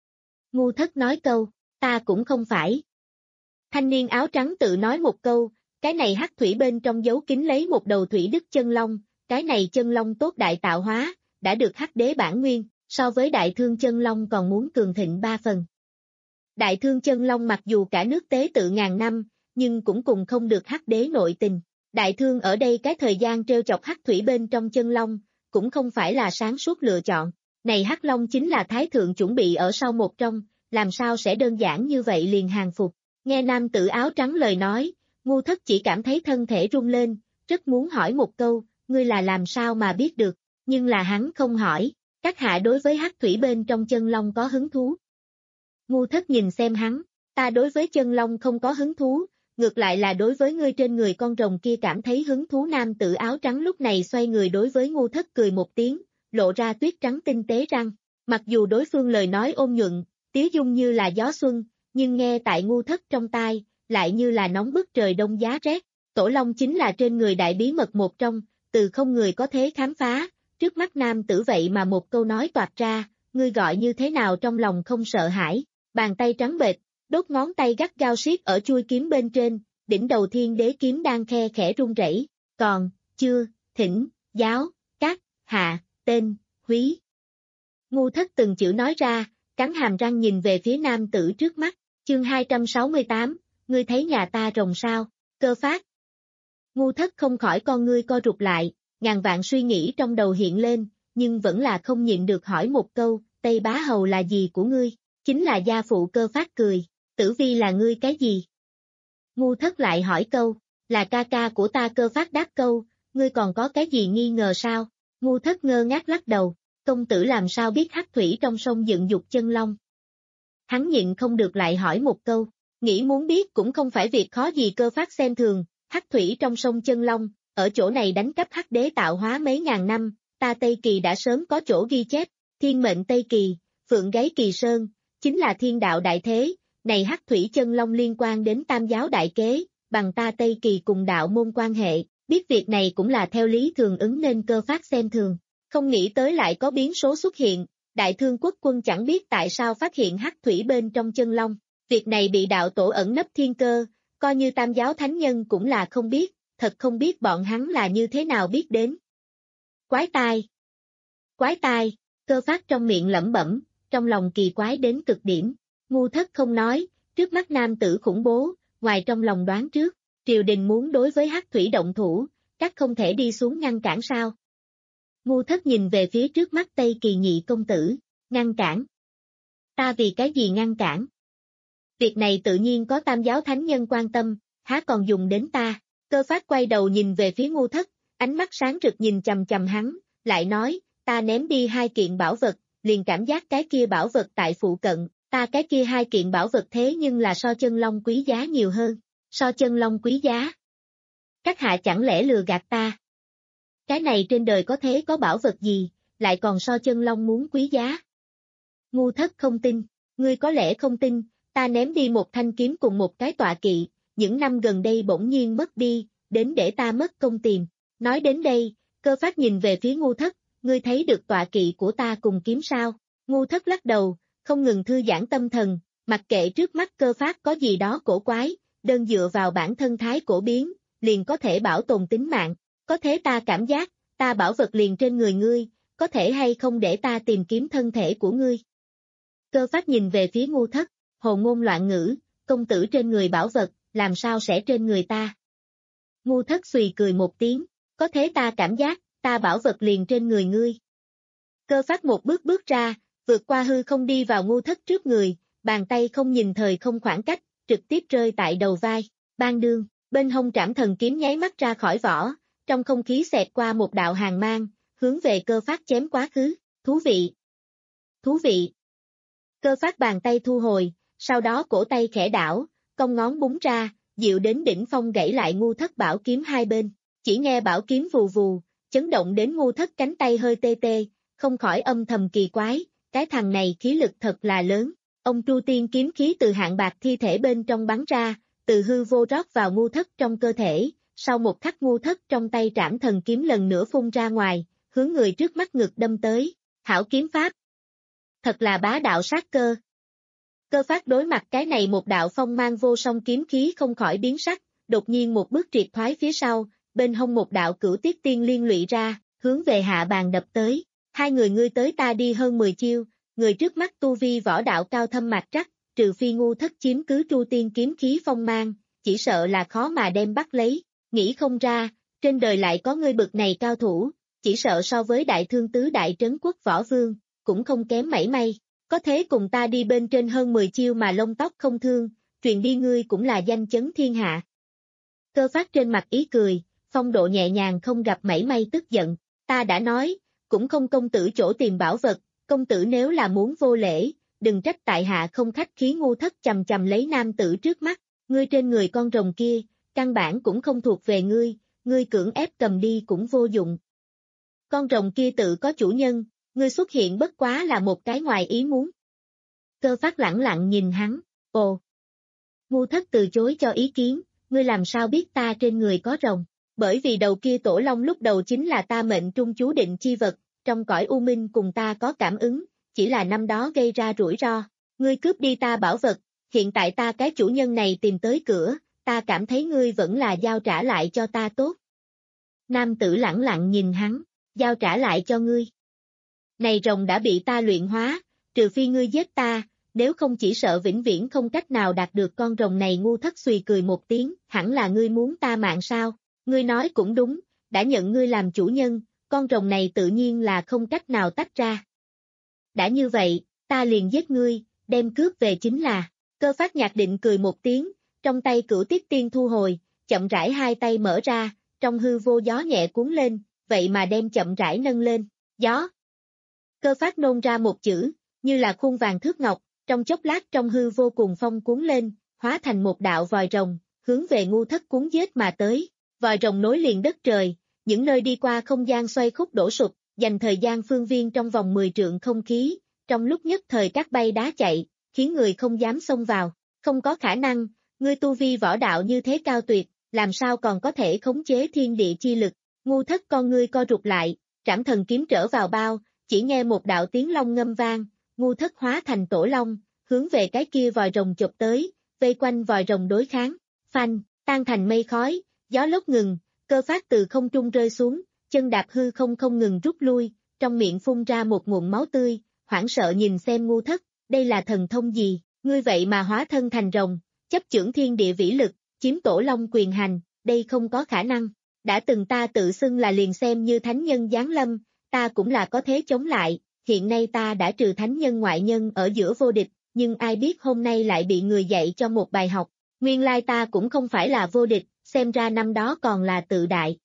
Ngu thất nói câu, ta cũng không phải. Thanh niên áo trắng tự nói một câu, cái này hắc thủy bên trong giấu kín lấy một đầu thủy đức chân long, cái này chân long tốt đại tạo hóa, đã được hắc đế bản nguyên, so với đại thương chân long còn muốn cường thịnh ba phần. Đại thương chân long mặc dù cả nước tế tự ngàn năm, nhưng cũng cùng không được hắc đế nội tình. Đại thương ở đây cái thời gian treo chọc hắc thủy bên trong chân long, cũng không phải là sáng suốt lựa chọn, này hắc long chính là thái thượng chuẩn bị ở sau một trong, làm sao sẽ đơn giản như vậy liền hàng phục, nghe nam tử áo trắng lời nói, ngu thất chỉ cảm thấy thân thể rung lên, rất muốn hỏi một câu, ngươi là làm sao mà biết được, nhưng là hắn không hỏi, các hạ đối với hắc thủy bên trong chân long có hứng thú. Ngu thất nhìn xem hắn, ta đối với chân long không có hứng thú, ngược lại là đối với ngươi trên người con rồng kia cảm thấy hứng thú. Nam tử áo trắng lúc này xoay người đối với ngu thất cười một tiếng, lộ ra tuyết trắng tinh tế răng, mặc dù đối phương lời nói ôn nhuận, tiếu dung như là gió xuân, nhưng nghe tại ngu thất trong tai, lại như là nóng bức trời đông giá rét, tổ long chính là trên người đại bí mật một trong, từ không người có thế khám phá, trước mắt nam tử vậy mà một câu nói toạc ra, ngươi gọi như thế nào trong lòng không sợ hãi, bàn tay trắng bệch, đốt ngón tay gắt gao siết ở chui kiếm bên trên, đỉnh đầu thiên đế kiếm đang khe khẽ rung rẩy, còn, chưa, thỉnh, giáo, các, hạ, tên, húy. Ngu thất từng chữ nói ra, cắn hàm răng nhìn về phía nam tử trước mắt, chương hai trăm sáu mươi tám, ngươi thấy nhà ta rồng sao, cơ phát. Ngu thất không khỏi con ngươi co rụt lại, ngàn vạn suy nghĩ trong đầu hiện lên, nhưng vẫn là không nhịn được hỏi một câu, Tây Bá Hầu là gì của ngươi, chính là gia phụ Cơ Phát cười, Tử Vi là ngươi cái gì? Ngu thất lại hỏi câu, là ca ca của ta Cơ Phát đáp câu, ngươi còn có cái gì nghi ngờ sao? Ngu thất ngơ ngác lắc đầu, công tử làm sao biết hắc thủy trong sông dựng dục chân long? Hắn nhịn không được lại hỏi một câu, nghĩ muốn biết cũng không phải việc khó gì. Cơ Phát xem thường, hắc thủy trong sông chân long, ở chỗ này đánh cắp hắc đế tạo hóa mấy ngàn năm, ta Tây Kỳ đã sớm có chỗ ghi chép, thiên mệnh Tây Kỳ, phượng gáy Kỳ Sơn, chính là thiên đạo đại thế, này hắc thủy chân long liên quan đến tam giáo đại kế, bằng ta Tây Kỳ cùng đạo môn quan hệ, biết việc này cũng là theo lý thường ứng nên Cơ Phát xem thường, không nghĩ tới lại có biến số xuất hiện, đại thương quốc quân chẳng biết tại sao phát hiện hắc thủy bên trong chân long, việc này bị đạo tổ ẩn nấp thiên cơ, coi như tam giáo thánh nhân cũng là không biết, thật không biết bọn hắn là như thế nào biết đến. Quái tai! Quái tai! Cơ Phát trong miệng lẩm bẩm, trong lòng kỳ quái đến cực điểm, ngu thất không nói, trước mắt nam tử khủng bố, ngoài trong lòng đoán trước, triều đình muốn đối với Hắc Thủy động thủ, các không thể đi xuống ngăn cản sao. Ngu Thất nhìn về phía trước mắt Tây Kỳ nhị công tử, ngăn cản. Ta vì cái gì ngăn cản? Việc này tự nhiên có Tam giáo thánh nhân quan tâm, há còn dùng đến ta. Cơ Phát quay đầu nhìn về phía Ngu Thất, ánh mắt sáng rực nhìn chầm chầm hắn, lại nói, ta ném đi hai kiện bảo vật, liền cảm giác cái kia bảo vật tại phụ cận, ta cái kia hai kiện bảo vật thế nhưng là so chân long quý giá nhiều hơn, so chân long quý giá. Các hạ chẳng lẽ lừa gạt ta? Cái này trên đời có thế có bảo vật gì, lại còn so chân long muốn quý giá? Ngu Thất không tin, ngươi có lẽ không tin, ta ném đi một thanh kiếm cùng một cái tọa kỵ, những năm gần đây bỗng nhiên mất đi, đến để ta mất công tìm. Nói đến đây, Cơ Phát nhìn về phía Ngu Thất, ngươi thấy được tọa kỵ của ta cùng kiếm sao? Ngu Thất lắc đầu, không ngừng thư giãn tâm thần, mặc kệ trước mắt Cơ Phát có gì đó cổ quái, đơn dựa vào bản thân thái cổ biến, liền có thể bảo tồn tính mạng. Có thế ta cảm giác, ta bảo vật liền trên người ngươi, có thể hay không để ta tìm kiếm thân thể của ngươi? Cơ Phát nhìn về phía Ngu Thất, hồ ngôn loạn ngữ, công tử trên người bảo vật, làm sao sẽ trên người ta? Ngu Thất xùy cười một tiếng, có thế ta cảm giác, ta bảo vật liền trên người ngươi. Cơ Phát một bước bước ra, vượt qua hư không đi vào Ngu Thất trước người, bàn tay không nhìn thời không khoảng cách, trực tiếp rơi tại đầu vai, ban đương, bên hông Trảm Thần kiếm nháy mắt ra khỏi vỏ, trong không khí xẹt qua một đạo hàn mang, hướng về Cơ Phát chém quá khứ, thú vị, thú vị. Cơ Phát bàn tay thu hồi, sau đó cổ tay khẽ đảo, cong ngón búng ra, dịu đến đỉnh phong gãy lại Ngu Thất bảo kiếm hai bên, chỉ nghe bảo kiếm vù vù, chấn động đến Ngu Thất cánh tay hơi tê tê, không khỏi âm thầm kỳ quái, cái thằng này khí lực thật là lớn. Ông Tru Tiên kiếm khí từ hạng bạc thi thể bên trong bắn ra, từ hư vô rót vào Ngu Thất trong cơ thể, sau một khắc Ngu Thất trong tay Trảm Thần kiếm lần nữa phun ra ngoài, hướng người trước mắt ngực đâm tới, hảo kiếm pháp. Thật là bá đạo sát cơ. Cơ Phát đối mặt cái này một đạo phong mang vô song kiếm khí không khỏi biến sắc, đột nhiên một bước triệt thoái phía sau, bên hông một đạo cửu tiết tiên liên lụy ra, hướng về hạ bàn đập tới. Hai người ngươi tới ta đi hơn mười chiêu, người trước mắt tu vi võ đạo cao thâm mạch trắc, trừ phi Ngu Thất chiếm cứ Tru Tiên kiếm khí phong mang, chỉ sợ là khó mà đem bắt lấy, nghĩ không ra, trên đời lại có ngươi bực này cao thủ, chỉ sợ so với đại thương tứ đại trấn quốc võ vương, cũng không kém mảy may, có thế cùng ta đi bên trên hơn mười chiêu mà lông tóc không thương, truyền đi ngươi cũng là danh chấn thiên hạ. Cơ Phát trên mặt ý cười, phong độ nhẹ nhàng không gặp mảy may tức giận, ta đã nói, cũng không công tử chỗ tìm bảo vật, công tử nếu là muốn vô lễ, đừng trách tại hạ không khách khí. Ngu Thất chầm chầm lấy nam tử trước mắt, ngươi trên người con rồng kia, căn bản cũng không thuộc về ngươi, ngươi cưỡng ép cầm đi cũng vô dụng. Con rồng kia tự có chủ nhân, ngươi xuất hiện bất quá là một cái ngoài ý muốn. Cơ Phát lẳng lặng nhìn hắn, ồ. Ngu Thất từ chối cho ý kiến, ngươi làm sao biết ta trên người có rồng? Bởi vì đầu kia tổ long lúc đầu chính là ta mệnh trung chú định chi vật, trong cõi u minh cùng ta có cảm ứng, chỉ là năm đó gây ra rủi ro. Ngươi cướp đi ta bảo vật, hiện tại ta cái chủ nhân này tìm tới cửa, ta cảm thấy ngươi vẫn là giao trả lại cho ta tốt. Nam tử lẳng lặng nhìn hắn, giao trả lại cho ngươi. Này rồng đã bị ta luyện hóa, trừ phi ngươi giết ta, nếu không chỉ sợ vĩnh viễn không cách nào đạt được con rồng này. Ngu Thất xùy cười một tiếng, hẳn là ngươi muốn ta mạng sao? Ngươi nói cũng đúng, đã nhận ngươi làm chủ nhân, con rồng này tự nhiên là không cách nào tách ra. Đã như vậy, ta liền giết ngươi, đem cướp về chính là. Cơ Phát nhạc định cười một tiếng, trong tay cửu tiết tiên thu hồi, chậm rãi hai tay mở ra, trong hư vô gió nhẹ cuốn lên, vậy mà đem chậm rãi nâng lên, gió. Cơ Phát nôn ra một chữ, như là khuôn vàng thước ngọc, trong chốc lát trong hư vô cùng phong cuốn lên, hóa thành một đạo vòi rồng, hướng về Ngu Thất cuốn giết mà tới. Vòi rồng nối liền đất trời, những nơi đi qua không gian xoay khúc đổ sụp, dành thời gian phương viên trong vòng mười trượng không khí, trong lúc nhất thời cát bay đá chạy, khiến người không dám xông vào. Không có khả năng, ngươi tu vi võ đạo như thế cao tuyệt, làm sao còn có thể khống chế thiên địa chi lực? Ngu Thất con ngươi co rụt lại, Trảm Thần kiếm trở vào bao, chỉ nghe một đạo tiếng long ngâm vang, Ngu Thất hóa thành tổ long, hướng về cái kia vòi rồng chụp tới, vây quanh vòi rồng đối kháng, phanh, tan thành mây khói, gió lốc ngừng, Cơ Phát từ không trung rơi xuống, chân đạp hư không không ngừng rút lui, trong miệng phun ra một nguồn máu tươi, hoảng sợ nhìn xem Ngu Thất, đây là thần thông gì? Ngươi vậy mà hóa thân thành rồng, chấp chưởng thiên địa vĩ lực, chiếm tổ long quyền hành, đây không có khả năng. Đã từng ta tự xưng là liền xem như thánh nhân giáng lâm, ta cũng là có thế chống lại, hiện nay ta đã trừ thánh nhân ngoại nhân ở giữa vô địch, nhưng ai biết hôm nay lại bị người dạy cho một bài học, nguyên lai ta cũng không phải là vô địch, xem ra năm đó còn là tự đại.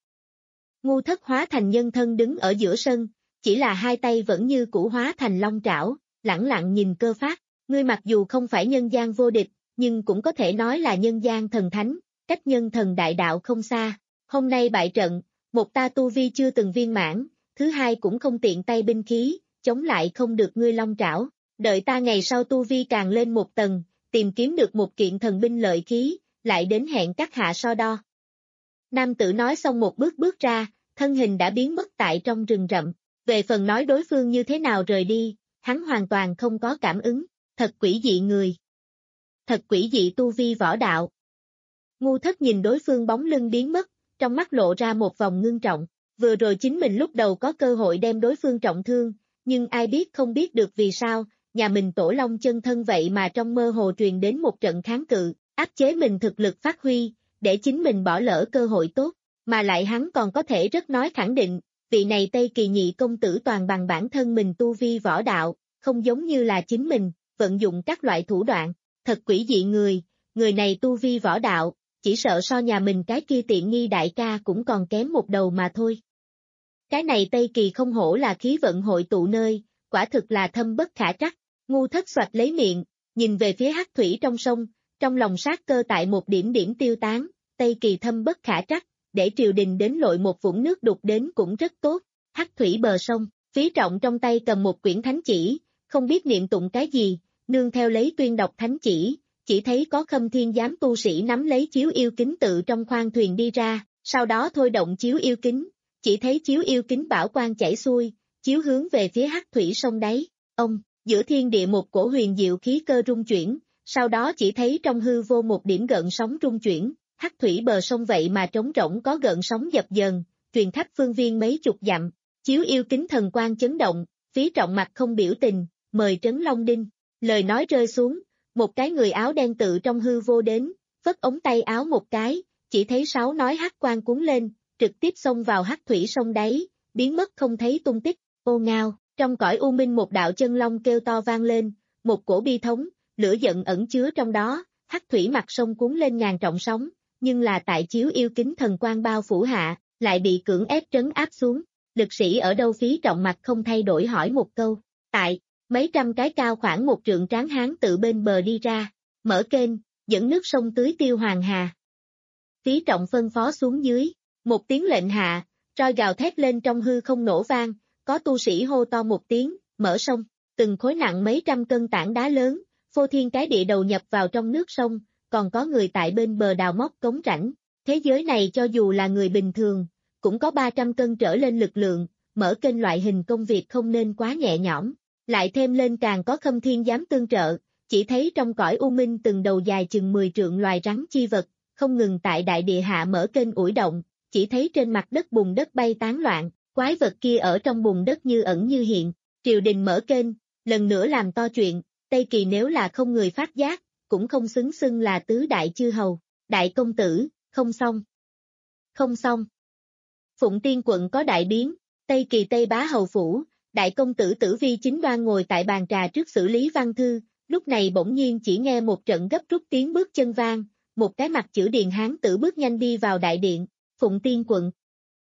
Ngu Thất hóa thành nhân thân đứng ở giữa sân, chỉ là hai tay vẫn như cũ hóa thành long trảo, lẳng lặng nhìn Cơ Phát, ngươi mặc dù không phải nhân gian vô địch, nhưng cũng có thể nói là nhân gian thần thánh, cách nhân thần đại đạo không xa. Hôm nay bại trận, một ta tu vi chưa từng viên mãn, thứ hai cũng không tiện tay binh khí, chống lại không được ngươi long trảo, đợi ta ngày sau tu vi càng lên một tầng, tìm kiếm được một kiện thần binh lợi khí, lại đến hẹn các hạ so đo. Nam tử nói xong một bước bước ra, thân hình đã biến mất tại trong rừng rậm, về phần nói đối phương như thế nào rời đi, hắn hoàn toàn không có cảm ứng, thật quỷ dị người. Thật quỷ dị tu vi võ đạo. Ngu Thất nhìn đối phương bóng lưng biến mất, trong mắt lộ ra một vòng ngưng trọng, vừa rồi chính mình lúc đầu có cơ hội đem đối phương trọng thương, nhưng ai biết không biết được vì sao, nhà mình tổ long chân thân vậy mà trong mơ hồ truyền đến một trận kháng cự, áp chế mình thực lực phát huy, để chính mình bỏ lỡ cơ hội tốt, mà lại hắn còn có thể rất nói khẳng định, vị này Tây Kỳ nhị công tử toàn bằng bản thân mình tu vi võ đạo, không giống như là chính mình, vận dụng các loại thủ đoạn, thật quỷ dị người, người này tu vi võ đạo, chỉ sợ so nhà mình cái kia tiện nghi đại ca cũng còn kém một đầu mà thôi. Cái này Tây Kỳ không hổ là khí vận hội tụ nơi, quả thực là thâm bất khả trắc, Ngu Thất xoạch lấy miệng, nhìn về phía hắc thủy trong sông, trong lòng sát cơ tại một điểm điểm tiêu tán, Tây Kỳ thâm bất khả trắc, để triều đình đến lội một vũng nước đục đến cũng rất tốt, hắc thủy bờ sông, Phí Trọng trong tay cầm một quyển thánh chỉ, không biết niệm tụng cái gì, nương theo lấy tuyên đọc thánh chỉ, chỉ thấy có Khâm Thiên giám tu sĩ nắm lấy chiếu yêu kính tự trong khoang thuyền đi ra, sau đó thôi động chiếu yêu kính, chỉ thấy chiếu yêu kính bảo quang chảy xuôi, chiếu hướng về phía hắc thủy sông đáy, ông, giữa thiên địa một cổ huyền diệu khí cơ rung chuyển, sau đó chỉ thấy trong hư vô một điểm gợn sóng rung chuyển, hắc thủy bờ sông vậy mà trống rỗng có gợn sóng dập dờn, truyền khắp phương viên mấy chục dặm, chiếu yêu kính thần quang chấn động, Phí Trọng mặt không biểu tình, mời Trấn Long Đinh, lời nói rơi xuống, một cái người áo đen tự trong hư vô đến, vất ống tay áo một cái, chỉ thấy sáu nói hắc quang cuốn lên, trực tiếp xông vào hắc thủy sông đáy, biến mất không thấy tung tích, ô ngao, trong cõi u minh một đạo chân long kêu to vang lên, một cổ bi thống, lửa giận ẩn chứa trong đó, hắc thủy mặt sông cuốn lên ngàn trọng sóng, nhưng là tại chiếu yêu kính thần quang bao phủ hạ, lại bị cưỡng ép trấn áp xuống, lực sĩ ở đâu? Phí Trọng mặt không thay đổi hỏi một câu, tại, mấy trăm cái cao khoảng một trượng tráng hán tự bên bờ đi ra, mở kênh, dẫn nước sông tưới tiêu hoàng hà. Phí Trọng phân phó xuống dưới, một tiếng lệnh hạ, roi gào thét lên trong hư không nổ vang, có tu sĩ hô to một tiếng, mở sông, từng khối nặng mấy trăm cân tảng đá lớn, phô thiên cái địa đầu nhập vào trong nước sông, còn có người tại bên bờ đào móc cống rãnh. Thế giới này cho dù là người bình thường, cũng có ba trăm cân trở lên lực lượng, mở kênh loại hình công việc không nên quá nhẹ nhõm. Lại thêm lên càng có Khâm Thiên giám tương trợ, chỉ thấy trong cõi u minh từng đầu dài chừng mười trượng loài rắn chi vật, không ngừng tại đại địa hạ mở kênh ủi động, chỉ thấy trên mặt đất bùn đất bay tán loạn, quái vật kia ở trong bùn đất như ẩn như hiện, triều đình mở kênh, lần nữa làm to chuyện, Tây Kỳ nếu là không người phát giác, cũng không xứng xưng là tứ đại chư hầu, đại công tử, không xong. Không xong. Phụng Tiên quận có đại biến, Tây Kỳ Tây Bá Hầu Phủ, đại công tử Tử Vi chính đoan ngồi tại bàn trà trước xử lý văn thư, lúc này bỗng nhiên chỉ nghe một trận gấp rút tiếng bước chân vang, một cái mặt chữ điền hán tử bước nhanh đi vào đại điện, Phụng Tiên quận.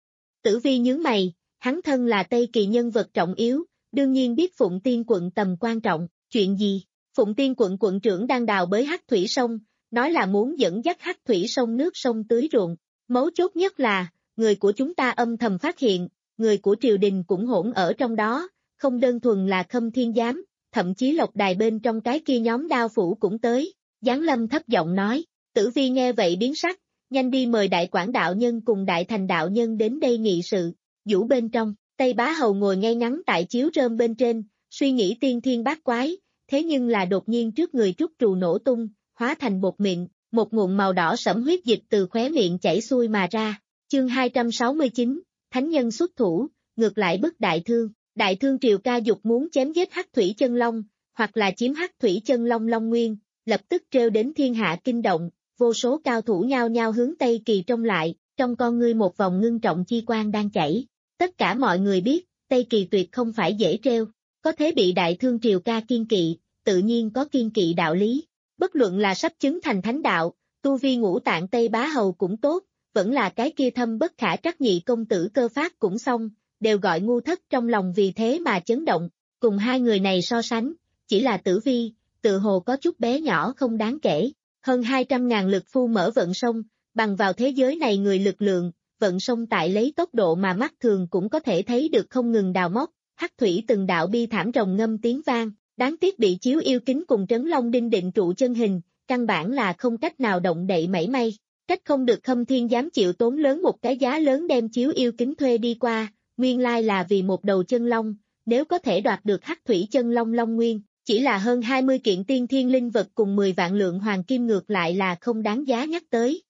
Tử Vi nhướng mày, hắn thân là Tây Kỳ nhân vật trọng yếu, đương nhiên biết Phụng Tiên quận tầm quan trọng, chuyện gì? Phụng Tiên quận quận trưởng đang đào bới hắc thủy sông, nói là muốn dẫn dắt hắc thủy sông nước sông tưới ruộng, mấu chốt nhất là, người của chúng ta âm thầm phát hiện, người của triều đình cũng hỗn ở trong đó, không đơn thuần là Khâm Thiên giám, thậm chí Lộc Đài bên trong cái kia nhóm đao phủ cũng tới, Giáng Lâm thấp giọng nói, Tử Vi nghe vậy biến sắc, nhanh đi mời đại quản đạo nhân cùng đại thành đạo nhân đến đây nghị sự, Vũ bên trong, Tây Bá Hầu ngồi ngay ngắn tại chiếu rơm bên trên, suy nghĩ tiên thiên bát quái, thế nhưng là đột nhiên trước người trúc trù nổ tung, hóa thành bột mịn, một nguồn màu đỏ sẫm huyết dịch từ khóe miệng chảy xuôi mà ra, chương hai trăm sáu mươi chín, Thánh nhân xuất thủ, ngược lại bức đại thương, đại thương triều ca dục muốn chém giết hắc thủy chân long, hoặc là chiếm hắc thủy chân long long nguyên, lập tức trêu đến thiên hạ kinh động, vô số cao thủ nhao nhao hướng Tây Kỳ trông lại, trong con ngươi một vòng ngưng trọng chi quang đang chảy. Tất cả mọi người biết, Tây Kỳ tuyệt không phải dễ trêu, có thế bị Đại Thương triều ca kiên kỵ, tự nhiên có kiên kỵ đạo lý. Bất luận là sắp chứng thành thánh đạo, tu vi ngũ tạng Tây Bá Hầu cũng tốt, vẫn là cái kia thâm bất khả trắc nhị công tử Cơ Phát cũng xong, đều gọi ngu thất trong lòng vì thế mà chấn động. Cùng hai người này so sánh, chỉ là Tử Vi, tự hồ có chút bé nhỏ không đáng kể. Hơn hai trăm ngàn lực phu mở vận sông, bằng vào thế giới này người lực lượng, vận sông tại lấy tốc độ mà mắt thường cũng có thể thấy được không ngừng đào móc, hắc thủy từng đạo bi thảm rồng ngâm tiếng vang, đáng tiếc bị chiếu yêu kính cùng trấn long đinh định trụ chân hình, căn bản là không cách nào động đậy mảy may, cách không được Khâm Thiên dám chịu tốn lớn một cái giá lớn đem chiếu yêu kính thuê đi qua, nguyên lai là vì một đầu chân long, nếu có thể đoạt được hắc thủy chân long long nguyên, chỉ là hơn hai mươi kiện tiên thiên linh vật cùng mười vạn lượng hoàng kim ngược lại là không đáng giá nhắc tới.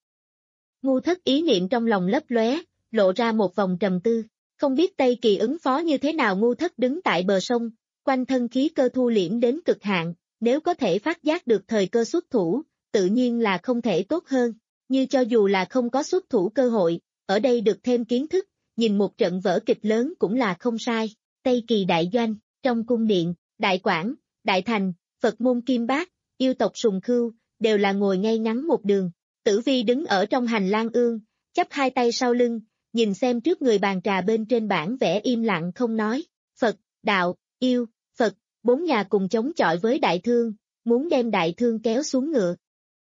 Ngu thất ý niệm trong lòng lấp lóe, lộ ra một vòng trầm tư, không biết Tây Kỳ ứng phó như thế nào. Ngu thất đứng tại bờ sông, quanh thân khí cơ thu liễm đến cực hạn, nếu có thể phát giác được thời cơ xuất thủ, tự nhiên là không thể tốt hơn, như cho dù là không có xuất thủ cơ hội, ở đây được thêm kiến thức, nhìn một trận vở kịch lớn cũng là không sai. Tây Kỳ đại doanh, trong cung điện, đại quảng, đại thành, Phật môn Kim Bát, yêu tộc Sùng Khưu, đều là ngồi ngay ngắn một đường. Tử Vi đứng ở trong hành lang ương, chắp hai tay sau lưng, nhìn xem trước người bàn trà bên trên bảng vẽ im lặng không nói. Phật, đạo, yêu, Phật, bốn nhà cùng chống chọi với Đại Thương, muốn đem Đại Thương kéo xuống ngựa.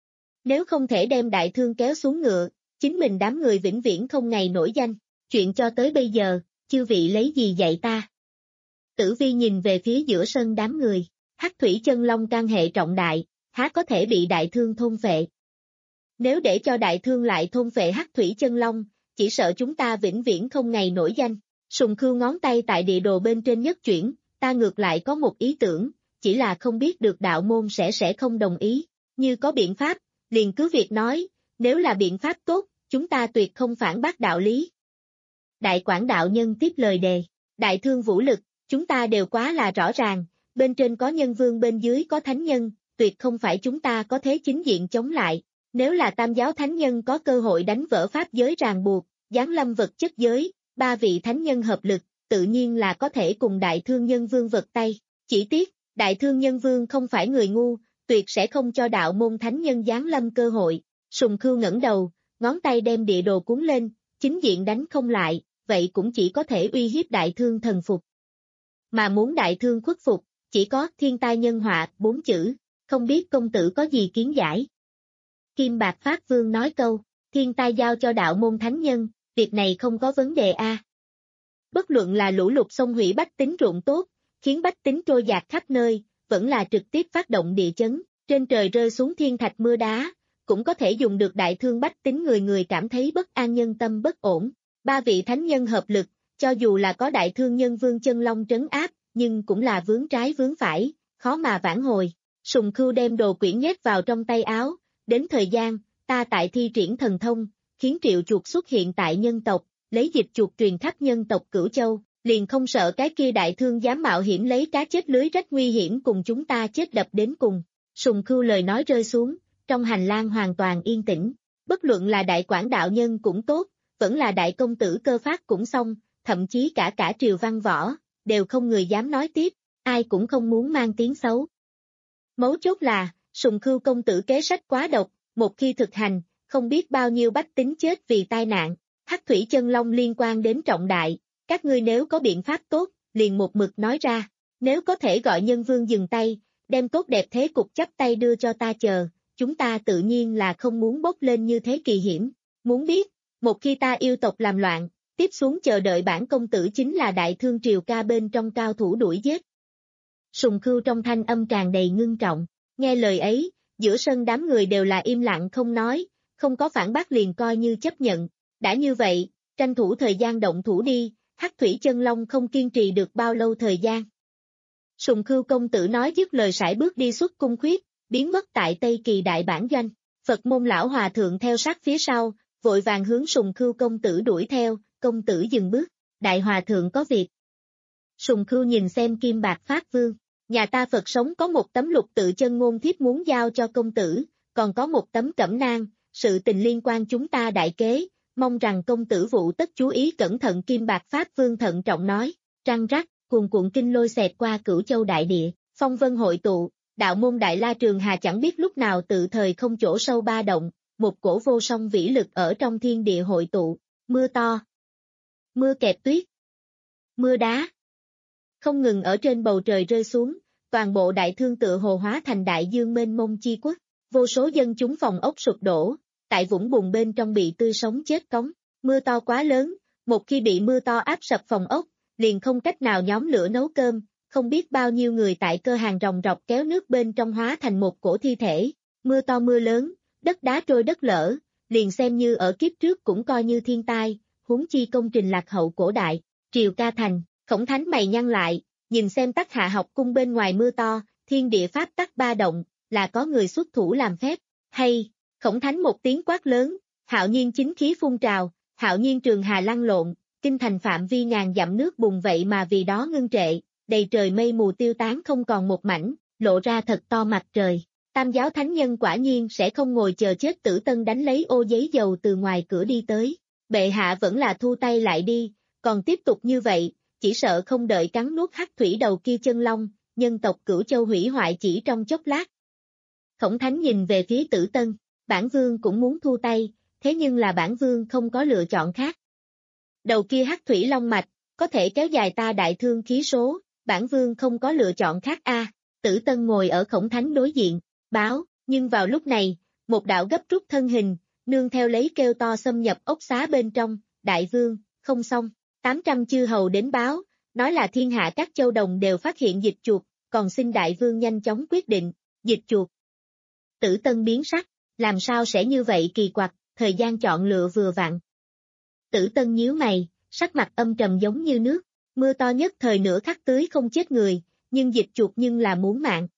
Nếu không thể đem Đại Thương kéo xuống ngựa, chính mình đám người vĩnh viễn không ngày nổi danh. Chuyện cho tới bây giờ, chư vị lấy gì dạy ta? Tử Vi nhìn về phía giữa sân đám người, hắc thủy chân long can hệ trọng đại, há có thể bị Đại Thương thôn phệ. Nếu để cho Đại Thương lại thôn phệ hắc thủy chân long, chỉ sợ chúng ta vĩnh viễn không ngày nổi danh. Sùng Khưu ngón tay tại địa đồ bên trên nhất chuyển, ta ngược lại có một ý tưởng, chỉ là không biết được đạo môn sẽ sẽ không đồng ý, như có biện pháp, liền cứ việc nói, nếu là biện pháp tốt, chúng ta tuyệt không phản bác đạo lý. Đại Quảng đạo nhân tiếp lời đề, Đại Thương vũ lực, chúng ta đều quá là rõ ràng, bên trên có nhân vương bên dưới có thánh nhân, tuyệt không phải chúng ta có thế chính diện chống lại. Nếu là tam giáo thánh nhân có cơ hội đánh vỡ pháp giới ràng buộc, giáng lâm vật chất giới, ba vị thánh nhân hợp lực, tự nhiên là có thể cùng Đại Thương nhân vương vật tay. Chỉ tiếc, Đại Thương nhân vương không phải người ngu, tuyệt sẽ không cho đạo môn thánh nhân giáng lâm cơ hội. Sùng Khưu ngẩng đầu, ngón tay đem địa đồ cuốn lên, chính diện đánh không lại, vậy cũng chỉ có thể uy hiếp Đại Thương thần phục. Mà muốn Đại Thương khuất phục, chỉ có thiên tai nhân họa, bốn chữ, không biết công tử có gì kiến giải. Kim Bạc Phát Vương nói câu, thiên tai giao cho đạo môn thánh nhân, việc này không có vấn đề a. À. Bất luận là lũ lụt sông hủy bách tính ruộng tốt, khiến bách tính trôi dạt khắp nơi, vẫn là trực tiếp phát động địa chấn, trên trời rơi xuống thiên thạch mưa đá, cũng có thể dùng được Đại Thương bách tính người người cảm thấy bất an nhân tâm bất ổn. Ba vị thánh nhân hợp lực, cho dù là có Đại Thương nhân vương chân long trấn áp, nhưng cũng là vướng trái vướng phải, khó mà vãn hồi. Sùng Khưu đem đồ quyển nhét vào trong tay áo, đến thời gian, ta tại thi triển thần thông, khiến triệu chuột xuất hiện tại nhân tộc, lấy dịch chuột truyền khắp nhân tộc Cửu Châu, liền không sợ cái kia Đại Thương dám mạo hiểm lấy cá chết lưới rách nguy hiểm cùng chúng ta chết đập đến cùng. Sùng Khưu lời nói rơi xuống, trong hành lang hoàn toàn yên tĩnh, bất luận là Đại Quảng đạo nhân cũng tốt, vẫn là Đại công tử Cơ Phát cũng xong, thậm chí cả cả triều văn võ, đều không người dám nói tiếp, ai cũng không muốn mang tiếng xấu. Mấu chốt là, Sùng Khưu công tử kế sách quá độc, một khi thực hành, không biết bao nhiêu bách tính chết vì tai nạn, hắc thủy chân long liên quan đến trọng đại, các ngươi nếu có biện pháp tốt, liền một mực nói ra, nếu có thể gọi nhân vương dừng tay, đem tốt đẹp thế cục chắp tay đưa cho ta chờ, chúng ta tự nhiên là không muốn bốc lên như thế kỳ hiểm, muốn biết, một khi ta yêu tộc làm loạn, tiếp xuống chờ đợi bản công tử chính là Đại Thương triều ca bên trong cao thủ đuổi giết. Sùng Khưu trong thanh âm tràn đầy ngưng trọng, nghe lời ấy, giữa sân đám người đều là im lặng không nói, không có phản bác liền coi như chấp nhận, đã như vậy, tranh thủ thời gian động thủ đi, hắc thủy chân long không kiên trì được bao lâu thời gian. Sùng Khưu công tử nói dứt lời sải bước đi xuất cung khuyết, biến mất tại Tây Kỳ đại bản doanh, Phật môn lão hòa thượng theo sát phía sau, vội vàng hướng Sùng Khưu công tử đuổi theo, công tử dừng bước, đại hòa thượng có việc. Sùng Khưu nhìn xem Kim Bạc Phát Vương, Nhà ta Phật sống có một tấm lục tự chân ngôn thiếp muốn giao cho công tử, còn có một tấm cẩm nang, sự tình liên quan chúng ta đại kế, mong rằng công tử vụ tất chú ý cẩn thận. Kim Bạc Pháp Vương thận trọng nói, răng rắc, cuồn cuộn kinh lôi xẹt qua Cửu Châu đại địa, phong vân hội tụ, đạo môn Đại La Trường Hà chẳng biết lúc nào tự thời không chỗ sâu ba động, một cổ vô song vĩ lực ở trong thiên địa hội tụ, mưa to, mưa kẹp tuyết, mưa đá, không ngừng ở trên bầu trời rơi xuống, toàn bộ đại thương tựa hồ hóa thành đại dương mênh mông chi quốc, vô số dân chúng phòng ốc sụp đổ, tại vũng bùn bên trong bị tươi sống chết cống, mưa to quá lớn, một khi bị mưa to áp sập phòng ốc, liền không cách nào nhóm lửa nấu cơm, không biết bao nhiêu người tại cơ hàng ròng rọc kéo nước bên trong hóa thành một cổ thi thể, mưa to mưa lớn, đất đá trôi đất lở, liền xem như ở kiếp trước cũng coi như thiên tai, huống chi công trình lạc hậu cổ đại, Triều Ca Thành. Khổng Thánh mày nhăn lại, nhìn xem Tắc Hạ học cung bên ngoài mưa to, thiên địa pháp tắc ba động, là có người xuất thủ làm phép, hay, Khổng Thánh một tiếng quát lớn, hạo nhiên chính khí phun trào, hạo nhiên trường hà lăn lộn, kinh thành phạm vi ngàn dặm nước bùn vậy mà vì đó ngưng trệ, đầy trời mây mù tiêu tán không còn một mảnh, lộ ra thật to mặt trời. Tam giáo thánh nhân quả nhiên sẽ không ngồi chờ chết. Tử Tân đánh lấy ô giấy dầu từ ngoài cửa đi tới, bệ hạ vẫn là thu tay lại đi, còn tiếp tục như vậy, chỉ sợ không đợi cắn nuốt hắc thủy đầu kia chân long, nhân tộc Cửu Châu hủy hoại chỉ trong chốc lát. Khổng Thánh nhìn về phía Tử Tân, bản vương cũng muốn thu tay, thế nhưng là bản vương không có lựa chọn khác. Đầu kia hắc thủy long mạch, có thể kéo dài ta đại thương khí số, bản vương không có lựa chọn khác a. À, Tử Tân ngồi ở Khổng Thánh đối diện, báo, nhưng vào lúc này, một đạo gấp rút thân hình, nương theo lấy kêu to xâm nhập ốc xá bên trong, đại vương, không xong, tám trăm chư hầu đến báo, nói là thiên hạ các châu đồng đều phát hiện dịch chuột, còn xin đại vương nhanh chóng quyết định, dịch chuột. Tử Tân biến sắc, làm sao sẽ như vậy kỳ quặc, thời gian chọn lựa vừa vặn. Tử Tân nhíu mày, sắc mặt âm trầm giống như nước, mưa to nhất thời nửa khắc tưới không chết người, nhưng dịch chuột nhưng là muốn mạng.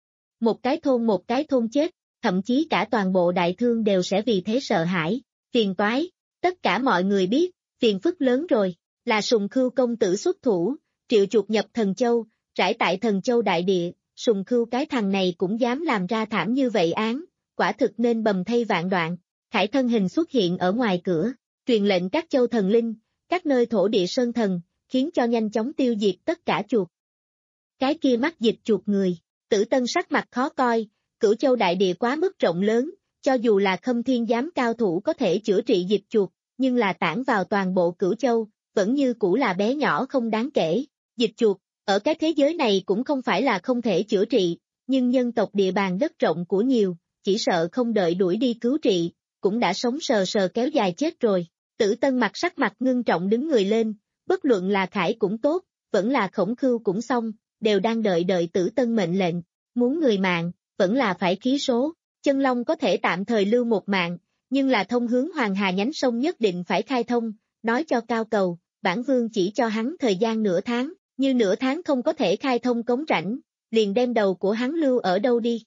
Một cái thôn một cái thôn chết, thậm chí cả toàn bộ đại thương đều sẽ vì thế sợ hãi, phiền toái, tất cả mọi người biết, phiền phức lớn rồi, là Sùng Khưu công tử xuất thủ, triệu chuột nhập Thần Châu, trải tại Thần Châu đại địa, Sùng Khưu cái thằng này cũng dám làm ra thảm như vậy án, quả thực nên bầm thây vạn đoạn. Khải thân hình xuất hiện ở ngoài cửa, truyền lệnh các châu thần linh, các nơi thổ địa sơn thần, khiến cho nhanh chóng tiêu diệt tất cả chuột. Cái kia mắc dịch chuột người, Tử Tân sắc mặt khó coi, Cửu Châu đại địa quá mức rộng lớn, cho dù là Khâm Thiên giám cao thủ có thể chữa trị dịch chuột, nhưng là tản vào toàn bộ Cửu Châu, vẫn như cũ là bé nhỏ không đáng kể. Dịch chuột, ở cái thế giới này cũng không phải là không thể chữa trị, nhưng nhân tộc địa bàn đất rộng của nhiều, chỉ sợ không đợi đuổi đi cứu trị, cũng đã sống sờ sờ kéo dài chết rồi. Tử Tân mặt sắc mặt ngưng trọng đứng người lên, bất luận là Khải cũng tốt, vẫn là Khổng Khưu cũng xong, đều đang đợi đợi Tử Tân mệnh lệnh, muốn người mạng, vẫn là phải khí số, chân long có thể tạm thời lưu một mạng, nhưng là thông hướng Hoàng Hà nhánh sông nhất định phải khai thông, nói cho Cao Cầu, bản vương chỉ cho hắn thời gian nửa tháng, như nửa tháng không có thể khai thông cống rãnh, liền đem đầu của hắn lưu ở đâu đi.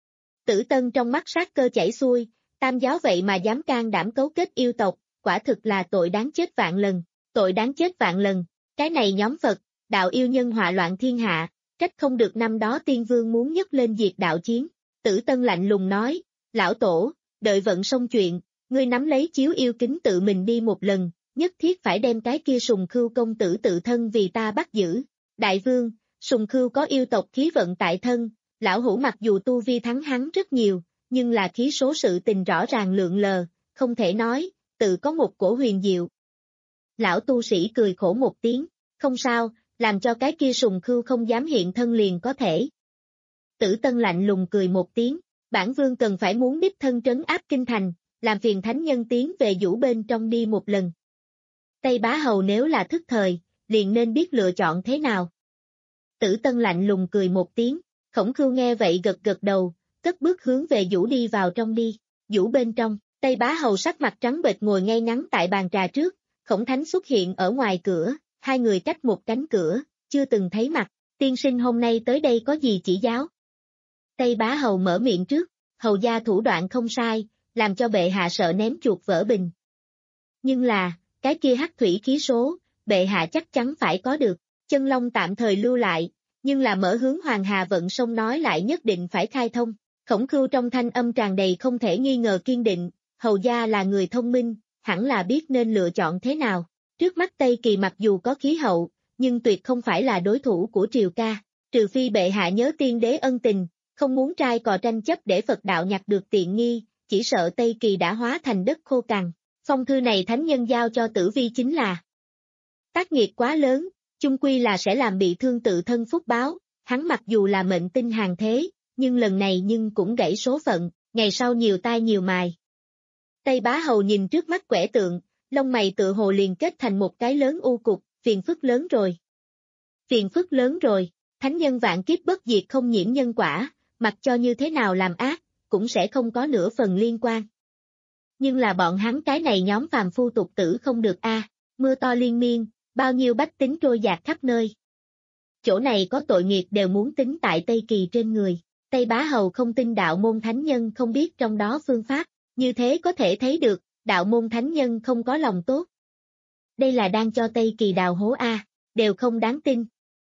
Tử Tân trong mắt sát cơ chảy xuôi, tam giáo vậy mà dám can đảm cấu kết yêu tộc, quả thực là tội đáng chết vạn lần, tội đáng chết vạn lần, cái này nhóm Phật, đạo yêu nhân họa loạn thiên hạ, trách không được năm đó tiên vương muốn nhấc lên diệt đạo chiến. Tử Tân lạnh lùng nói, lão tổ, đợi vận xong chuyện, ngươi nắm lấy chiếu yêu kính tự mình đi một lần, nhất thiết phải đem cái kia Sùng Khưu công tử tự thân vì ta bắt giữ. Đại vương, Sùng Khưu có yêu tộc khí vận tại thân, lão hữu mặc dù tu vi thắng hắn rất nhiều, nhưng là khí số sự tình rõ ràng lượng lờ, không thể nói, tự có một cổ huyền diệu. Lão tu sĩ cười khổ một tiếng, không sao, làm cho cái kia Sùng Khưu không dám hiện thân liền có thể. Tử Tân lạnh lùng cười một tiếng, bản vương cần phải muốn đích thân trấn áp kinh thành, làm phiền thánh nhân tiến về vũ bên trong đi một lần. Tây Bá Hầu nếu là thức thời, liền nên biết lựa chọn thế nào. Tử Tân lạnh lùng cười một tiếng, Khổng Khưu nghe vậy gật gật đầu, cất bước hướng về vũ đi vào trong đi, vũ bên trong, Tây Bá Hầu sắc mặt trắng bệch ngồi ngay ngắn tại bàn trà trước, Khổng Thánh xuất hiện ở ngoài cửa, hai người cách một cánh cửa, chưa từng thấy mặt, tiên sinh hôm nay tới đây có gì chỉ giáo? Tây Bá Hầu mở miệng trước, hầu gia thủ đoạn không sai, làm cho bệ hạ sợ ném chuột vỡ bình. Nhưng là, cái kia hắc thủy khí số, bệ hạ chắc chắn phải có được, chân long tạm thời lưu lại, nhưng là mở hướng Hoàng Hà vận sông nói lại nhất định phải khai thông. Khổng Khưu trong thanh âm tràn đầy không thể nghi ngờ kiên định, hầu gia là người thông minh, hẳn là biết nên lựa chọn thế nào. Trước mắt Tây Kỳ mặc dù có khí hậu, nhưng tuyệt không phải là đối thủ của Triều Ca, trừ phi bệ hạ nhớ tiên đế ân tình, không muốn trai cò tranh chấp để Phật đạo nhặt được tiện nghi, chỉ sợ Tây Kỳ đã hóa thành đất khô cằn. Phong thư này thánh nhân giao cho Tử Vi chính là tác nghiệt quá lớn, chung quy là sẽ làm bị thương tự thân phúc báo, hắn mặc dù là mệnh tinh hàng thế, nhưng lần này nhưng cũng gãy số phận, ngày sau nhiều tai nhiều mài. Tây Bá Hầu nhìn trước mắt quẻ tượng, lông mày tự hồ liền kết thành một cái lớn u cục, phiền phức lớn rồi. Phiền phức lớn rồi, thánh nhân vạn kiếp bất diệt không nhiễm nhân quả, mặc cho như thế nào làm ác, cũng sẽ không có nửa phần liên quan. Nhưng là bọn hắn cái này nhóm phàm phu tục tử không được a, mưa to liên miên, bao nhiêu bách tính trôi dạt khắp nơi. Chỗ này có tội nghiệp đều muốn tính tại Tây Kỳ trên người, Tây Bá Hầu không tin đạo môn thánh nhân không biết trong đó phương pháp, như thế có thể thấy được, đạo môn thánh nhân không có lòng tốt. Đây là đang cho Tây Kỳ đào hố a, đều không đáng tin.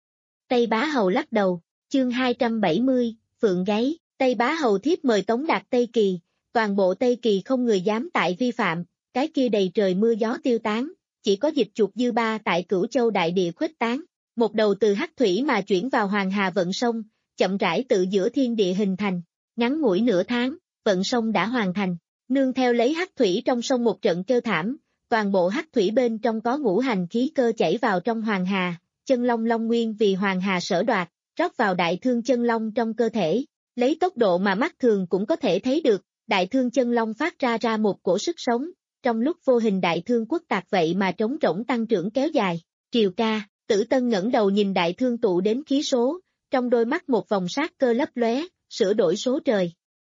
Tây Bá Hầu lắc đầu, chương hai trăm bảy mươi, Phượng Gáy, Tây Bá Hầu thiếp mời tống đạt Tây Kỳ, toàn bộ Tây Kỳ không người dám tại vi phạm, cái kia đầy trời mưa gió tiêu tán, chỉ có dịch chuột dư ba tại Cửu Châu đại địa khuếch tán, một đầu từ hắc thủy mà chuyển vào Hoàng Hà vận sông, chậm rãi tự giữa thiên địa hình thành, ngắn ngủi nửa tháng, vận sông đã hoàn thành, nương theo lấy hắc thủy trong sông một trận kêu thảm, toàn bộ hắc thủy bên trong có ngũ hành khí cơ chảy vào trong Hoàng Hà, chân long long nguyên vì Hoàng Hà sở đoạt, rót vào đại thương chân long trong cơ thể, lấy tốc độ mà mắt thường cũng có thể thấy được, đại thương chân long phát ra ra một cổ sức sống, trong lúc vô hình đại thương quốc tạc vậy mà trống rỗng tăng trưởng kéo dài. Triều Ca, Tử Tân ngẩng đầu nhìn đại thương tụ đến khí số, trong đôi mắt một vòng sát cơ lấp lóe, sửa đổi số trời.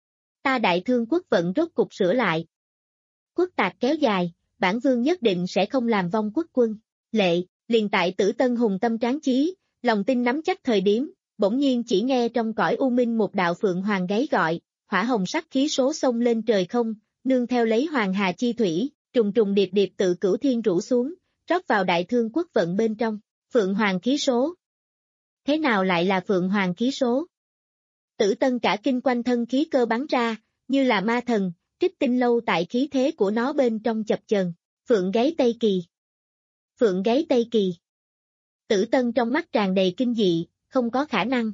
Ta đại thương quốc vận rốt cục sửa lại. Quốc tạc kéo dài, bản vương nhất định sẽ không làm vong quốc quân. Lệ, liền tại Tử Tân hùng tâm tráng chí, lòng tin nắm chắc thời điểm, bỗng nhiên chỉ nghe trong cõi u minh một đạo phượng hoàng gáy gọi, hỏa hồng sắc khí số xông lên trời không, nương theo lấy Hoàng Hà chi thủy, trùng trùng điệp điệp tự cửu thiên rủ xuống, rót vào đại thương quốc vận bên trong, phượng hoàng khí số. Thế nào lại là phượng hoàng khí số? Tử Tân cả kinh quanh thân khí cơ bắn ra, như là ma thần, trích tinh lâu tại khí thế của nó bên trong chập chờn, phượng gáy Tây Kỳ. Phượng gáy Tây Kỳ. Tử Tân trong mắt tràn đầy kinh dị, không có khả năng.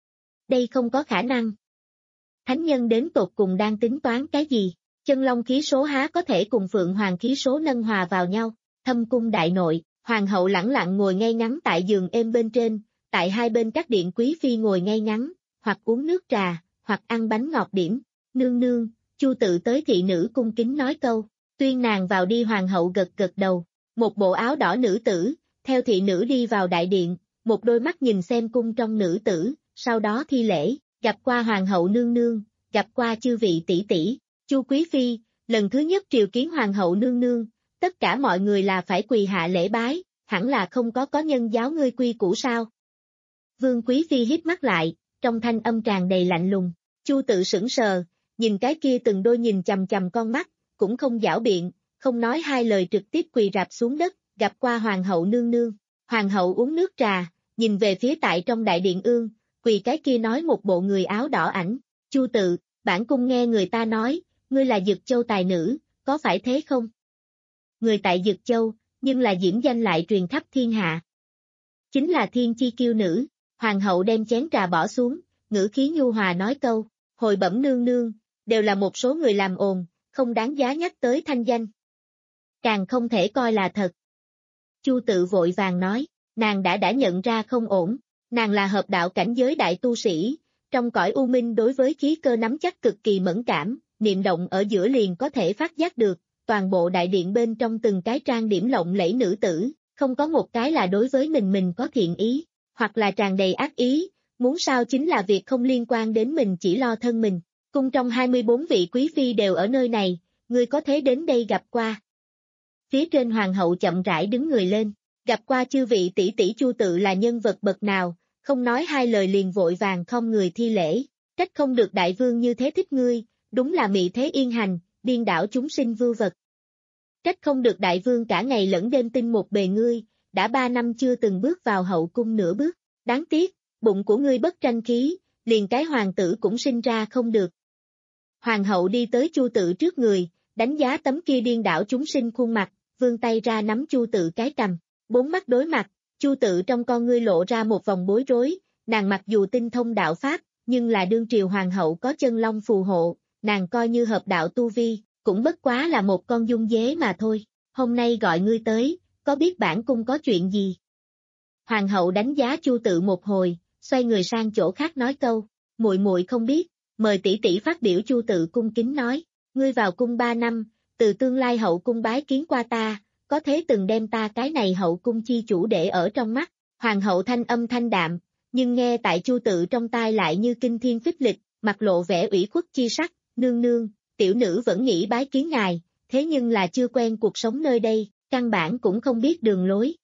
Đây không có khả năng. Thánh nhân đến tột cùng đang tính toán cái gì? Chân long khí số há có thể cùng phượng hoàng khí số nâng hòa vào nhau? Thâm cung đại nội, hoàng hậu lẳng lặng ngồi ngay ngắn tại giường êm bên trên, tại hai bên các điện quý phi ngồi ngay ngắn, hoặc uống nước trà, hoặc ăn bánh ngọt điểm. Nương nương, Chu Tự tới thị nữ cung kính nói câu, tuyên nàng vào đi. Hoàng hậu gật gật đầu, một bộ áo đỏ nữ tử, theo thị nữ đi vào đại điện, một đôi mắt nhìn xem cung trong nữ tử, sau đó thi lễ, gặp qua hoàng hậu nương nương, gặp qua chư vị tỷ tỷ. Chu quý phi, lần thứ nhất triều kiến hoàng hậu nương nương, tất cả mọi người là phải quỳ hạ lễ bái, hẳn là không có có nhân giáo ngươi quy củ sao? Vương quý phi hít mắt lại, trong thanh âm tràn đầy lạnh lùng. Chu Tự sững sờ, nhìn cái kia từng đôi nhìn chằm chằm con mắt, cũng không giảo biện, không nói hai lời trực tiếp quỳ rạp xuống đất, gặp qua hoàng hậu nương nương. Hoàng hậu uống nước trà, nhìn về phía tại trong đại điện ương, quỳ cái kia nói một bộ người áo đỏ ảnh. Chu Tự, bản cung nghe người ta nói, ngươi là Dực Châu tài nữ, có phải thế không? Người tại Dực Châu, nhưng là diễm danh lại truyền khắp thiên hạ. Chính là thiên chi kiêu nữ. Hoàng hậu đem chén trà bỏ xuống, ngữ khí nhu hòa nói câu, hồi bẩm nương nương, đều là một số người làm ồn, không đáng giá nhắc tới thanh danh. Càng không thể coi là thật. Chu Tự vội vàng nói, nàng đã đã nhận ra không ổn, nàng là hợp đạo cảnh giới đại tu sĩ, trong cõi u minh đối với khí cơ nắm chắc cực kỳ mẫn cảm, niệm động ở giữa liền có thể phát giác được, toàn bộ đại điện bên trong từng cái trang điểm lộng lẫy nữ tử, không có một cái là đối với mình mình có thiện ý, hoặc là tràn đầy ác ý, muốn sao chính là việc không liên quan đến mình chỉ lo thân mình. Cung trong hai mươi bốn vị quý phi đều ở nơi này, ngươi có thế đến đây gặp qua. Phía trên hoàng hậu chậm rãi đứng người lên, gặp qua chư vị tỷ tỷ. Chu Tự là nhân vật bậc nào, không nói hai lời liền vội vàng không người thi lễ, trách không được đại vương như thế thích ngươi, đúng là mị thế yên hành, điên đảo chúng sinh vưu vật. Trách không được đại vương cả ngày lẫn đêm tin một bề ngươi, đã ba năm chưa từng bước vào hậu cung nửa bước, đáng tiếc, bụng của ngươi bất tranh khí, liền cái hoàng tử cũng sinh ra không được. Hoàng hậu đi tới Chu Tự trước người, đánh giá tấm kia điên đảo chúng sinh khuôn mặt, vươn tay ra nắm Chu Tự cái cằm, bốn mắt đối mặt, Chu Tự trong con ngươi lộ ra một vòng bối rối, nàng mặc dù tinh thông đạo pháp, nhưng là đương triều hoàng hậu có chân long phù hộ, nàng coi như hợp đạo tu vi, cũng bất quá là một con dung dế mà thôi, hôm nay gọi ngươi tới, có biết bản cung có chuyện gì? Hoàng hậu đánh giá Chu Tự một hồi, xoay người sang chỗ khác nói câu, muội muội không biết, mời tỷ tỷ phát biểu. Chu Tự cung kính nói, ngươi vào cung ba năm, từ tương lai hậu cung bái kiến qua ta, có thế từng đem ta cái này hậu cung chi chủ để ở trong mắt. Hoàng hậu thanh âm thanh đạm, nhưng nghe tại Chu Tự trong tai lại như kinh thiên phích lịch, mặt lộ vẻ ủy khuất chi sắc, nương nương, tiểu nữ vẫn nghĩ bái kiến ngài, thế nhưng là chưa quen cuộc sống nơi đây, căn bản cũng không biết đường lối.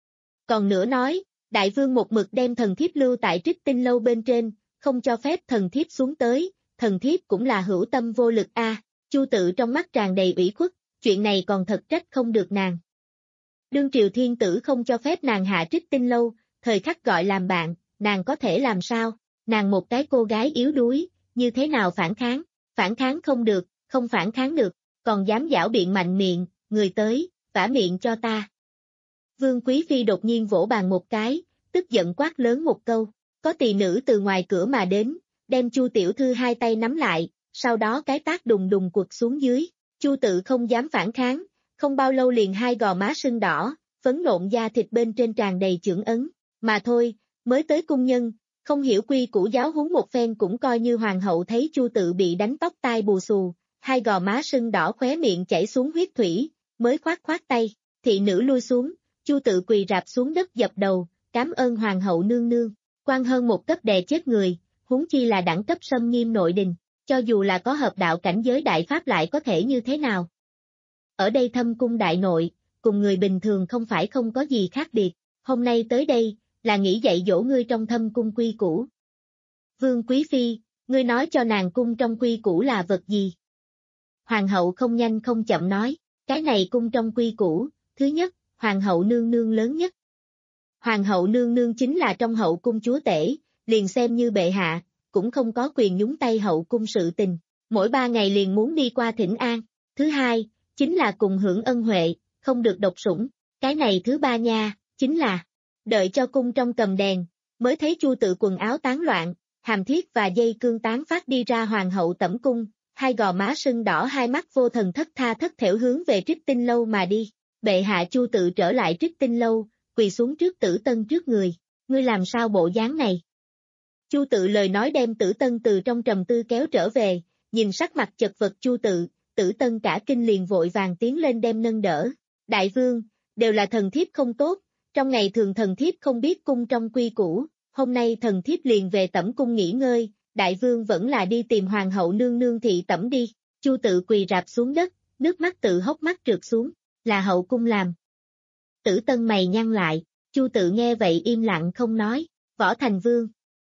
Còn nữa nói, đại vương một mực đem thần thiếp lưu tại Trích Tinh lâu bên trên, không cho phép thần thiếp xuống tới, thần thiếp cũng là hữu tâm vô lực a. À. Chu Tự trong mắt tràn đầy ủy khuất, chuyện này còn thật trách không được nàng. Đương triều thiên tử không cho phép nàng hạ Trích Tinh lâu, thời khắc gọi làm bạn, nàng có thể làm sao? Nàng một cái cô gái yếu đuối, như thế nào phản kháng? Phản kháng không được, không phản kháng được, còn dám giảo biện mạnh miệng, người tới, vả miệng cho ta. Vương Quý Phi đột nhiên vỗ bàn một cái, tức giận quát lớn một câu, có tỳ nữ từ ngoài cửa mà đến, đem Chu tiểu thư hai tay nắm lại, sau đó cái tác đùng đùng quật xuống dưới. Chu Tự không dám phản kháng, không bao lâu liền hai gò má sưng đỏ, phấn nộn da thịt bên trên tràn đầy chưởng ấn, mà thôi, mới tới cung nhân, không hiểu quy củ giáo huấn một phen cũng coi như hoàng hậu thấy Chu Tự bị đánh tóc tai bù xù, hai gò má sưng đỏ khóe miệng chảy xuống huyết thủy, mới khoát khoát tay, thị nữ lui xuống, Chu Tự quỳ rạp xuống đất dập đầu, cảm ơn hoàng hậu nương nương, quan hơn một cấp đè chết người, huống chi là đẳng cấp xâm nghiêm nội đình, cho dù là có hợp đạo cảnh giới đại pháp lại có thể như thế nào. Ở đây thâm cung đại nội, cùng người bình thường không phải không có gì khác biệt, hôm nay tới đây, là nghĩ dạy dỗ ngươi trong thâm cung quy củ. Vương Quý Phi, ngươi nói cho nàng cung trong quy củ là vật gì? Hoàng hậu không nhanh không chậm nói, cái này cung trong quy củ, thứ nhất, hoàng hậu nương nương lớn nhất. Hoàng hậu nương nương chính là trong hậu cung chúa tể, liền xem như bệ hạ, cũng không có quyền nhúng tay hậu cung sự tình, mỗi ba ngày liền muốn đi qua thỉnh an. Thứ hai, chính là cùng hưởng ân huệ, không được độc sủng. Cái này thứ ba nha, chính là đợi cho cung trong cầm đèn, mới thấy Chu Tự quần áo tán loạn, hàm thiết và dây cương tán phát đi ra hoàng hậu tẩm cung, hai gò má sưng đỏ hai mắt vô thần thất tha thất thểu hướng về Trích Tinh lâu mà đi. Bệ hạ. Chu Tự trở lại Trích Tinh lâu, quỳ xuống trước Tử Tân trước người, ngươi làm sao bộ dáng này? Chu Tự lời nói đem Tử Tân từ trong trầm tư kéo trở về, nhìn sắc mặt chật vật Chu Tự, Tử Tân cả kinh liền vội vàng tiến lên đem nâng đỡ. Đại vương, đều là thần thiếp không tốt, trong ngày thường thần thiếp không biết cung trong quy củ, hôm nay thần thiếp liền về tẩm cung nghỉ ngơi, đại vương vẫn là đi tìm hoàng hậu nương nương thị tẩm đi. Chu Tự quỳ rạp xuống đất, nước mắt tự hốc mắt trượt xuống, là hậu cung làm. Tử Tân mày nhăn lại, Chu Tự nghe vậy im lặng không nói, Võ Thành Vương.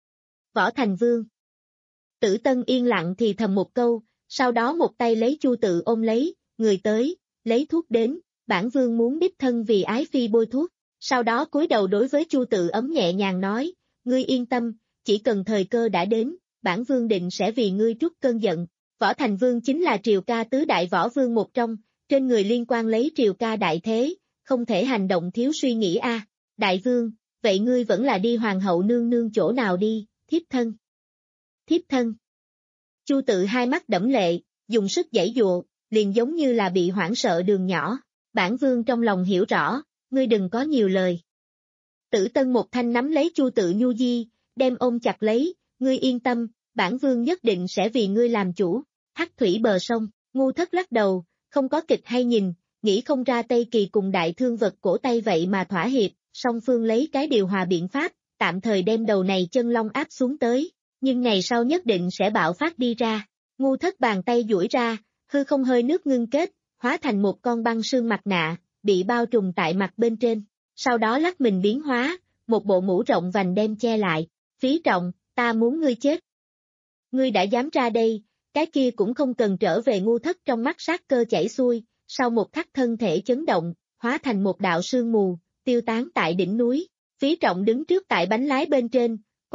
Võ Thành Vương. Tử Tân yên lặng thì thầm một câu, sau đó một tay lấy Chu Tự ôm lấy, người tới, lấy thuốc đến, bản vương muốn đích thân vì ái phi bôi thuốc, sau đó cúi đầu đối với Chu Tự ấm nhẹ nhàng nói, ngươi yên tâm, chỉ cần thời cơ đã đến, bản vương định sẽ vì ngươi trút cơn giận. Võ Thành Vương chính là Triều Ca tứ đại võ vương một trong, trên người liên quan lấy Triều Ca đại thế, không thể hành động thiếu suy nghĩ a. À. Đại vương, vậy ngươi vẫn là đi hoàng hậu nương nương chỗ nào đi, thiếp thân. Thiếp thân. Chu Tự hai mắt đẫm lệ, dùng sức giãy giụa, liền giống như là bị hoảng sợ đường nhỏ, bản vương trong lòng hiểu rõ, ngươi đừng có nhiều lời. Tử Tân một thanh nắm lấy Chu Tự nhu di, đem ôm chặt lấy, ngươi yên tâm, bản vương nhất định sẽ vì ngươi làm chủ. Hắc thủy bờ sông, Ngu Thất lắc đầu, không có kịch hay nhìn, nghĩ không ra Tây Kỳ cùng đại thương vật cổ Tây vậy mà thỏa hiệp, song phương lấy cái điều hòa biện pháp, tạm thời đem đầu này chân long áp xuống tới, nhưng ngày sau nhất định sẽ bạo phát đi ra. Ngu Thất bàn tay duỗi ra, hư không hơi nước ngưng kết, hóa thành một con băng sương mặt nạ, bị bao trùm tại mặt bên trên, sau đó lắc mình biến hóa, một bộ mũ rộng vành đem che lại. Phí Trọng, ta muốn ngươi chết. Ngươi đã dám ra đây, cái kia cũng không cần trở về. Ngu Thất trong mắt sát cơ chảy xuôi, sau một khắc thân thể chấn động, hóa thành một đạo sương mù, tiêu tán tại đỉnh núi. Phí Trọng đứng trước tại bánh lái bên trên,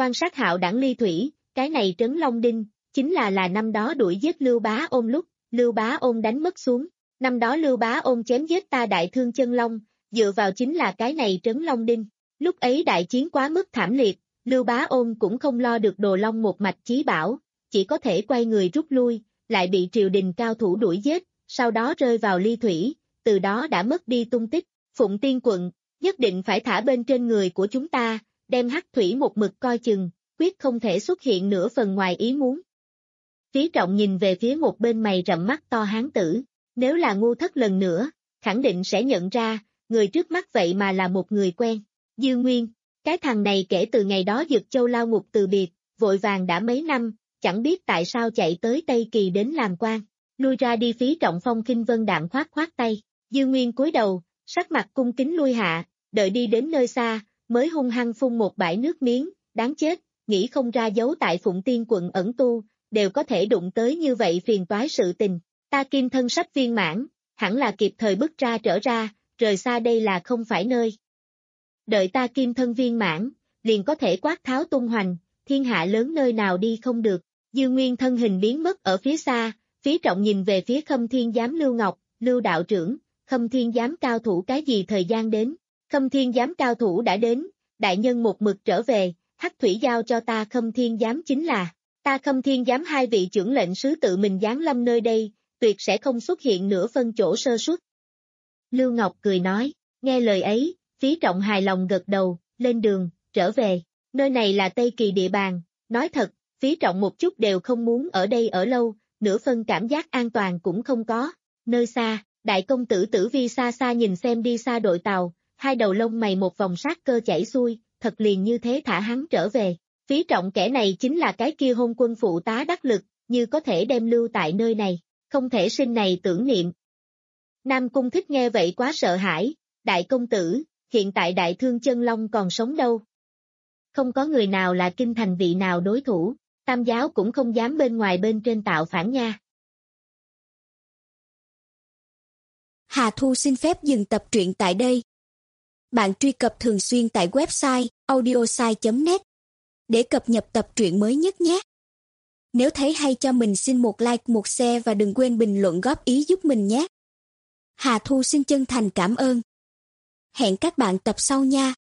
quan sát hạo đẳng ly thủy, cái này trấn Long Đinh, chính là là năm đó đuổi giết Lưu Bá Ôn lúc, Lưu Bá Ôn đánh mất xuống. Năm đó Lưu Bá Ôn chém giết ta đại thương chân long, dựa vào chính là cái này trấn Long Đinh. Lúc ấy đại chiến quá mức thảm liệt, Lưu Bá Ôn cũng không lo được Đồ Long một mạch chí bảo, chỉ có thể quay người rút lui, lại bị triều đình cao thủ đuổi giết, sau đó rơi vào ly thủy, từ đó đã mất đi tung tích. Phụng Tiên quận, nhất định phải thả bên trên người của chúng ta, đem hắc thủy một mực coi chừng, quyết không thể xuất hiện nửa phần ngoài ý muốn. Phí Trọng nhìn về phía một bên mày rậm mắt to hán tử, nếu là ngu thất lần nữa, khẳng định sẽ nhận ra, người trước mắt vậy mà là một người quen. Dư Nguyên, cái thằng này kể từ ngày đó Dực Châu lao ngục từ biệt, vội vàng đã mấy năm, chẳng biết tại sao chạy tới Tây Kỳ đến làm quan. Lui ra đi. Phí Trọng phong khinh vân đạm khoát khoát tay, Dư Nguyên cúi đầu, sắc mặt cung kính lui hạ, đợi đi đến nơi xa, mới hung hăng phun một bãi nước miếng, đáng chết, nghĩ không ra giấu tại Phụng Tiên quận ẩn tu, đều có thể đụng tới như vậy phiền toái sự tình. Ta kim thân sắp viên mãn, hẳn là kịp thời bước ra trở ra, rời xa đây là không phải nơi. Đợi ta kim thân viên mãn, liền có thể quát tháo tung hoành, thiên hạ lớn nơi nào đi không được. Dư Nguyên thân hình biến mất ở phía xa, Phí Trọng nhìn về phía Khâm Thiên Giám Lưu Ngọc, Lưu đạo trưởng, Khâm Thiên Giám cao thủ cái gì thời gian đến? Khâm Thiên Giám cao thủ đã đến, đại nhân một mực trở về, hắc thủy giao cho ta Khâm Thiên Giám chính là, ta Khâm Thiên Giám hai vị trưởng lệnh sứ tự mình giáng lâm nơi đây, tuyệt sẽ không xuất hiện nửa phân chỗ sơ suất. Lưu Ngọc cười nói, nghe lời ấy, Phí Trọng hài lòng gật đầu, lên đường, trở về, nơi này là Tây Kỳ địa bàn, nói thật, Phí Trọng một chút đều không muốn ở đây ở lâu, nửa phân cảm giác an toàn cũng không có. Nơi xa, đại công tử Tử Vi xa xa nhìn xem đi xa đội tàu, hai đầu lông mày một vòng sát cơ chảy xuôi, thật liền như thế thả hắn trở về. Phí Trọng kẻ này chính là cái kia hôn quân phụ tá đắc lực, như có thể đem lưu tại nơi này, không thể sinh này tưởng niệm. Nam Cung Thích nghe vậy quá sợ hãi, đại công tử, hiện tại đại thương chân long còn sống đâu. Không có người nào là kinh thành vị nào đối thủ, Tam giáo cũng không dám bên ngoài bên trên tạo phản nha. Hà Thu xin phép dừng tập truyện tại đây. Bạn truy cập thường xuyên tại website audiosai chấm net để cập nhật tập truyện mới nhất nhé. Nếu thấy hay cho mình xin một like, một share và đừng quên bình luận góp ý giúp mình nhé. Hà Thu xin chân thành cảm ơn. Hẹn các bạn tập sau nha.